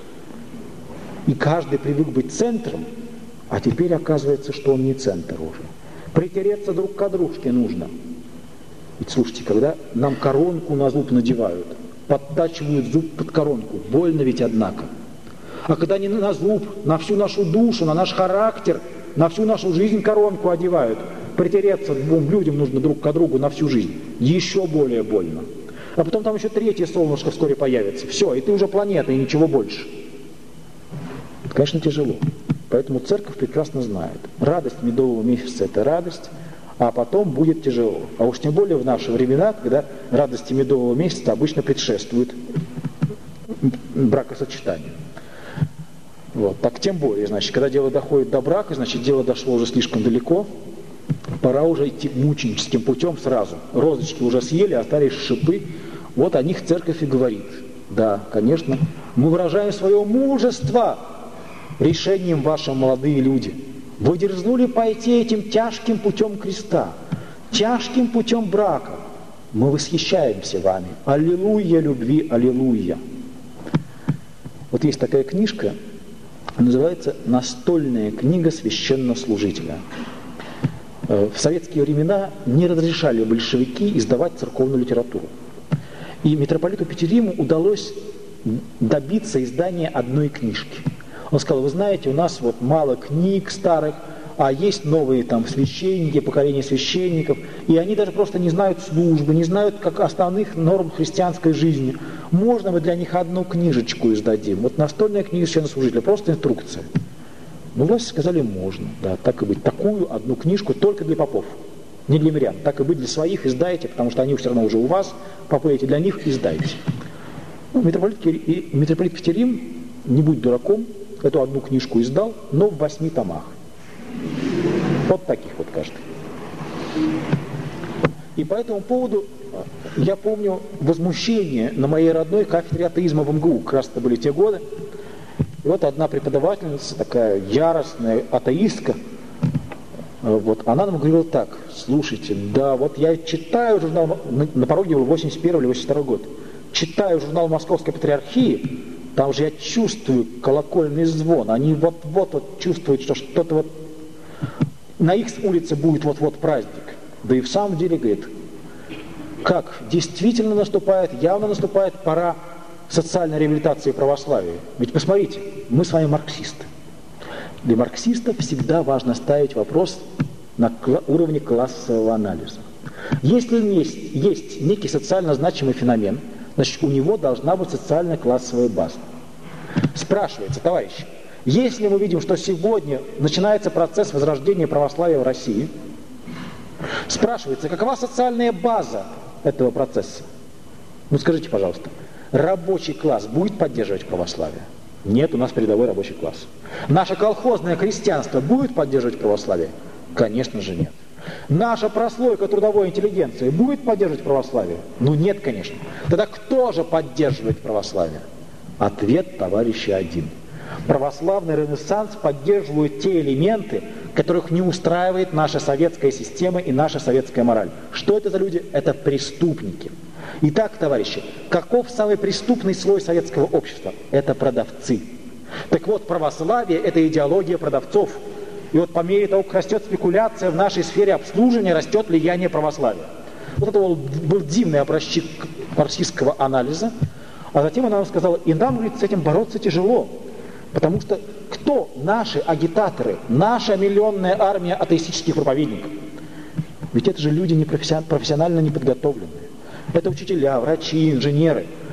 И каждый привык быть центром, а теперь оказывается, что он не центр уже. Притереться друг к дружке нужно. Ведь слушайте, когда нам коронку на зуб надевают, подтачивают зуб под коронку, больно ведь однако. А когда не на зуб, на всю нашу душу, на наш характер, на всю нашу жизнь коронку одевают, притереться двум людям нужно друг к другу на всю жизнь. Еще более больно. А потом там еще третье солнышко вскоре появится. Все, и ты уже планета, и ничего больше. Это, конечно, тяжело. Поэтому церковь прекрасно знает. Радость медового месяца – это радость, а потом будет тяжело. А уж тем более в наши времена, когда радости медового месяца обычно предшествуют бракосочетанию. Вот. Так тем более, значит, когда дело доходит до брака, значит, дело дошло уже слишком далеко, пора уже идти мученическим путем сразу. Розочки уже съели, остались шипы. Вот о них церковь и говорит. Да, конечно, мы выражаем свое мужество решением вашим, молодые люди. Вы дерзнули пойти этим тяжким путем креста, тяжким путем брака. Мы восхищаемся вами. Аллилуйя, любви, аллилуйя. Вот есть такая книжка, называется «Настольная книга священнослужителя». В советские времена не разрешали большевики издавать церковную литературу. И митрополиту Петериму удалось добиться издания одной книжки. Он сказал: вы знаете, у нас вот мало книг старых, а есть новые там священники, поколение священников, и они даже просто не знают службы, не знают как основных норм христианской жизни. Можно мы для них одну книжечку издадим? Вот настольная книга священнослужителя, просто инструкция. Ну, власти сказали, можно, да, так и быть. Такую одну книжку только для попов, не для мирян. Так и быть, для своих издайте, потому что они все равно уже у вас, попы эти, для них издайте. Ну, митрополит Петерим, не будь дураком, эту одну книжку издал, но в 8 томах. Вот таких вот каждый. И по этому поводу я помню возмущение на моей родной кафедре атеизма в МГУ. Как раз это были те годы. И вот одна преподавательница, такая яростная атеистка, вот, она нам говорила так: слушайте, да, вот я читаю журнал, на пороге был 81 или 82 год, читаю журнал Московской Патриархии, там же я чувствую колокольный звон, они вот чувствуют, что что-то вот на их улице будет вот-вот праздник. Да и в самом деле, говорит, как действительно наступает, явно наступает пора социальной реабилитации православия. Ведь посмотрите, мы с вами марксисты. Для марксистов всегда важно ставить вопрос на уровне классового анализа. Если есть некий социально значимый феномен, значит, у него должна быть социально-классовая база. Спрашивается, товарищи, если мы видим, что сегодня начинается процесс возрождения православия в России, спрашивается, какова социальная база этого процесса? Ну скажите, пожалуйста, рабочий класс будет поддерживать православие? Нет, у нас передовой рабочий класс. Наше колхозное крестьянство будет поддерживать православие? Конечно же нет. Наша прослойка трудовой интеллигенции будет поддерживать православие? Ну нет, конечно. Тогда кто же поддерживает православие? Ответ, товарищи, один. Православный ренессанс поддерживает те элементы, которых не устраивает наша советская система и наша советская мораль. Что это за люди? Это преступники. Итак, товарищи, каков самый преступный слой советского общества? Это продавцы. Так вот, православие – это идеология продавцов. И вот по мере того, как растет спекуляция в нашей сфере обслуживания, растет влияние православия. Вот это был дивный образчик марксистского анализа. А затем она нам сказала, и нам, говорит, с этим бороться тяжело. Потому что кто наши агитаторы, наша миллионная армия атеистических проповедников? Ведь это же люди профессионально неподготовленные. Это учителя, врачи, инженеры.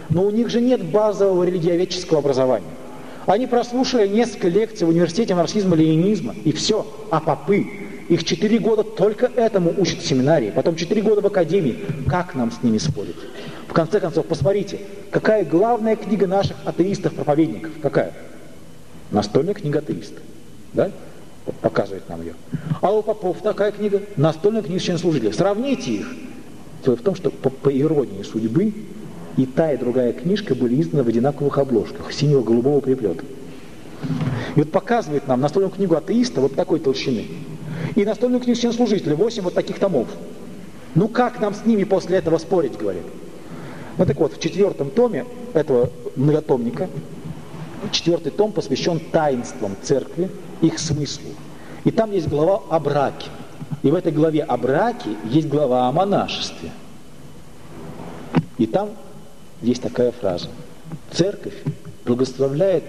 Но у них же нет базового религиоведческого образования. Они прослушали несколько лекций в университете марксизма-ленинизма, и все. А попы, их 4 года только этому учат в семинарии, потом 4 года в академии. Как нам с ними спорить? В конце концов, посмотрите, какая главная книга наших атеистов-проповедников? Какая? Настольная книга атеиста. Да? Вот показывает нам ее. А у попов такая книга? Настольная книга священнослужителя. Сравните их. Дело в том, что по иронии судьбы и та, и другая книжка были изданы в одинаковых обложках, синего голубого переплета. И вот показывает нам настольную книгу атеиста вот такой толщины. И настольную книгу священнослужителя, 8 вот таких томов. Ну как нам с ними после этого спорить, говорит. Ну так вот, в 4-м томе этого многотомника, 4-й том посвящен таинствам церкви, их смыслу. И там есть глава о браке. И в этой главе о браке есть глава о монашестве. И там есть такая фраза. Церковь благословляет,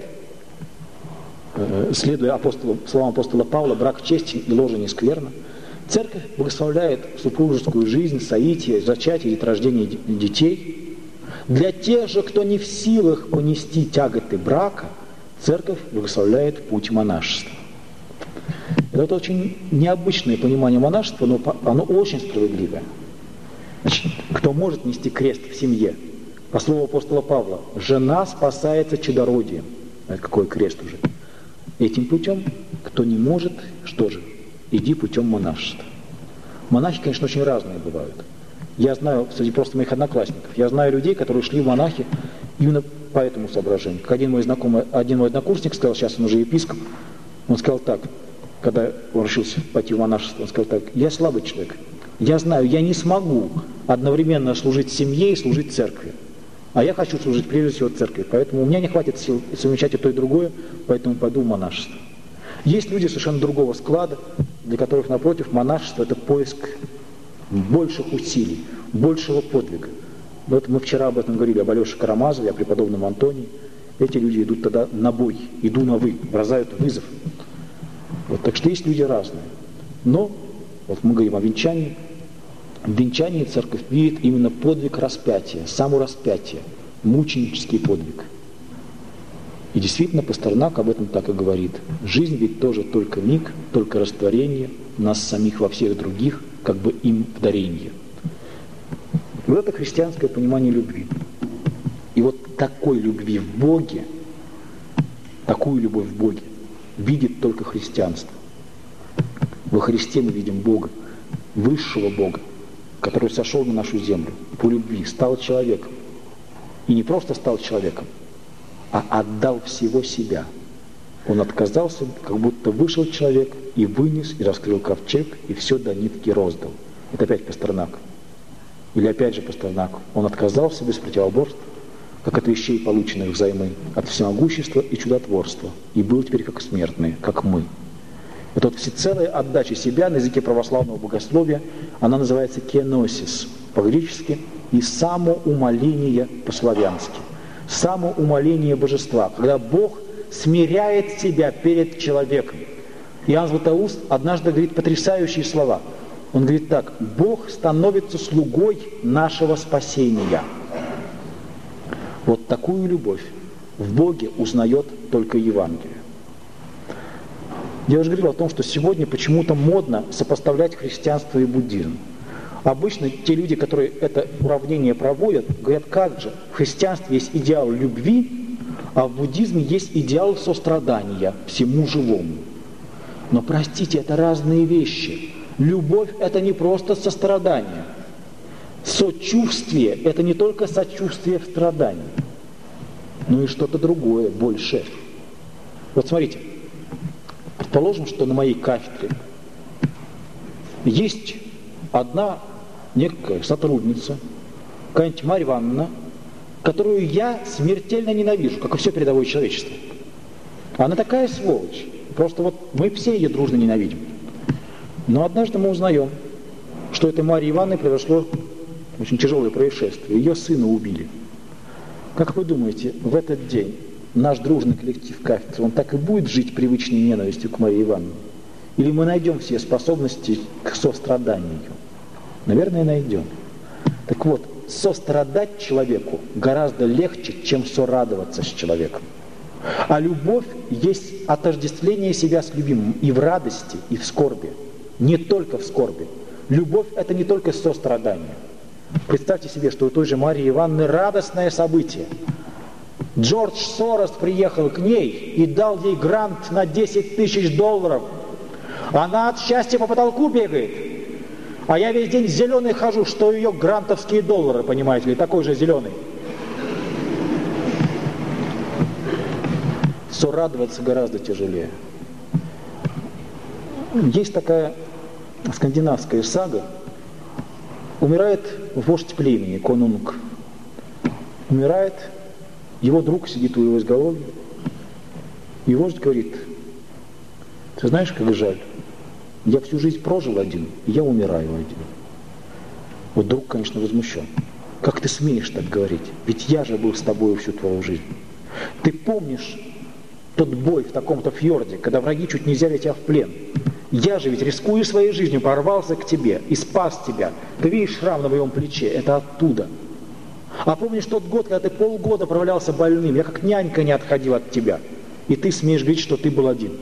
следуя словам апостола Павла, брак честен и ложа не скверно. Церковь благословляет супружескую жизнь, соитие, зачатие и деторождение детей. Для тех же, кто не в силах понести тяготы брака, церковь благословляет путь монашества. Это очень необычное понимание монашества, но оно очень справедливое. Значит, кто может нести крест в семье? По слову апостола Павла, жена спасается чадородием. Это какой крест уже? Этим путем, кто не может, что же? Иди путем монашества. Монахи, конечно, очень разные бывают. Я знаю, среди просто моих одноклассников, я знаю людей, которые шли в монахи именно по этому соображению. Как один мой знакомый, один мой однокурсник сказал, сейчас он уже епископ, он сказал так, когда он решился пойти в монашество, он сказал так: я слабый человек, я знаю, я не смогу одновременно служить семье и служить церкви. А я хочу служить прежде всего церкви, поэтому у меня не хватит сил совмещать и то, и другое, поэтому пойду в монашество. Есть люди совершенно другого склада, для которых, напротив, монашество – это поиск больших усилий, большего подвига. Вот мы вчера об этом говорили, об Алёше Карамазове, о преподобном Антонии. Эти люди идут тогда на бой, иду на вы, бросают вызов. Вот, так что есть люди разные. Но, вот мы говорим о венчании. В венчании церковь видит именно подвиг распятия, само распятие, мученический подвиг. И действительно, Пастернак об этом так и говорит. Жизнь ведь тоже только миг, только растворение нас самих во всех других, как бы им в даренье. Вот это христианское понимание любви. И вот такой любви в Боге, такую любовь в Боге видит только христианство. Во Христе мы видим Бога, высшего Бога, который сошел на нашу землю по любви, стал человеком. И не просто стал человеком, а отдал всего себя. Он отказался, как будто вышел человек и вынес, и раскрыл ковчег, и все до нитки роздал. Это опять Пастернак. Или опять же Пастернак. Он отказался без противоборств, как от вещей, полученных взаймы, от всемогущества и чудотворства, и был теперь как смертный, как мы. Это вот всецелая отдача себя на языке православного богословия, она называется кеносис по-гречески и самоумоление по-славянски. Самоумоление божества, когда Бог смиряет себя перед человеком. Иоанн Златоуст однажды говорит потрясающие слова. Он говорит так: Бог становится слугой нашего спасения. Вот такую любовь в Боге узнает только Евангелие. Я уже говорил о том, что сегодня почему-то модно сопоставлять христианство и буддизм. Обычно те люди, которые это уравнение проводят, говорят: как же, в христианстве есть идеал любви, а в буддизме есть идеал сострадания всему живому. Но простите, это разные вещи. Любовь – это не просто сострадание. Сочувствие – это не только сочувствие в страдании, но и что-то другое, большее. Вот смотрите, предположим, что на моей кафедре есть одна некая сотрудница, какая-нибудь Марья Ивановна, которую я смертельно ненавижу, как и все передовое человечество. Она такая сволочь. Просто вот мы все ее дружно ненавидим. Но однажды мы узнаем, что этой Марье Ивановне произошло очень тяжелое происшествие. Ее сына убили. Как вы думаете, в этот день наш дружный коллектив кафедры, он так и будет жить привычной ненавистью к Марье Ивановне? Или мы найдем все способности к состраданию? Наверное, найдем. Так вот, сострадать человеку гораздо легче, чем сорадоваться с человеком. А любовь есть отождествление себя с любимым и в радости, и в скорби. Не только в скорби. Любовь – это не только сострадание. Представьте себе, что у той же Марии Ивановны радостное событие. Джордж Сорос приехал к ней и дал ей грант на $10 000. Она от счастья по потолку бегает. А я весь день зеленый хожу, что ее грантовские доллары, понимаете ли, такой же зеленый. Сорадоваться гораздо тяжелее. Есть такая скандинавская сага. Умирает вождь племени, конунг. Умирает, его друг сидит у его изголовья. И вождь говорит: ты знаешь, как жаль, я всю жизнь прожил один, и я умираю один. Вот друг, конечно, возмущен. Как ты смеешь так говорить? Ведь я же был с тобой всю твою жизнь. Ты помнишь тот бой в таком-то фьорде, когда враги чуть не взяли тебя в плен? Я же ведь, рискуя своей жизнью, порвался к тебе и спас тебя. Ты видишь шрам на моем плече? Это оттуда. А помнишь тот год, когда ты полгода провалялся больным? Я как нянька не отходил от тебя. И ты смеешь говорить, что ты был один.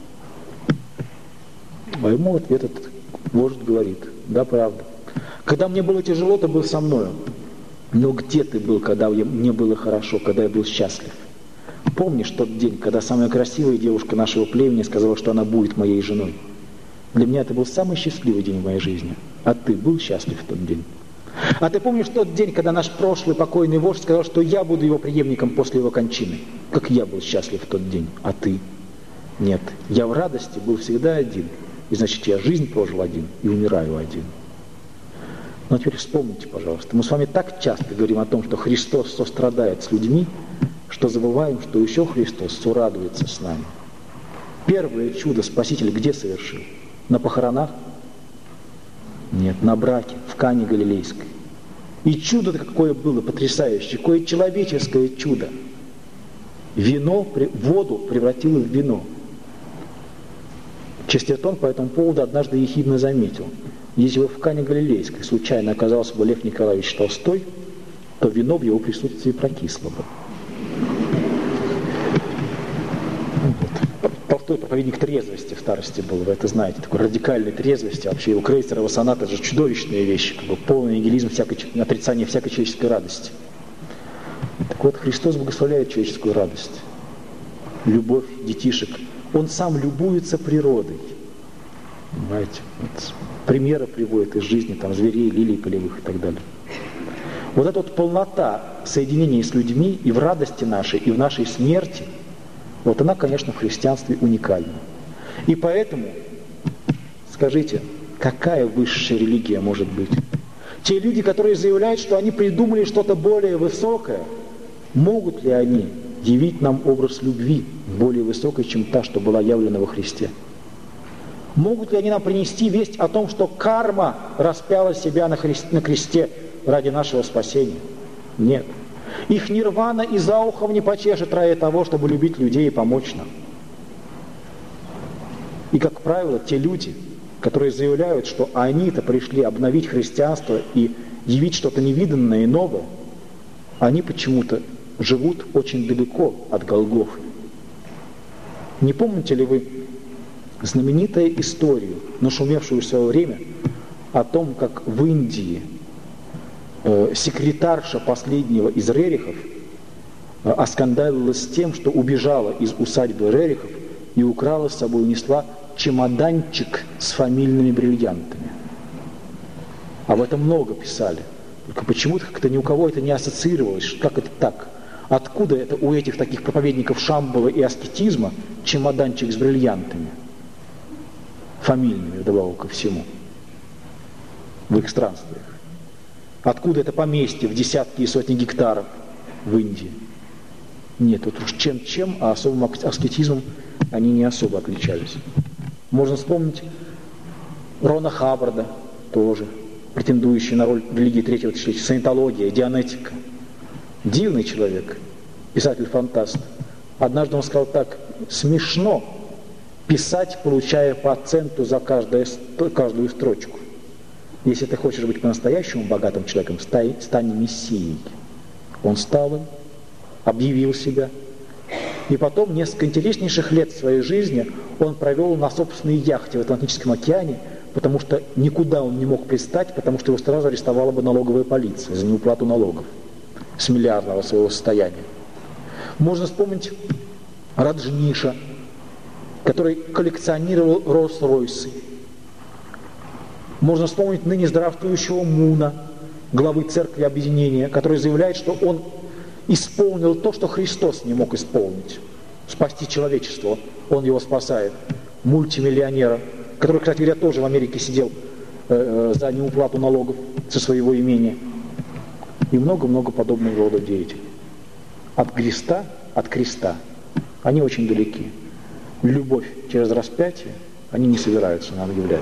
А ему в ответ этот вождь говорит: да, правда. Когда мне было тяжело, ты был со мною. Но где ты был, когда мне было хорошо, когда я был счастлив? Помнишь тот день, когда самая красивая девушка нашего племени сказала, что она будет моей женой? Для меня это был самый счастливый день в моей жизни. А ты был счастлив в тот день? А ты помнишь тот день, когда наш прошлый покойный вождь сказал, что я буду его преемником после его кончины? Как я был счастлив в тот день? А ты? Нет. Я в радости был всегда один. И значит, я жизнь прожил один и умираю один. Но теперь вспомните, пожалуйста, мы с вами так часто говорим о том, что Христос сострадает с людьми, что забываем, что еще Христос сорадуется с нами. Первое чудо Спаситель где совершил? На похоронах? Нет, на браке, в Кане Галилейской. И чудо-то какое было потрясающее, какое человеческое чудо. Воду превратило в вино. Честертон по этому поводу однажды ехидно заметил: если бы в Кане Галилейской случайно оказался бы Лев Николаевич Толстой, то вино в его присутствии прокисло бы. Толстой проповедник трезвости в старости был, вы это знаете, такой радикальной трезвости. Вообще его крейсер, его соната — это же чудовищные вещи, как бы полный нигилизм, отрицание всякой человеческой радости. Так вот, Христос благословляет человеческую радость, любовь детишек. Он сам любуется природой. Понимаете? Вот примеры приводит из жизни там, зверей, лилий полевых и так далее. Вот эта вот полнота соединения с людьми и в радости нашей, и в нашей смерти, вот она, конечно, в христианстве уникальна. И поэтому, скажите, какая высшая религия может быть? Те люди, которые заявляют, что они придумали что-то более высокое, могут ли они явить нам образ любви более высокой, чем та, что была явлена во Христе? Могут ли они нам принести весть о том, что карма распяла себя на кресте ради нашего спасения? Нет. Их нирвана и за ухом не почешет ради того, чтобы любить людей и помочь нам. И, как правило, те люди, которые заявляют, что они-то пришли обновить христианство и явить что-то невиданное и новое, они почему-то живут очень далеко от Голгофы. Не помните ли вы знаменитую историю, нашумевшую в свое время, о том, как в Индии секретарша последнего из Рерихов оскандалилась тем, что убежала из усадьбы Рерихов и украла с собой, унесла чемоданчик с фамильными бриллиантами. Об этом много писали. Только почему-то как-то ни у кого это не ассоциировалось. Как это так? Откуда это у этих таких проповедников Шамбалы и аскетизма чемоданчик с бриллиантами? Фамильными, вдобавок ко всему. В их странствиях. Откуда это поместье в десятки и сотни гектаров в Индии? Нет, вот уж чем, а особым аскетизмом они не особо отличались. Можно вспомнить Рона Хаббарда, тоже претендующий на роль религии третьего тысячелетия, саентология, дианетика. Дивный человек, писатель-фантаст. Однажды он сказал так: смешно писать, получая по центу за каждую строчку. Если ты хочешь быть по-настоящему богатым человеком, стань мессией. Он стал им, объявил себя. И потом несколько интереснейших лет своей жизни он провел на собственной яхте в Атлантическом океане, потому что никуда он не мог пристать, потому что его сразу арестовала бы налоговая полиция за неуплату налогов с миллиардного своего состояния. Можно вспомнить Раджниша, который коллекционировал Роллс-Ройсы. Можно вспомнить ныне здравствующего Муна, главы Церкви Объединения, который заявляет, что он исполнил то, что Христос не мог исполнить. Спасти человечество. Он его спасает. Мультимиллионера, который, кстати говоря, тоже в Америке сидел за неуплату налогов со своего имения. И много-много подобных рода деятелей. От креста, они очень далеки. Любовь через распятие они не собираются нам являть.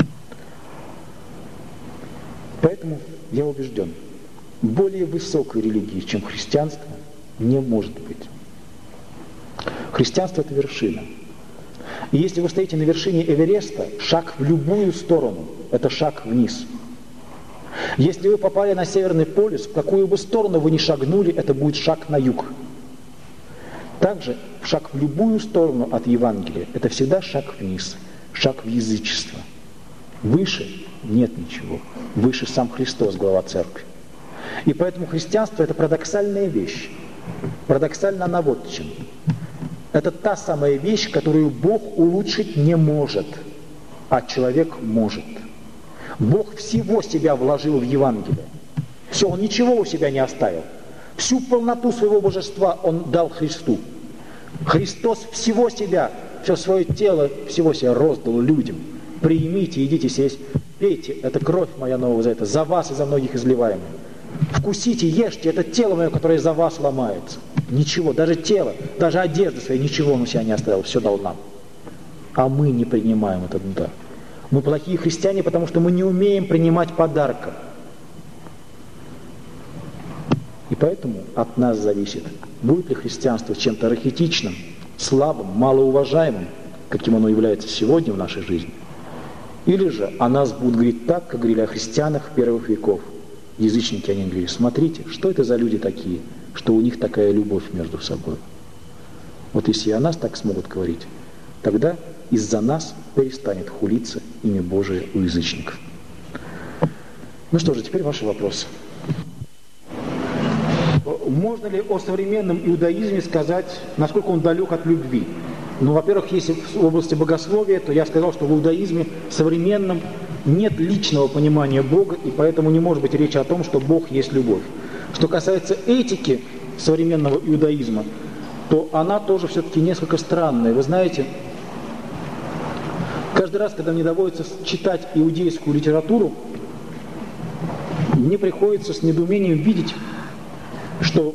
Поэтому я убежден, более высокой религии, чем христианство, не может быть. Христианство – это вершина. И если вы стоите на вершине Эвереста, шаг в любую сторону – это шаг вниз. Если вы попали на Северный полюс, в какую бы сторону вы ни шагнули, это будет шаг на юг. Также шаг в любую сторону от Евангелия – это всегда шаг вниз, шаг в язычество. Выше нет ничего. Выше сам Христос, глава церкви. И поэтому христианство – это парадоксальная вещь. Парадоксально она вот чем. Это та самая вещь, которую Бог улучшить не может, а человек может. Бог всего себя вложил в Евангелие. Все, Он ничего у себя не оставил. Всю полноту своего божества Он дал Христу. Христос всего себя, все свое тело, всего себя роздал людям. Примите, идите сесть, пейте, это кровь моя нового завета, за вас и за многих изливаемая. Вкусите, ешьте, это тело мое, которое за вас ломается. Ничего, даже тело, даже одежда своя, ничего он у себя не оставил, все дал нам. А мы не принимаем этот дар. Мы плохие христиане, потому что мы не умеем принимать подарка. И поэтому от нас зависит, будет ли христианство чем-то архетичным, слабым, малоуважаемым, каким оно является сегодня в нашей жизни, или же о нас будут говорить так, как говорили о христианах первых веков. Язычники, они говорили: смотрите, что это за люди такие, что у них такая любовь между собой. Вот если и о нас так смогут говорить, тогда из-за нас перестанет хулиться имя Божие у язычников. Ну что же, теперь ваши вопросы. Можно ли о современном иудаизме сказать, насколько он далек от любви? Ну, во-первых, если в области богословия, то я сказал, что в иудаизме современном нет личного понимания Бога, и поэтому не может быть речи о том, что Бог есть любовь. Что касается этики современного иудаизма, то она тоже все-таки несколько странная. Вы знаете, каждый раз, когда мне доводится читать иудейскую литературу, мне приходится с недоумением видеть, что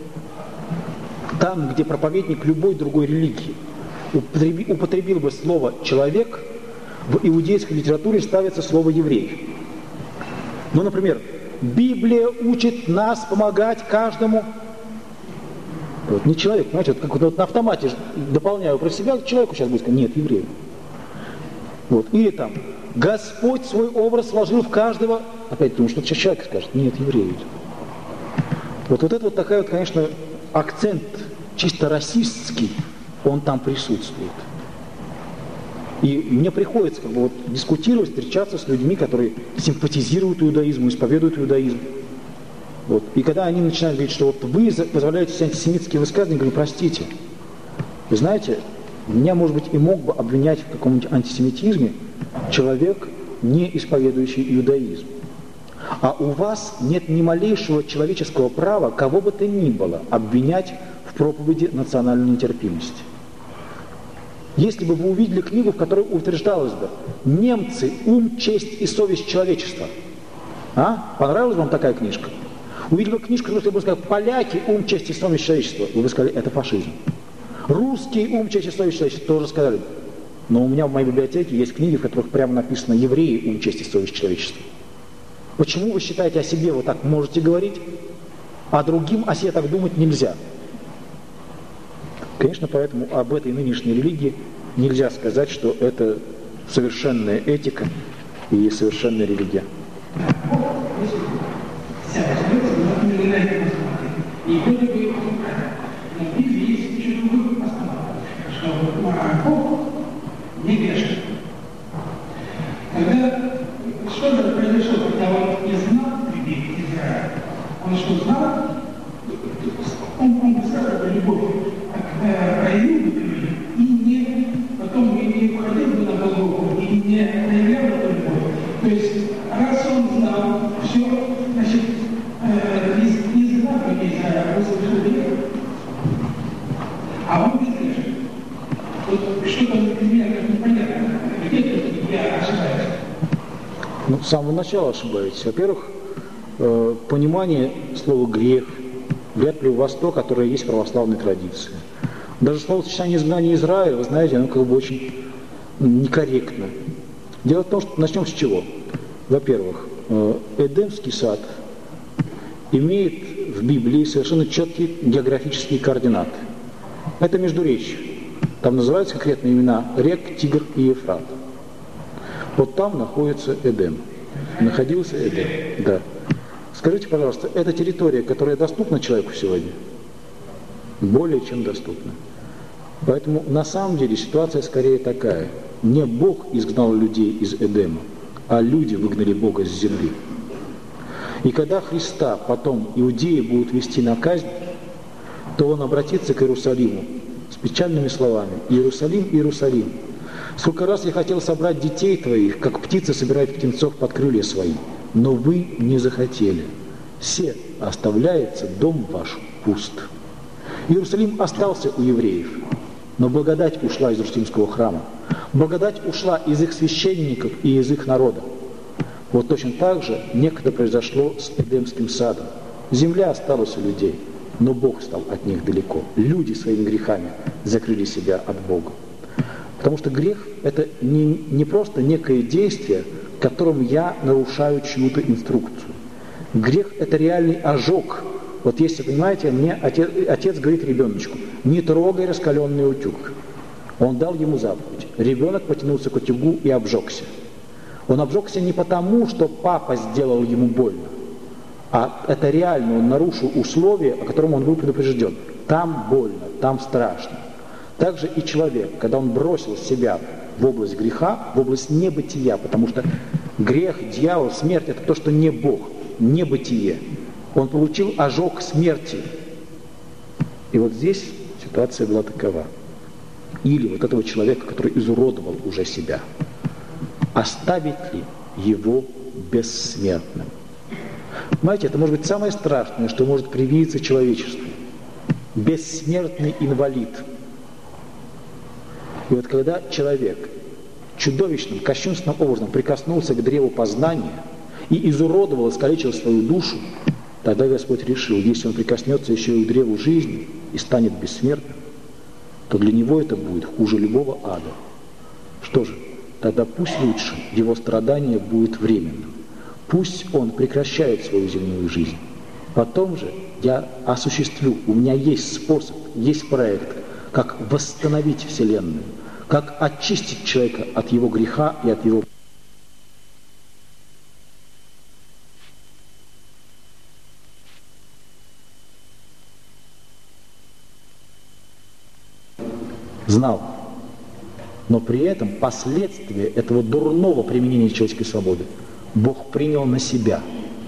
там, где проповедник любой другой религии употребил бы слово «человек», в иудейской литературе ставится слово «еврей». Ну, например, Библия учит нас помогать каждому. Вот не человек, понимаете, вот как вот на автомате дополняю про себя, человеку сейчас будет сказать: нет, еврею. Вот. Или там, Господь свой образ вложил в каждого. Опять думаю, что сейчас человек скажет: нет, еврею. Вот это вот такая вот, конечно, акцент чисто расистский, он там присутствует. И мне приходится как бы вот дискутировать, встречаться с людьми, которые симпатизируют иудаизму, исповедуют иудаизм. Вот. И когда они начинают говорить, что вот вы позволяете себе антисемитские высказывания, я говорю: простите, вы знаете, меня, может быть, и мог бы обвинять в каком-нибудь антисемитизме человек, не исповедующий иудаизм. А у вас нет ни малейшего человеческого права кого бы то ни было обвинять в проповеди национальной нетерпимости. Если бы вы увидели книгу, в которой утверждалось бы: немцы, ум, честь и совесть человечества. А? Понравилась вам такая книжка? Увидели бы книжку, в которой бы сказали: поляки, ум, честь и совесть человечества. Вы бы сказали: это фашизм. Русский, ум, честь и совесть человечества. Тоже сказали бы. Но у меня в моей библиотеке есть книги, в которых прямо написано: евреи, ум, честь и совесть человечества. Почему вы считаете о себе вот так можете говорить, а другим о себе так думать нельзя? Конечно, поэтому об этой нынешней религии нельзя сказать, что это совершенная этика и совершенная религия.
Бог, если вся возможность, мы на это посмотрим. И вроде бы, но в Библии есть еще другой постулат, что Бог не грешен. Когда что же произошло, когда он не знал людей Израиля? Он что, знал? Он бы сразу любовь проявил бы к людям и потом не уходил бы на Голгофу и не проявлял эту любовь. То есть, раз он знал все, значит, не знал людей Израиля, а совершил грех, а он безгрешен. Вот что-то для меня как непонятно. Где-то я ошибаюсь.
Ну, с самого начала ошибаетесь. Во-первых, понимание слова «грех» вряд ли у вас то, которое есть в православной традиции. Даже словосочетание «изгнание Израиля», вы знаете, оно как бы очень некорректно. Дело в том, что начнем с чего. Во-первых, Эдемский сад имеет в Библии совершенно четкие географические координаты. Это междуречье. Там называются конкретные имена рек Тигр и Ефрат. Вот там находится Эдем. Находился Эдем, да. Скажите, пожалуйста, это территория, которая доступна человеку сегодня? Более чем доступна. Поэтому на самом деле ситуация скорее такая. Не Бог изгнал людей из Эдема, а люди выгнали Бога с земли. И когда Христа потом иудеи будут вести на казнь, то он обратится к Иерусалиму с печальными словами: «Иерусалим, Иерусалим, сколько раз я хотел собрать детей твоих, как птицы собирают птенцов под крылья свои, но вы не захотели. Се оставляется дом ваш пуст». Иерусалим остался у евреев, но благодать ушла из Иерусалимского храма. Благодать ушла из их священников и из их народа. Вот точно так же некогда произошло с Эдемским садом. Земля осталась у людей, но Бог стал от них далеко. Люди своими грехами закрыли себя от Бога. Потому что грех – это не просто некое действие, которым я нарушаю чью-то инструкцию. Грех – это реальный ожог. Вот если, понимаете, мне отец говорит ребеночку: не трогай раскаленный утюг. Он дал ему заповедь. Ребенок потянулся к утюгу и обжегся. Он обжегся не потому, что папа сделал ему больно, а это реально он нарушил условия, о котором он был предупрежден. Там больно, там страшно. Также и человек, когда он бросил себя в область греха, в область небытия, потому что грех, дьявол, смерть – это то, что не Бог, небытие. Он получил ожог смерти. И вот здесь ситуация была такова. Или вот этого человека, который изуродовал уже себя, оставить ли его бессмертным? Понимаете, это может быть самое страшное, что может привидеться человечеству. Бессмертный инвалид. И вот когда человек чудовищным, кощунственным образом прикоснулся к древу познания и изуродовал, искалечил свою душу, тогда Господь решил, если он прикоснется еще и к древу жизни и станет бессмертным, то для него это будет хуже любого ада. Что же, тогда пусть лучше его страдание будет временным. Пусть он прекращает свою земную жизнь. Потом же я осуществлю, у меня есть способ, есть проект, как восстановить Вселенную, как очистить человека от его греха и от его... Знал. Но при этом последствия этого дурного применения человеческой свободы Бог принял на себя.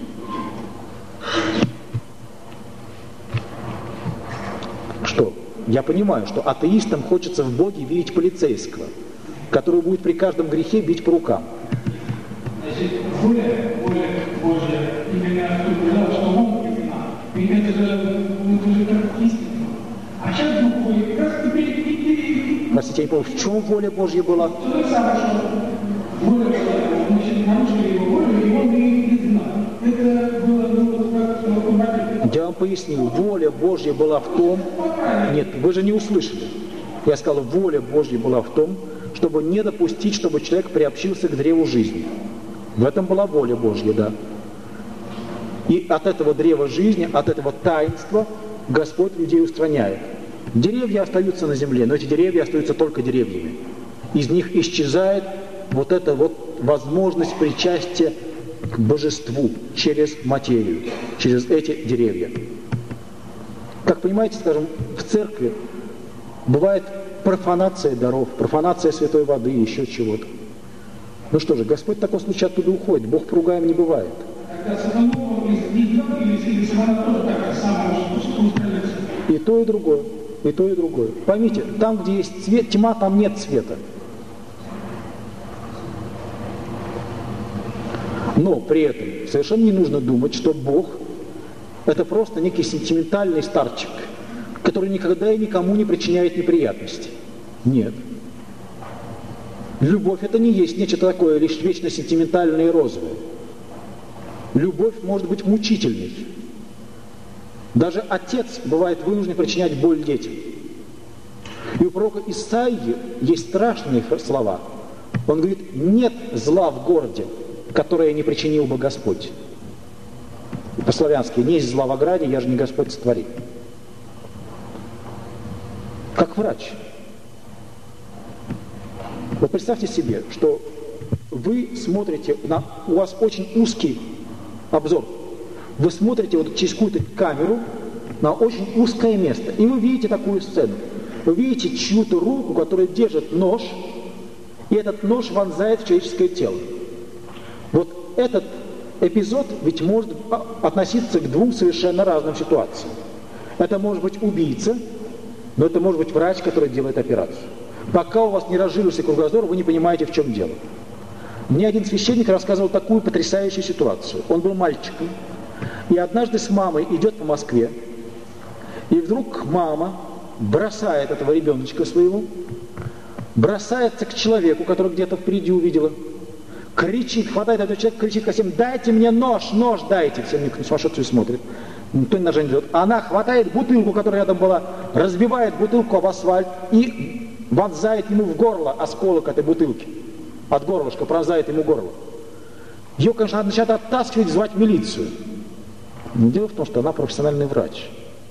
Что? Я понимаю, что атеистам хочется в Боге видеть полицейского, который будет при каждом грехе бить по рукам.
Значит, воля Божья именно сказал, что он именно. Ведь это же как истина. А сейчас Дух Божий как раз теперь...
Простите, я не понял, в чем воля Божья была?
То самое, что воля Божья, значит, нарушили его волю, и он ее не знал. Это было как...
Я вам пояснил, воля Божья была в том... Нет, вы же не услышали. Я сказал, воля Божья была в том, чтобы не допустить, чтобы человек приобщился к древу жизни. В этом была воля Божья, да. И от этого древа жизни, от этого таинства Господь людей устраняет. Деревья остаются на земле, но эти деревья остаются только деревьями. Из них исчезает вот эта вот возможность причастия к божеству через материю, через эти деревья. Как понимаете, скажем, в церкви бывает профанация даров, профанация святой воды, еще чего-то. Ну что же, Господь в таком случае оттуда уходит, Бог поругаем не бывает. И то, и другое. И то, и другое. Поймите, там, где есть свет, тьма, там нет света. Но при этом совершенно не нужно думать, что Бог – это просто некий сентиментальный старчик, который никогда и никому не причиняет неприятностей. Нет. Любовь – это не есть нечто такое лишь вечно сентиментальное и розовое. Любовь может быть мучительной. Даже отец бывает вынужден причинять боль детям. И у пророка Исаии есть страшные слова. Он говорит: нет зла в городе, которое не причинил бы Господь. По-славянски: не есть зла в ограде, я же не Господь сотвори. Как врач. Вот представьте себе, что вы смотрите, у вас очень узкий обзор. Вы смотрите вот через какую-то камеру на очень узкое место, и вы видите такую сцену. Вы видите чью-то руку, которая держит нож, и этот нож вонзает в человеческое тело. Вот этот эпизод ведь может относиться к двум совершенно разным ситуациям. Это может быть убийца, но это может быть врач, который делает операцию. Пока у вас не разжился кругозор, вы не понимаете, в чем дело. Мне один священник рассказывал такую потрясающую ситуацию. Он был мальчиком, и однажды с мамой идет по Москве, и вдруг мама бросает этого ребеночка своего, бросается к человеку, который где-то впереди увидела, кричит, хватает этого человека, кричит ко всем: дайте мне нож, нож дайте. Все сумасшедшие смотрят, никто ни ножа не дает. Она хватает бутылку, которая рядом была, разбивает бутылку об асфальт и вонзает ему в горло осколок этой бутылки. От горлышка пронзает ему горло. Ее, конечно, надо начать оттаскивать, звать милицию. Но дело в том, что она профессиональный врач.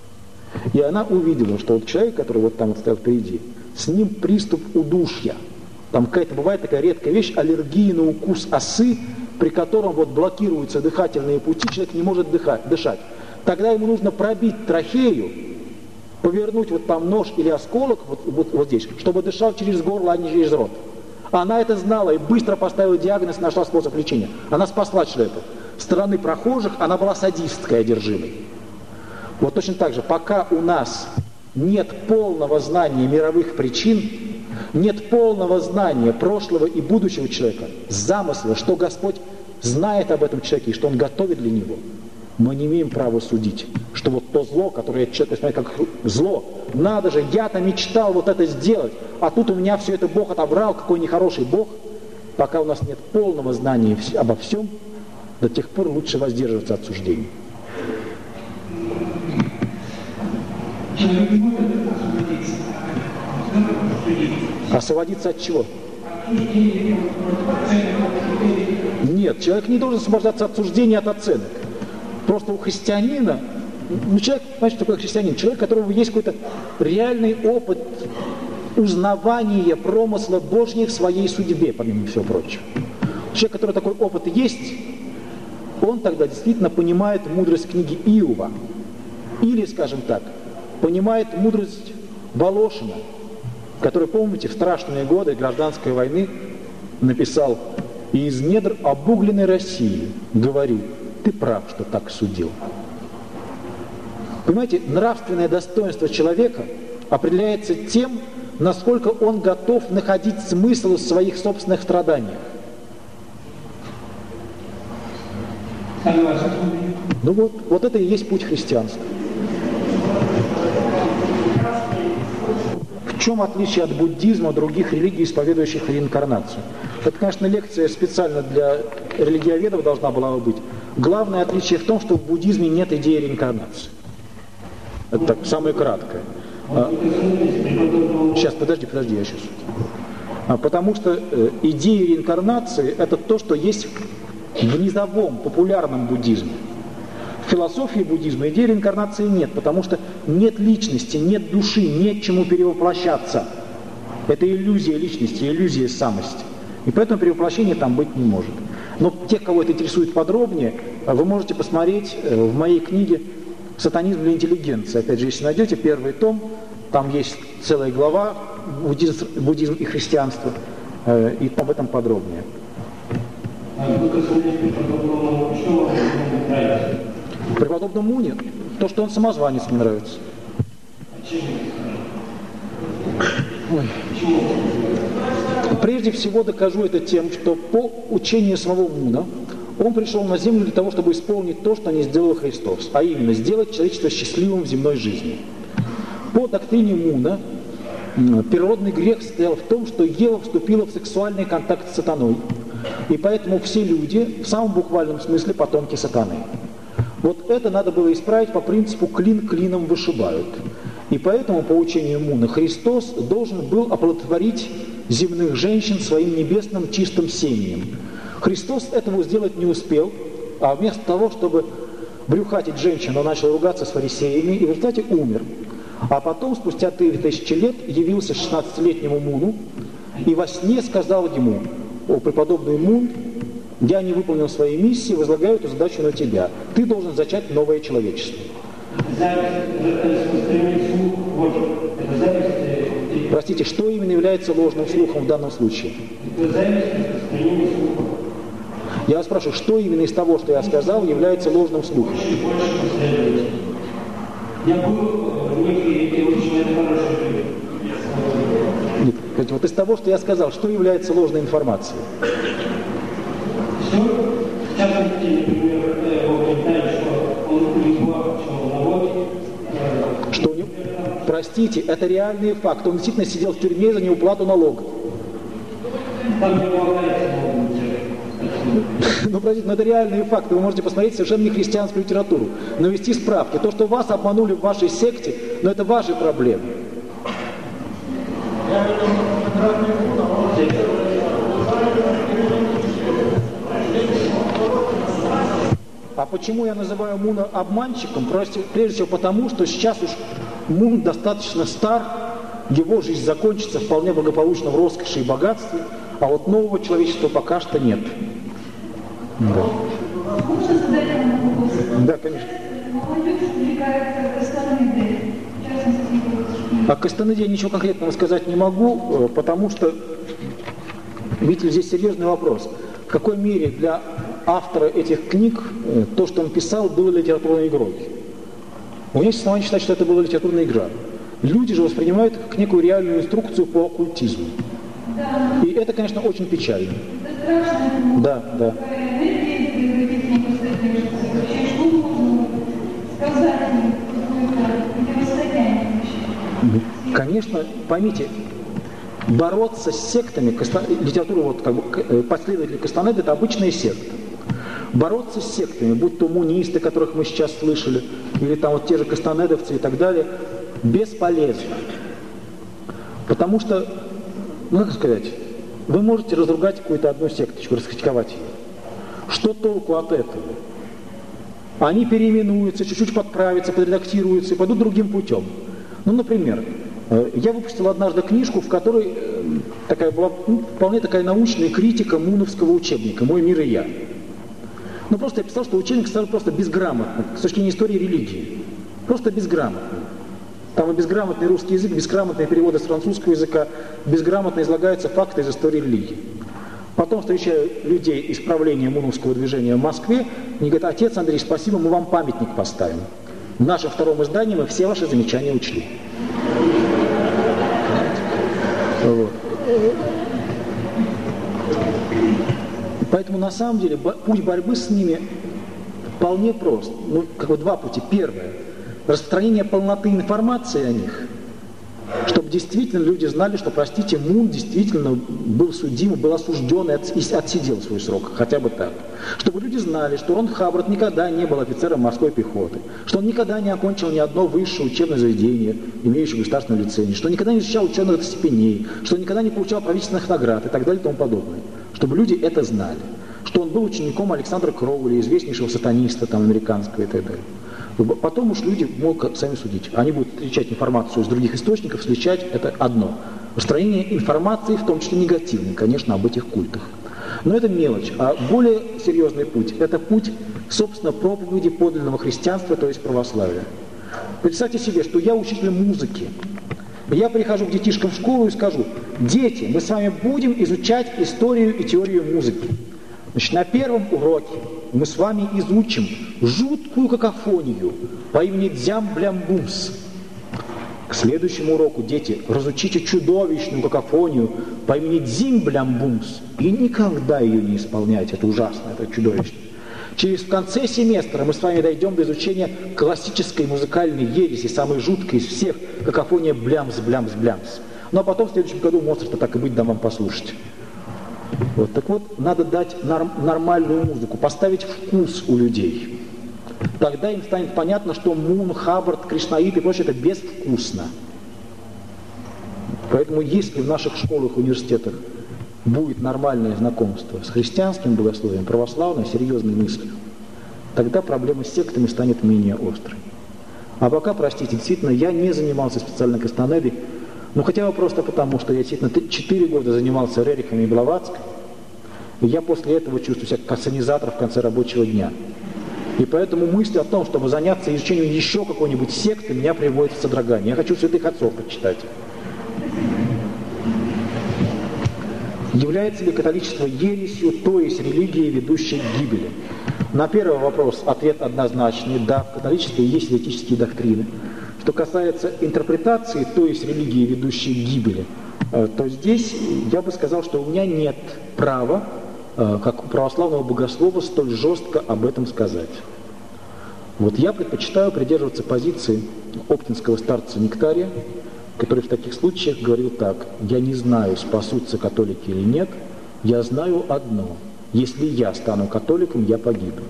И она увидела, что вот человек, который вот там вот стоял впереди, с ним приступ удушья. Там какая-то бывает такая редкая вещь, аллергия на укус осы, при котором вот блокируются дыхательные пути, человек не может дышать. Тогда ему нужно пробить трахею, повернуть вот там нож или осколок вот здесь, чтобы дышал через горло, а не через рот. Она это знала и быстро поставила диагноз, нашла способ лечения. Она спасла человека. С стороны прохожих она была садисткой одержимой. Вот точно так же, пока у нас нет полного знания мировых причин, нет полного знания прошлого и будущего человека, замысла, что Господь знает об этом человеке и что Он готовит для него, мы не имеем права судить, что вот то зло, которое человек смотрит как зло, надо же, я-то мечтал вот это сделать, а тут у меня все это Бог отобрал, какой нехороший Бог. Пока у нас нет полного знания обо всем, до тех пор лучше воздерживаться от суждений. Освободиться от чего? Нет, человек не должен освобождаться от суждений, от оценок. Просто у христианина, человек, знаете, что такое христианин? Человек, у которого есть какой-то реальный опыт узнавания промысла Божьего в своей судьбе, помимо всего прочего. Человек, который такой опыт есть, он тогда действительно понимает мудрость книги Иова. Или, скажем так, понимает мудрость Волошина, который, помните, в страшные годы гражданской войны написал: «И из недр обугленной России говорю, ты прав, что так судил». Понимаете, нравственное достоинство человека определяется тем, насколько он готов находить смысл в своих собственных страданиях. Ну вот это и есть путь христианства. В чем отличие от буддизма, от других религий, исповедующих реинкарнацию? Это, конечно, лекция специально для религиоведов должна была быть. Главное отличие в том, что в буддизме нет идеи реинкарнации. Это так, самое краткое. Сейчас, подожди, я сейчас. Потому что идея реинкарнации – это то, что есть в низовом, популярном буддизме. В философии буддизма идеи реинкарнации нет, потому что нет личности, нет души, нет чему перевоплощаться. Это иллюзия личности, иллюзия самости. И поэтому перевоплощения там быть не может. Но тех, кого это интересует подробнее, вы можете посмотреть в моей книге «Сатанизм для интеллигенции». Опять же, если найдете первый том, там есть целая глава «Буддизм и христианство», и об этом подробнее. Преподобному Муне то, что он самозванец, мне нравится. Прежде всего докажу это тем, что по учению самого Муна он пришел на землю для того, чтобы исполнить то, что не сделал Христос, а именно сделать человечество счастливым в земной жизни. По доктрине Муна природный грех состоял в том, что Ева вступила в сексуальный контакт с сатаной, и поэтому все люди в самом буквальном смысле потомки сатаны. Вот это надо было исправить по принципу «клин клином вышибают». И поэтому, по учению Муна, Христос должен был оплодотворить земных женщин своим небесным чистым семенем. Христос этого сделать не успел, а вместо того, чтобы брюхатить женщин, он начал ругаться с фарисеями и в результате умер. А потом, спустя 3000 лет, явился 16-летнему Муну и во сне сказал ему: «О, преподобный Мун, я не выполнил своей миссии, возлагаю эту задачу на тебя. Ты должен зачать новое человечество». Простите, что именно является ложным слухом в данном случае? Я вас спрашиваю, что именно из того, что я сказал, является ложным слухом? Нет, вот из того, что я сказал, что является ложной информацией? Что у него? Простите, это реальный факт. Он действительно сидел в тюрьме за неуплату налогов. Ну, простите, но это реальные факты. Вы можете посмотреть совершенно не христианскую литературу, навести справки. То, что вас обманули в вашей секте, но это ваши проблемы. А почему я называю Муна обманщиком? Прежде всего потому, что сейчас уж Мун достаточно стар, его жизнь закончится вполне благополучно в роскоши и богатстве, а вот нового человечества пока что нет. Да.
Можно задать вам вопрос?
Да, конечно.
Молодежь увлекается Кастанедой, в частности,
о Кастанеде я ничего конкретного сказать не могу, потому что, видите, здесь серьезный вопрос. В какой мере для автора этих книг то, что он писал, было литературной игрой? У меня есть основания считать, что это была литературная игра. Люди же воспринимают их как некую реальную инструкцию по оккультизму. И это, конечно, очень печально.
Это страшно.
Да, да. Конечно, поймите, бороться с сектами, литература вот как бы последователи Кастанеды — это обычная секта. Бороться с сектами, будь то мунисты, которых мы сейчас слышали, или там вот те же кастанедовцы и так далее, бесполезно. Потому что, ну как сказать, вы можете разругать какую-то одну секточку, раскритиковать ее. Что толку от этого? Они переименуются, чуть-чуть подправятся, подредактируются и пойдут другим путем. Ну, например, я выпустил однажды книжку, в которой такая была вполне такая научная критика муновского учебника «Мой мир и я». Ну, просто я писал, что учебник стал просто безграмотным с точки зрения истории религии. Просто безграмотным. Там и безграмотный русский язык, безграмотные переводы с французского языка, безграмотно излагаются факты из истории религии. Потом встречаю людей из правления муновского движения в Москве, они говорят: отец Андрей, спасибо, мы вам памятник поставим. В нашем втором издании мы все ваши замечания учли. Вот. Поэтому на самом деле путь борьбы с ними вполне прост. Ну, как бы два пути. Первое — распространение полноты информации о них, чтобы действительно люди знали, что, простите, Мун действительно был судим, был осужден и отсидел свой срок, хотя бы так. Чтобы люди знали, что Рон Хаббард никогда не был офицером морской пехоты, что он никогда не окончил ни одно высшее учебное заведение, имеющее государственную лицензию, что никогда не изучал ученых степеней, что никогда не получал правительственных наград и так далее и тому подобное. Чтобы люди это знали, что он был учеником Александра Кроули, известнейшего сатаниста там, американского и так далее. Потом уж люди могут сами судить. Они будут встречать информацию из других источников, сличать — это одно. Распространение информации, в том числе негативной, конечно, об этих культах. Но это мелочь. А более серьезный путь – это путь, собственно, проповеди подлинного христианства, то есть православия. Представьте себе, что я учитель музыки. Я прихожу к детишкам в школу и скажу: дети, мы с вами будем изучать историю и теорию музыки. Значит, на первом уроке мы с вами изучим жуткую какофонию по имени Дзям-Блям-Бумс. К следующему уроку, дети, разучите чудовищную какофонию по имени Дзим-Блям-Бумс и никогда ее не исполняйте, это ужасно, это чудовищно. В конце семестра мы с вами дойдем до изучения классической музыкальной ереси, самой жуткой из всех, какофония Блямс-Блямс-Блямс. Ну а потом в следующем году Моцарта, так и быть, дам вам послушать. Вот, так вот, надо дать нормальную музыку, поставить вкус у людей. Тогда им станет понятно, что Мун, Хаббард, Кришнаит и прочее это безвкусно. Поэтому если в наших школах, университетах будет нормальное знакомство с христианским богословием, православной, серьезной мыслью, тогда проблема с сектами станет менее острой. А пока, простите, действительно, я не занимался специально Кастанедой, ну хотя бы просто потому, что я действительно 4 года занимался Рерихом и Блаватской, и я после этого чувствую себя как ассенизатор в конце рабочего дня. И поэтому мысль о том, чтобы заняться изучением еще какой-нибудь секты, меня приводит в содрогание. Я хочу святых отцов почитать. Является ли католичество ересью, то есть религией, ведущей к гибели? На первый вопрос ответ однозначный. Да, в католичестве есть еретические доктрины. Что касается интерпретации, то есть религии, ведущей к гибели, то здесь я бы сказал, что у меня нет права, как у православного богослова, столь жестко об этом сказать. Вот я предпочитаю придерживаться позиции оптинского старца Нектария, который в таких случаях говорил так: я не знаю, спасутся католики или нет, я знаю одно: если я стану католиком, я погибну.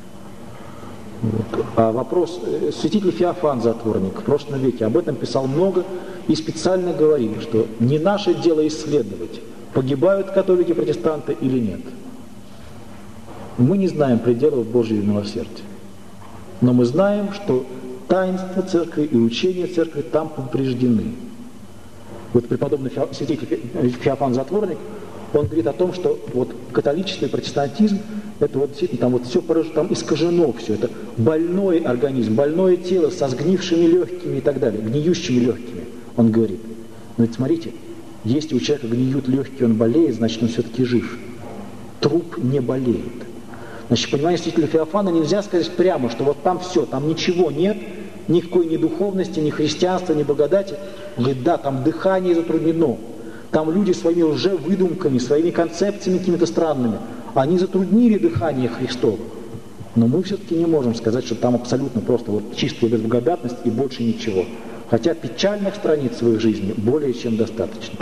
Вот. А вопрос, святитель Феофан Затворник в прошлом веке об этом писал много и специально говорил, что не наше дело исследовать, погибают католики-протестанты или нет. Мы не знаем пределов Божьего милосердия, но мы знаем, что таинства церкви и учения церкви там предупреждены. Вот преподобный святитель Феофан Затворник, он говорит о том, что вот католичество и протестантизм, это вот действительно там вот все там искажено все, это больной организм, больное тело со сгнившими легкими и так далее, гниющими легкими, он говорит. Но ведь смотрите, если у человека гниют легкие, он болеет, значит он все-таки жив. Труп не болеет. Значит, понимаете, святителя Феофана нельзя сказать прямо, что вот там все, там ничего нет, никакой ни духовности, ни христианства, ни благодати. Он говорит, да, там дыхание затруднено. Там люди своими лжевыдумками, своими концепциями какими-то странными, они затруднили дыхание Христово. Но мы все-таки не можем сказать, что там абсолютно просто вот чистая безблагодатность и больше ничего. Хотя печальных страниц в их жизни более чем достаточно.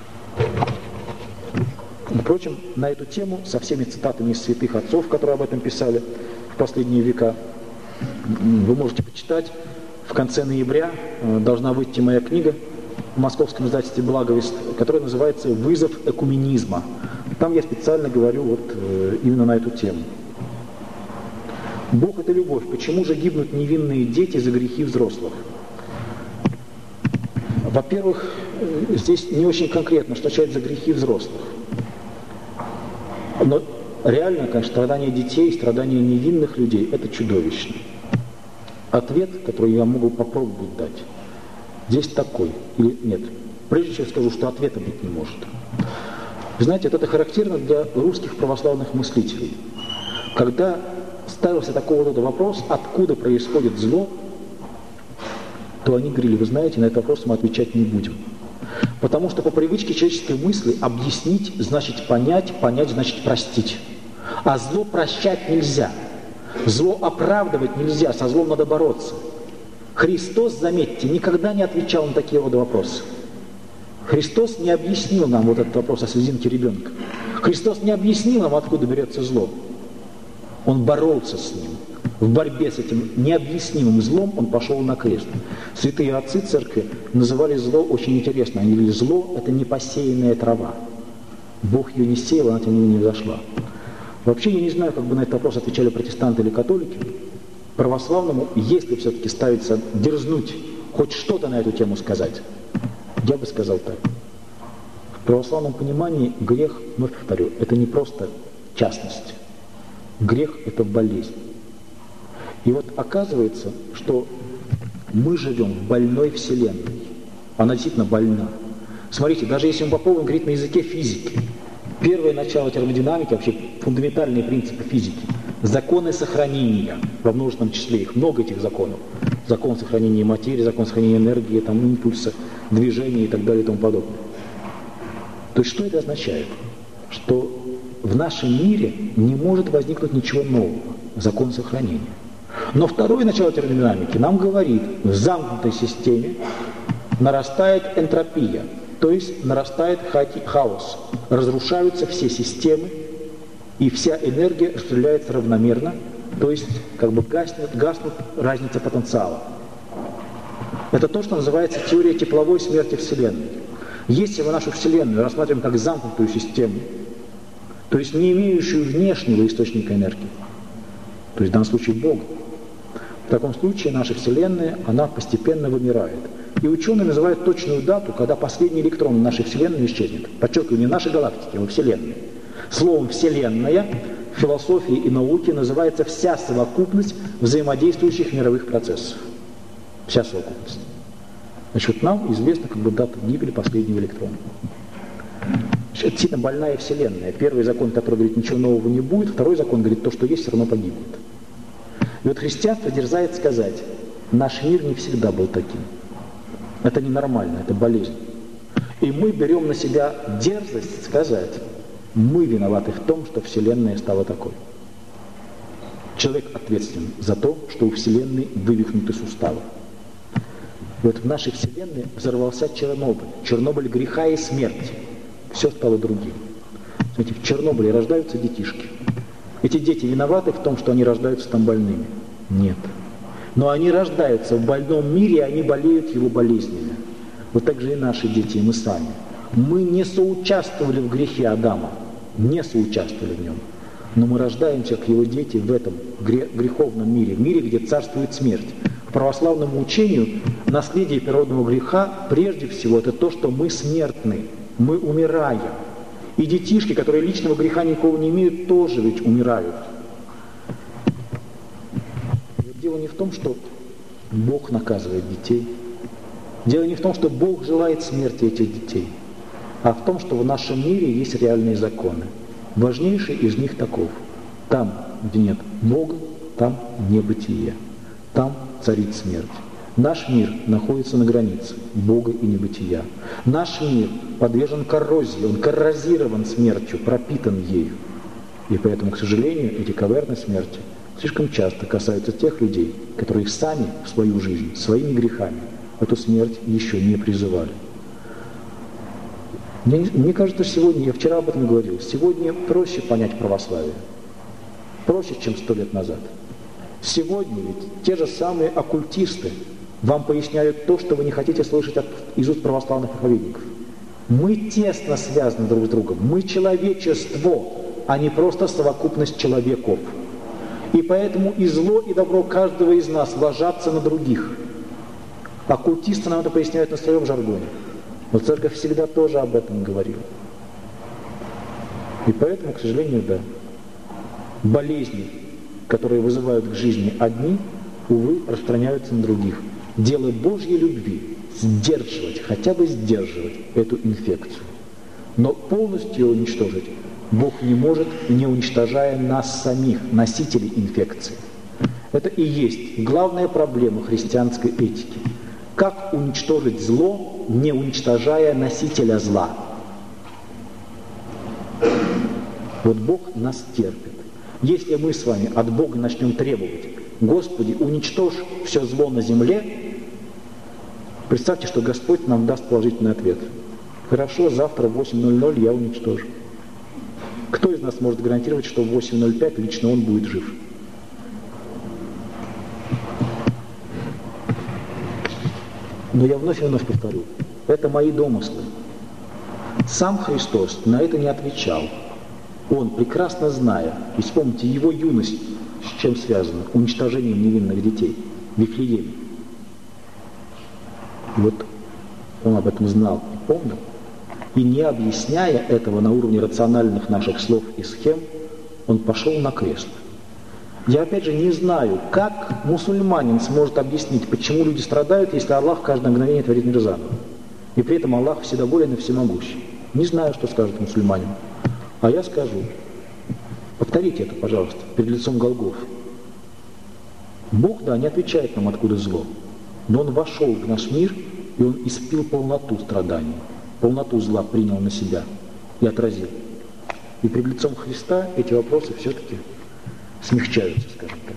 Впрочем, на эту тему, со всеми цитатами из святых отцов, которые об этом писали в последние века, вы можете почитать. В конце ноября должна выйти моя книга в московском издательстве «Благовест», которая называется «Вызов экуменизма». Там я специально говорю вот именно на эту тему. Бог – это любовь. Почему же гибнут невинные дети за грехи взрослых? Во-первых, здесь не очень конкретно, что означает за грехи взрослых. Но реально, конечно, страдания детей, страдания невинных людей – это чудовищно. Ответ, который я могу попробовать дать, здесь такой. Или нет. Прежде чем я скажу, что ответа быть не может. Вы знаете, это характерно для русских православных мыслителей. Когда ставился такого рода вопрос, откуда происходит зло, то они говорили, вы знаете, на этот вопрос мы отвечать не будем. Потому что по привычке человеческой мысли объяснить значит понять, понять значит простить. А зло прощать нельзя. Зло оправдывать нельзя, со злом надо бороться. Христос, заметьте, никогда не отвечал на такие рода вопросы. Христос не объяснил нам вот этот вопрос о слезинке ребенка. Христос не объяснил нам, откуда берется зло. Он боролся с ним. В борьбе с этим необъяснимым злом он пошел на крест. Святые отцы церкви называли зло очень интересно. Они говорили, зло – это непосеянная трава. Бог ее не сеял, она тем не менее взошла. Вообще я не знаю, как бы на этот вопрос отвечали протестанты или католики. Православному, если все-таки ставится дерзнуть, хоть что-то на эту тему сказать, я бы сказал так. В православном понимании грех, вновь повторю, это не просто частность. Грех – это болезнь. И вот оказывается, что мы живем в больной вселенной. Она действительно больна. Смотрите, даже если мы попробуем говорить на языке физики, первое начало термодинамики, вообще фундаментальные принципы физики, законы сохранения, во множественном числе их, много этих законов. Закон сохранения материи, закон сохранения энергии, там, импульса, движения и так далее и тому подобное. То есть что это означает? Что в нашем мире не может возникнуть ничего нового, закон сохранения. Но второе начало термодинамики нам говорит, в замкнутой системе нарастает энтропия, то есть нарастает хаос, разрушаются все системы, и вся энергия распределяется равномерно, то есть как бы гаснет разница потенциала. Это то, что называется теория тепловой смерти Вселенной. Если мы нашу Вселенную рассматриваем как замкнутую систему, то есть не имеющую внешнего источника энергии, то есть в данном случае Бога, в таком случае наша Вселенная, она постепенно вымирает. И ученые называют точную дату, когда последний электрон нашей Вселенной исчезнет. Подчеркиваю, не нашей галактики, а Вселенной. Словом «вселенная» в философии и науке называется вся совокупность взаимодействующих мировых процессов. Вся совокупность. Значит, вот нам известна как бы дата гибели последнего электрона. Это действительно больная Вселенная. Первый закон, который говорит, ничего нового не будет, второй закон говорит, то, что есть, все равно погибнет. И вот христианство дерзает сказать, наш мир не всегда был таким. Это ненормально, это болезнь. И мы берем на себя дерзость сказать, мы виноваты в том, что Вселенная стала такой. Человек ответственен за то, что у Вселенной вывихнуты суставы. И вот в нашей Вселенной взорвался Чернобыль. Чернобыль греха и смерти. Все стало другим. Смотрите, в Чернобыле рождаются детишки. Эти дети виноваты в том, что они рождаются там больными? Нет. Но они рождаются в больном мире, и они болеют его болезнями. Вот так же и наши дети, и мы сами. Мы не соучаствовали в грехе Адама, не соучаствовали в нем. Но мы рождаемся, как его дети, в этом греховном мире, в мире, где царствует смерть. По православному учению наследие природного греха, прежде всего, это то, что мы смертны, мы умираем. И детишки, которые личного греха никакого не имеют, тоже ведь умирают. Дело не в том, что Бог наказывает детей. Дело не в том, что Бог желает смерти этих детей, а в том, что в нашем мире есть реальные законы. Важнейший из них таков. Там, где нет Бога, там небытие. Там царит смерть. Наш мир находится на границе Бога и небытия. Наш мир подвержен коррозии, он коррозирован смертью, пропитан ею. И поэтому, к сожалению, эти коварные смерти слишком часто касаются тех людей, которые сами в свою жизнь, своими грехами эту смерть еще не призывали. Мне кажется, сегодня, я вчера об этом говорил, сегодня проще понять православие. Проще, чем 100 лет назад. Сегодня ведь те же самые оккультисты вам поясняют то, что вы не хотите слышать из уст православных проповедников. Мы тесно связаны друг с другом. Мы человечество, а не просто совокупность человеков. И поэтому и зло, и добро каждого из нас ложатся на других. Оккультисты нам это поясняют на своем жаргоне. Но церковь всегда тоже об этом говорила. И поэтому, к сожалению, да, болезни, которые вызывают к жизни одни, увы, распространяются на других. Дело Божьей любви – сдерживать, хотя бы сдерживать эту инфекцию. Но полностью ее уничтожить Бог не может, не уничтожая нас самих, носителей инфекции. Это и есть главная проблема христианской этики. Как уничтожить зло, не уничтожая носителя зла? Вот Бог нас терпит. Если мы с вами от Бога начнем требовать, Господи, уничтожь все зло на земле, представьте, что Господь нам даст положительный ответ. Хорошо, завтра в 8:00 я уничтожу. Кто из нас может гарантировать, что в 8:05 лично он будет жив? Но я вновь и вновь повторю, это мои домыслы. Сам Христос на это не отвечал. Он, прекрасно зная, и вспомните его юность, с чем связано? Уничтожением невинных детей в Вифлееме. И вот он об этом знал и помнил. И не объясняя этого на уровне рациональных наших слов и схем, он пошел на крест. Я опять же не знаю, как мусульманин сможет объяснить, почему люди страдают, если Аллах в каждое мгновение творит мир заново. И при этом Аллах вседоволен и всемогущий. Не знаю, что скажет мусульманин. А я скажу. Повторите это, пожалуйста, перед лицом Голгофы. Бог, да, не отвечает нам, откуда зло. Но Он вошел в наш мир, и Он испил полноту страданий. Полноту зла принял на себя и отразил. И перед лицом Христа эти вопросы все-таки смягчаются, скажем так.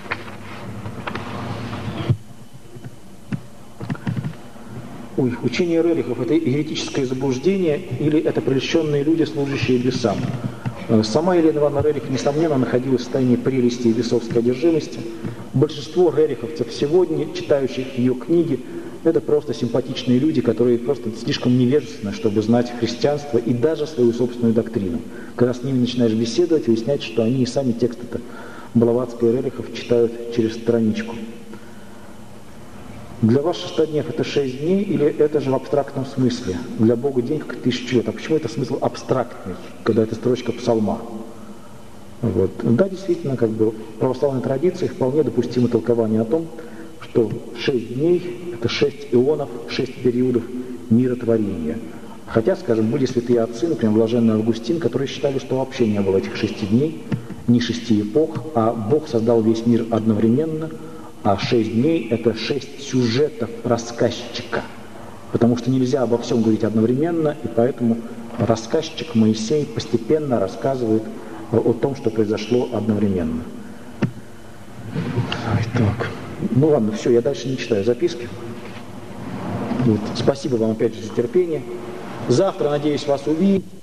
Учение Рерихов – это еретическое заблуждение или это прельщенные люди, служащие бесам? Сама Елена Ивановна Рерих, несомненно, находилась в состоянии прелести и бесовской одержимости. Большинство рериховцев сегодня, читающих ее книги, это просто симпатичные люди, которые просто слишком невежественны, чтобы знать христианство и даже свою собственную доктрину. Когда с ними начинаешь беседовать, выясняется, что они и сами тексты-то Блаватского и Рерихов читают через страничку. Для вас 6 дней это 6 дней или это же в абстрактном смысле? Для Бога день как 1000 лет. А почему это смысл абстрактный, когда это строчка псалма? Вот. Да, действительно, как бы в православной традиции вполне допустимо толкование о том, что 6 дней – это 6 ионов, 6 периодов миротворения. Хотя, скажем, были святые отцы, например, блаженный Августин, которые считали, что вообще не было этих 6 дней, ни 6 эпох, а Бог создал весь мир одновременно, а 6 дней – это 6 сюжетов рассказчика. Потому что нельзя обо всем говорить одновременно, и поэтому рассказчик Моисей постепенно рассказывает о том, что произошло одновременно. Так. Ну ладно, все, я дальше не читаю записки. Вот. Спасибо вам опять же за терпение. Завтра, надеюсь, вас увидеть.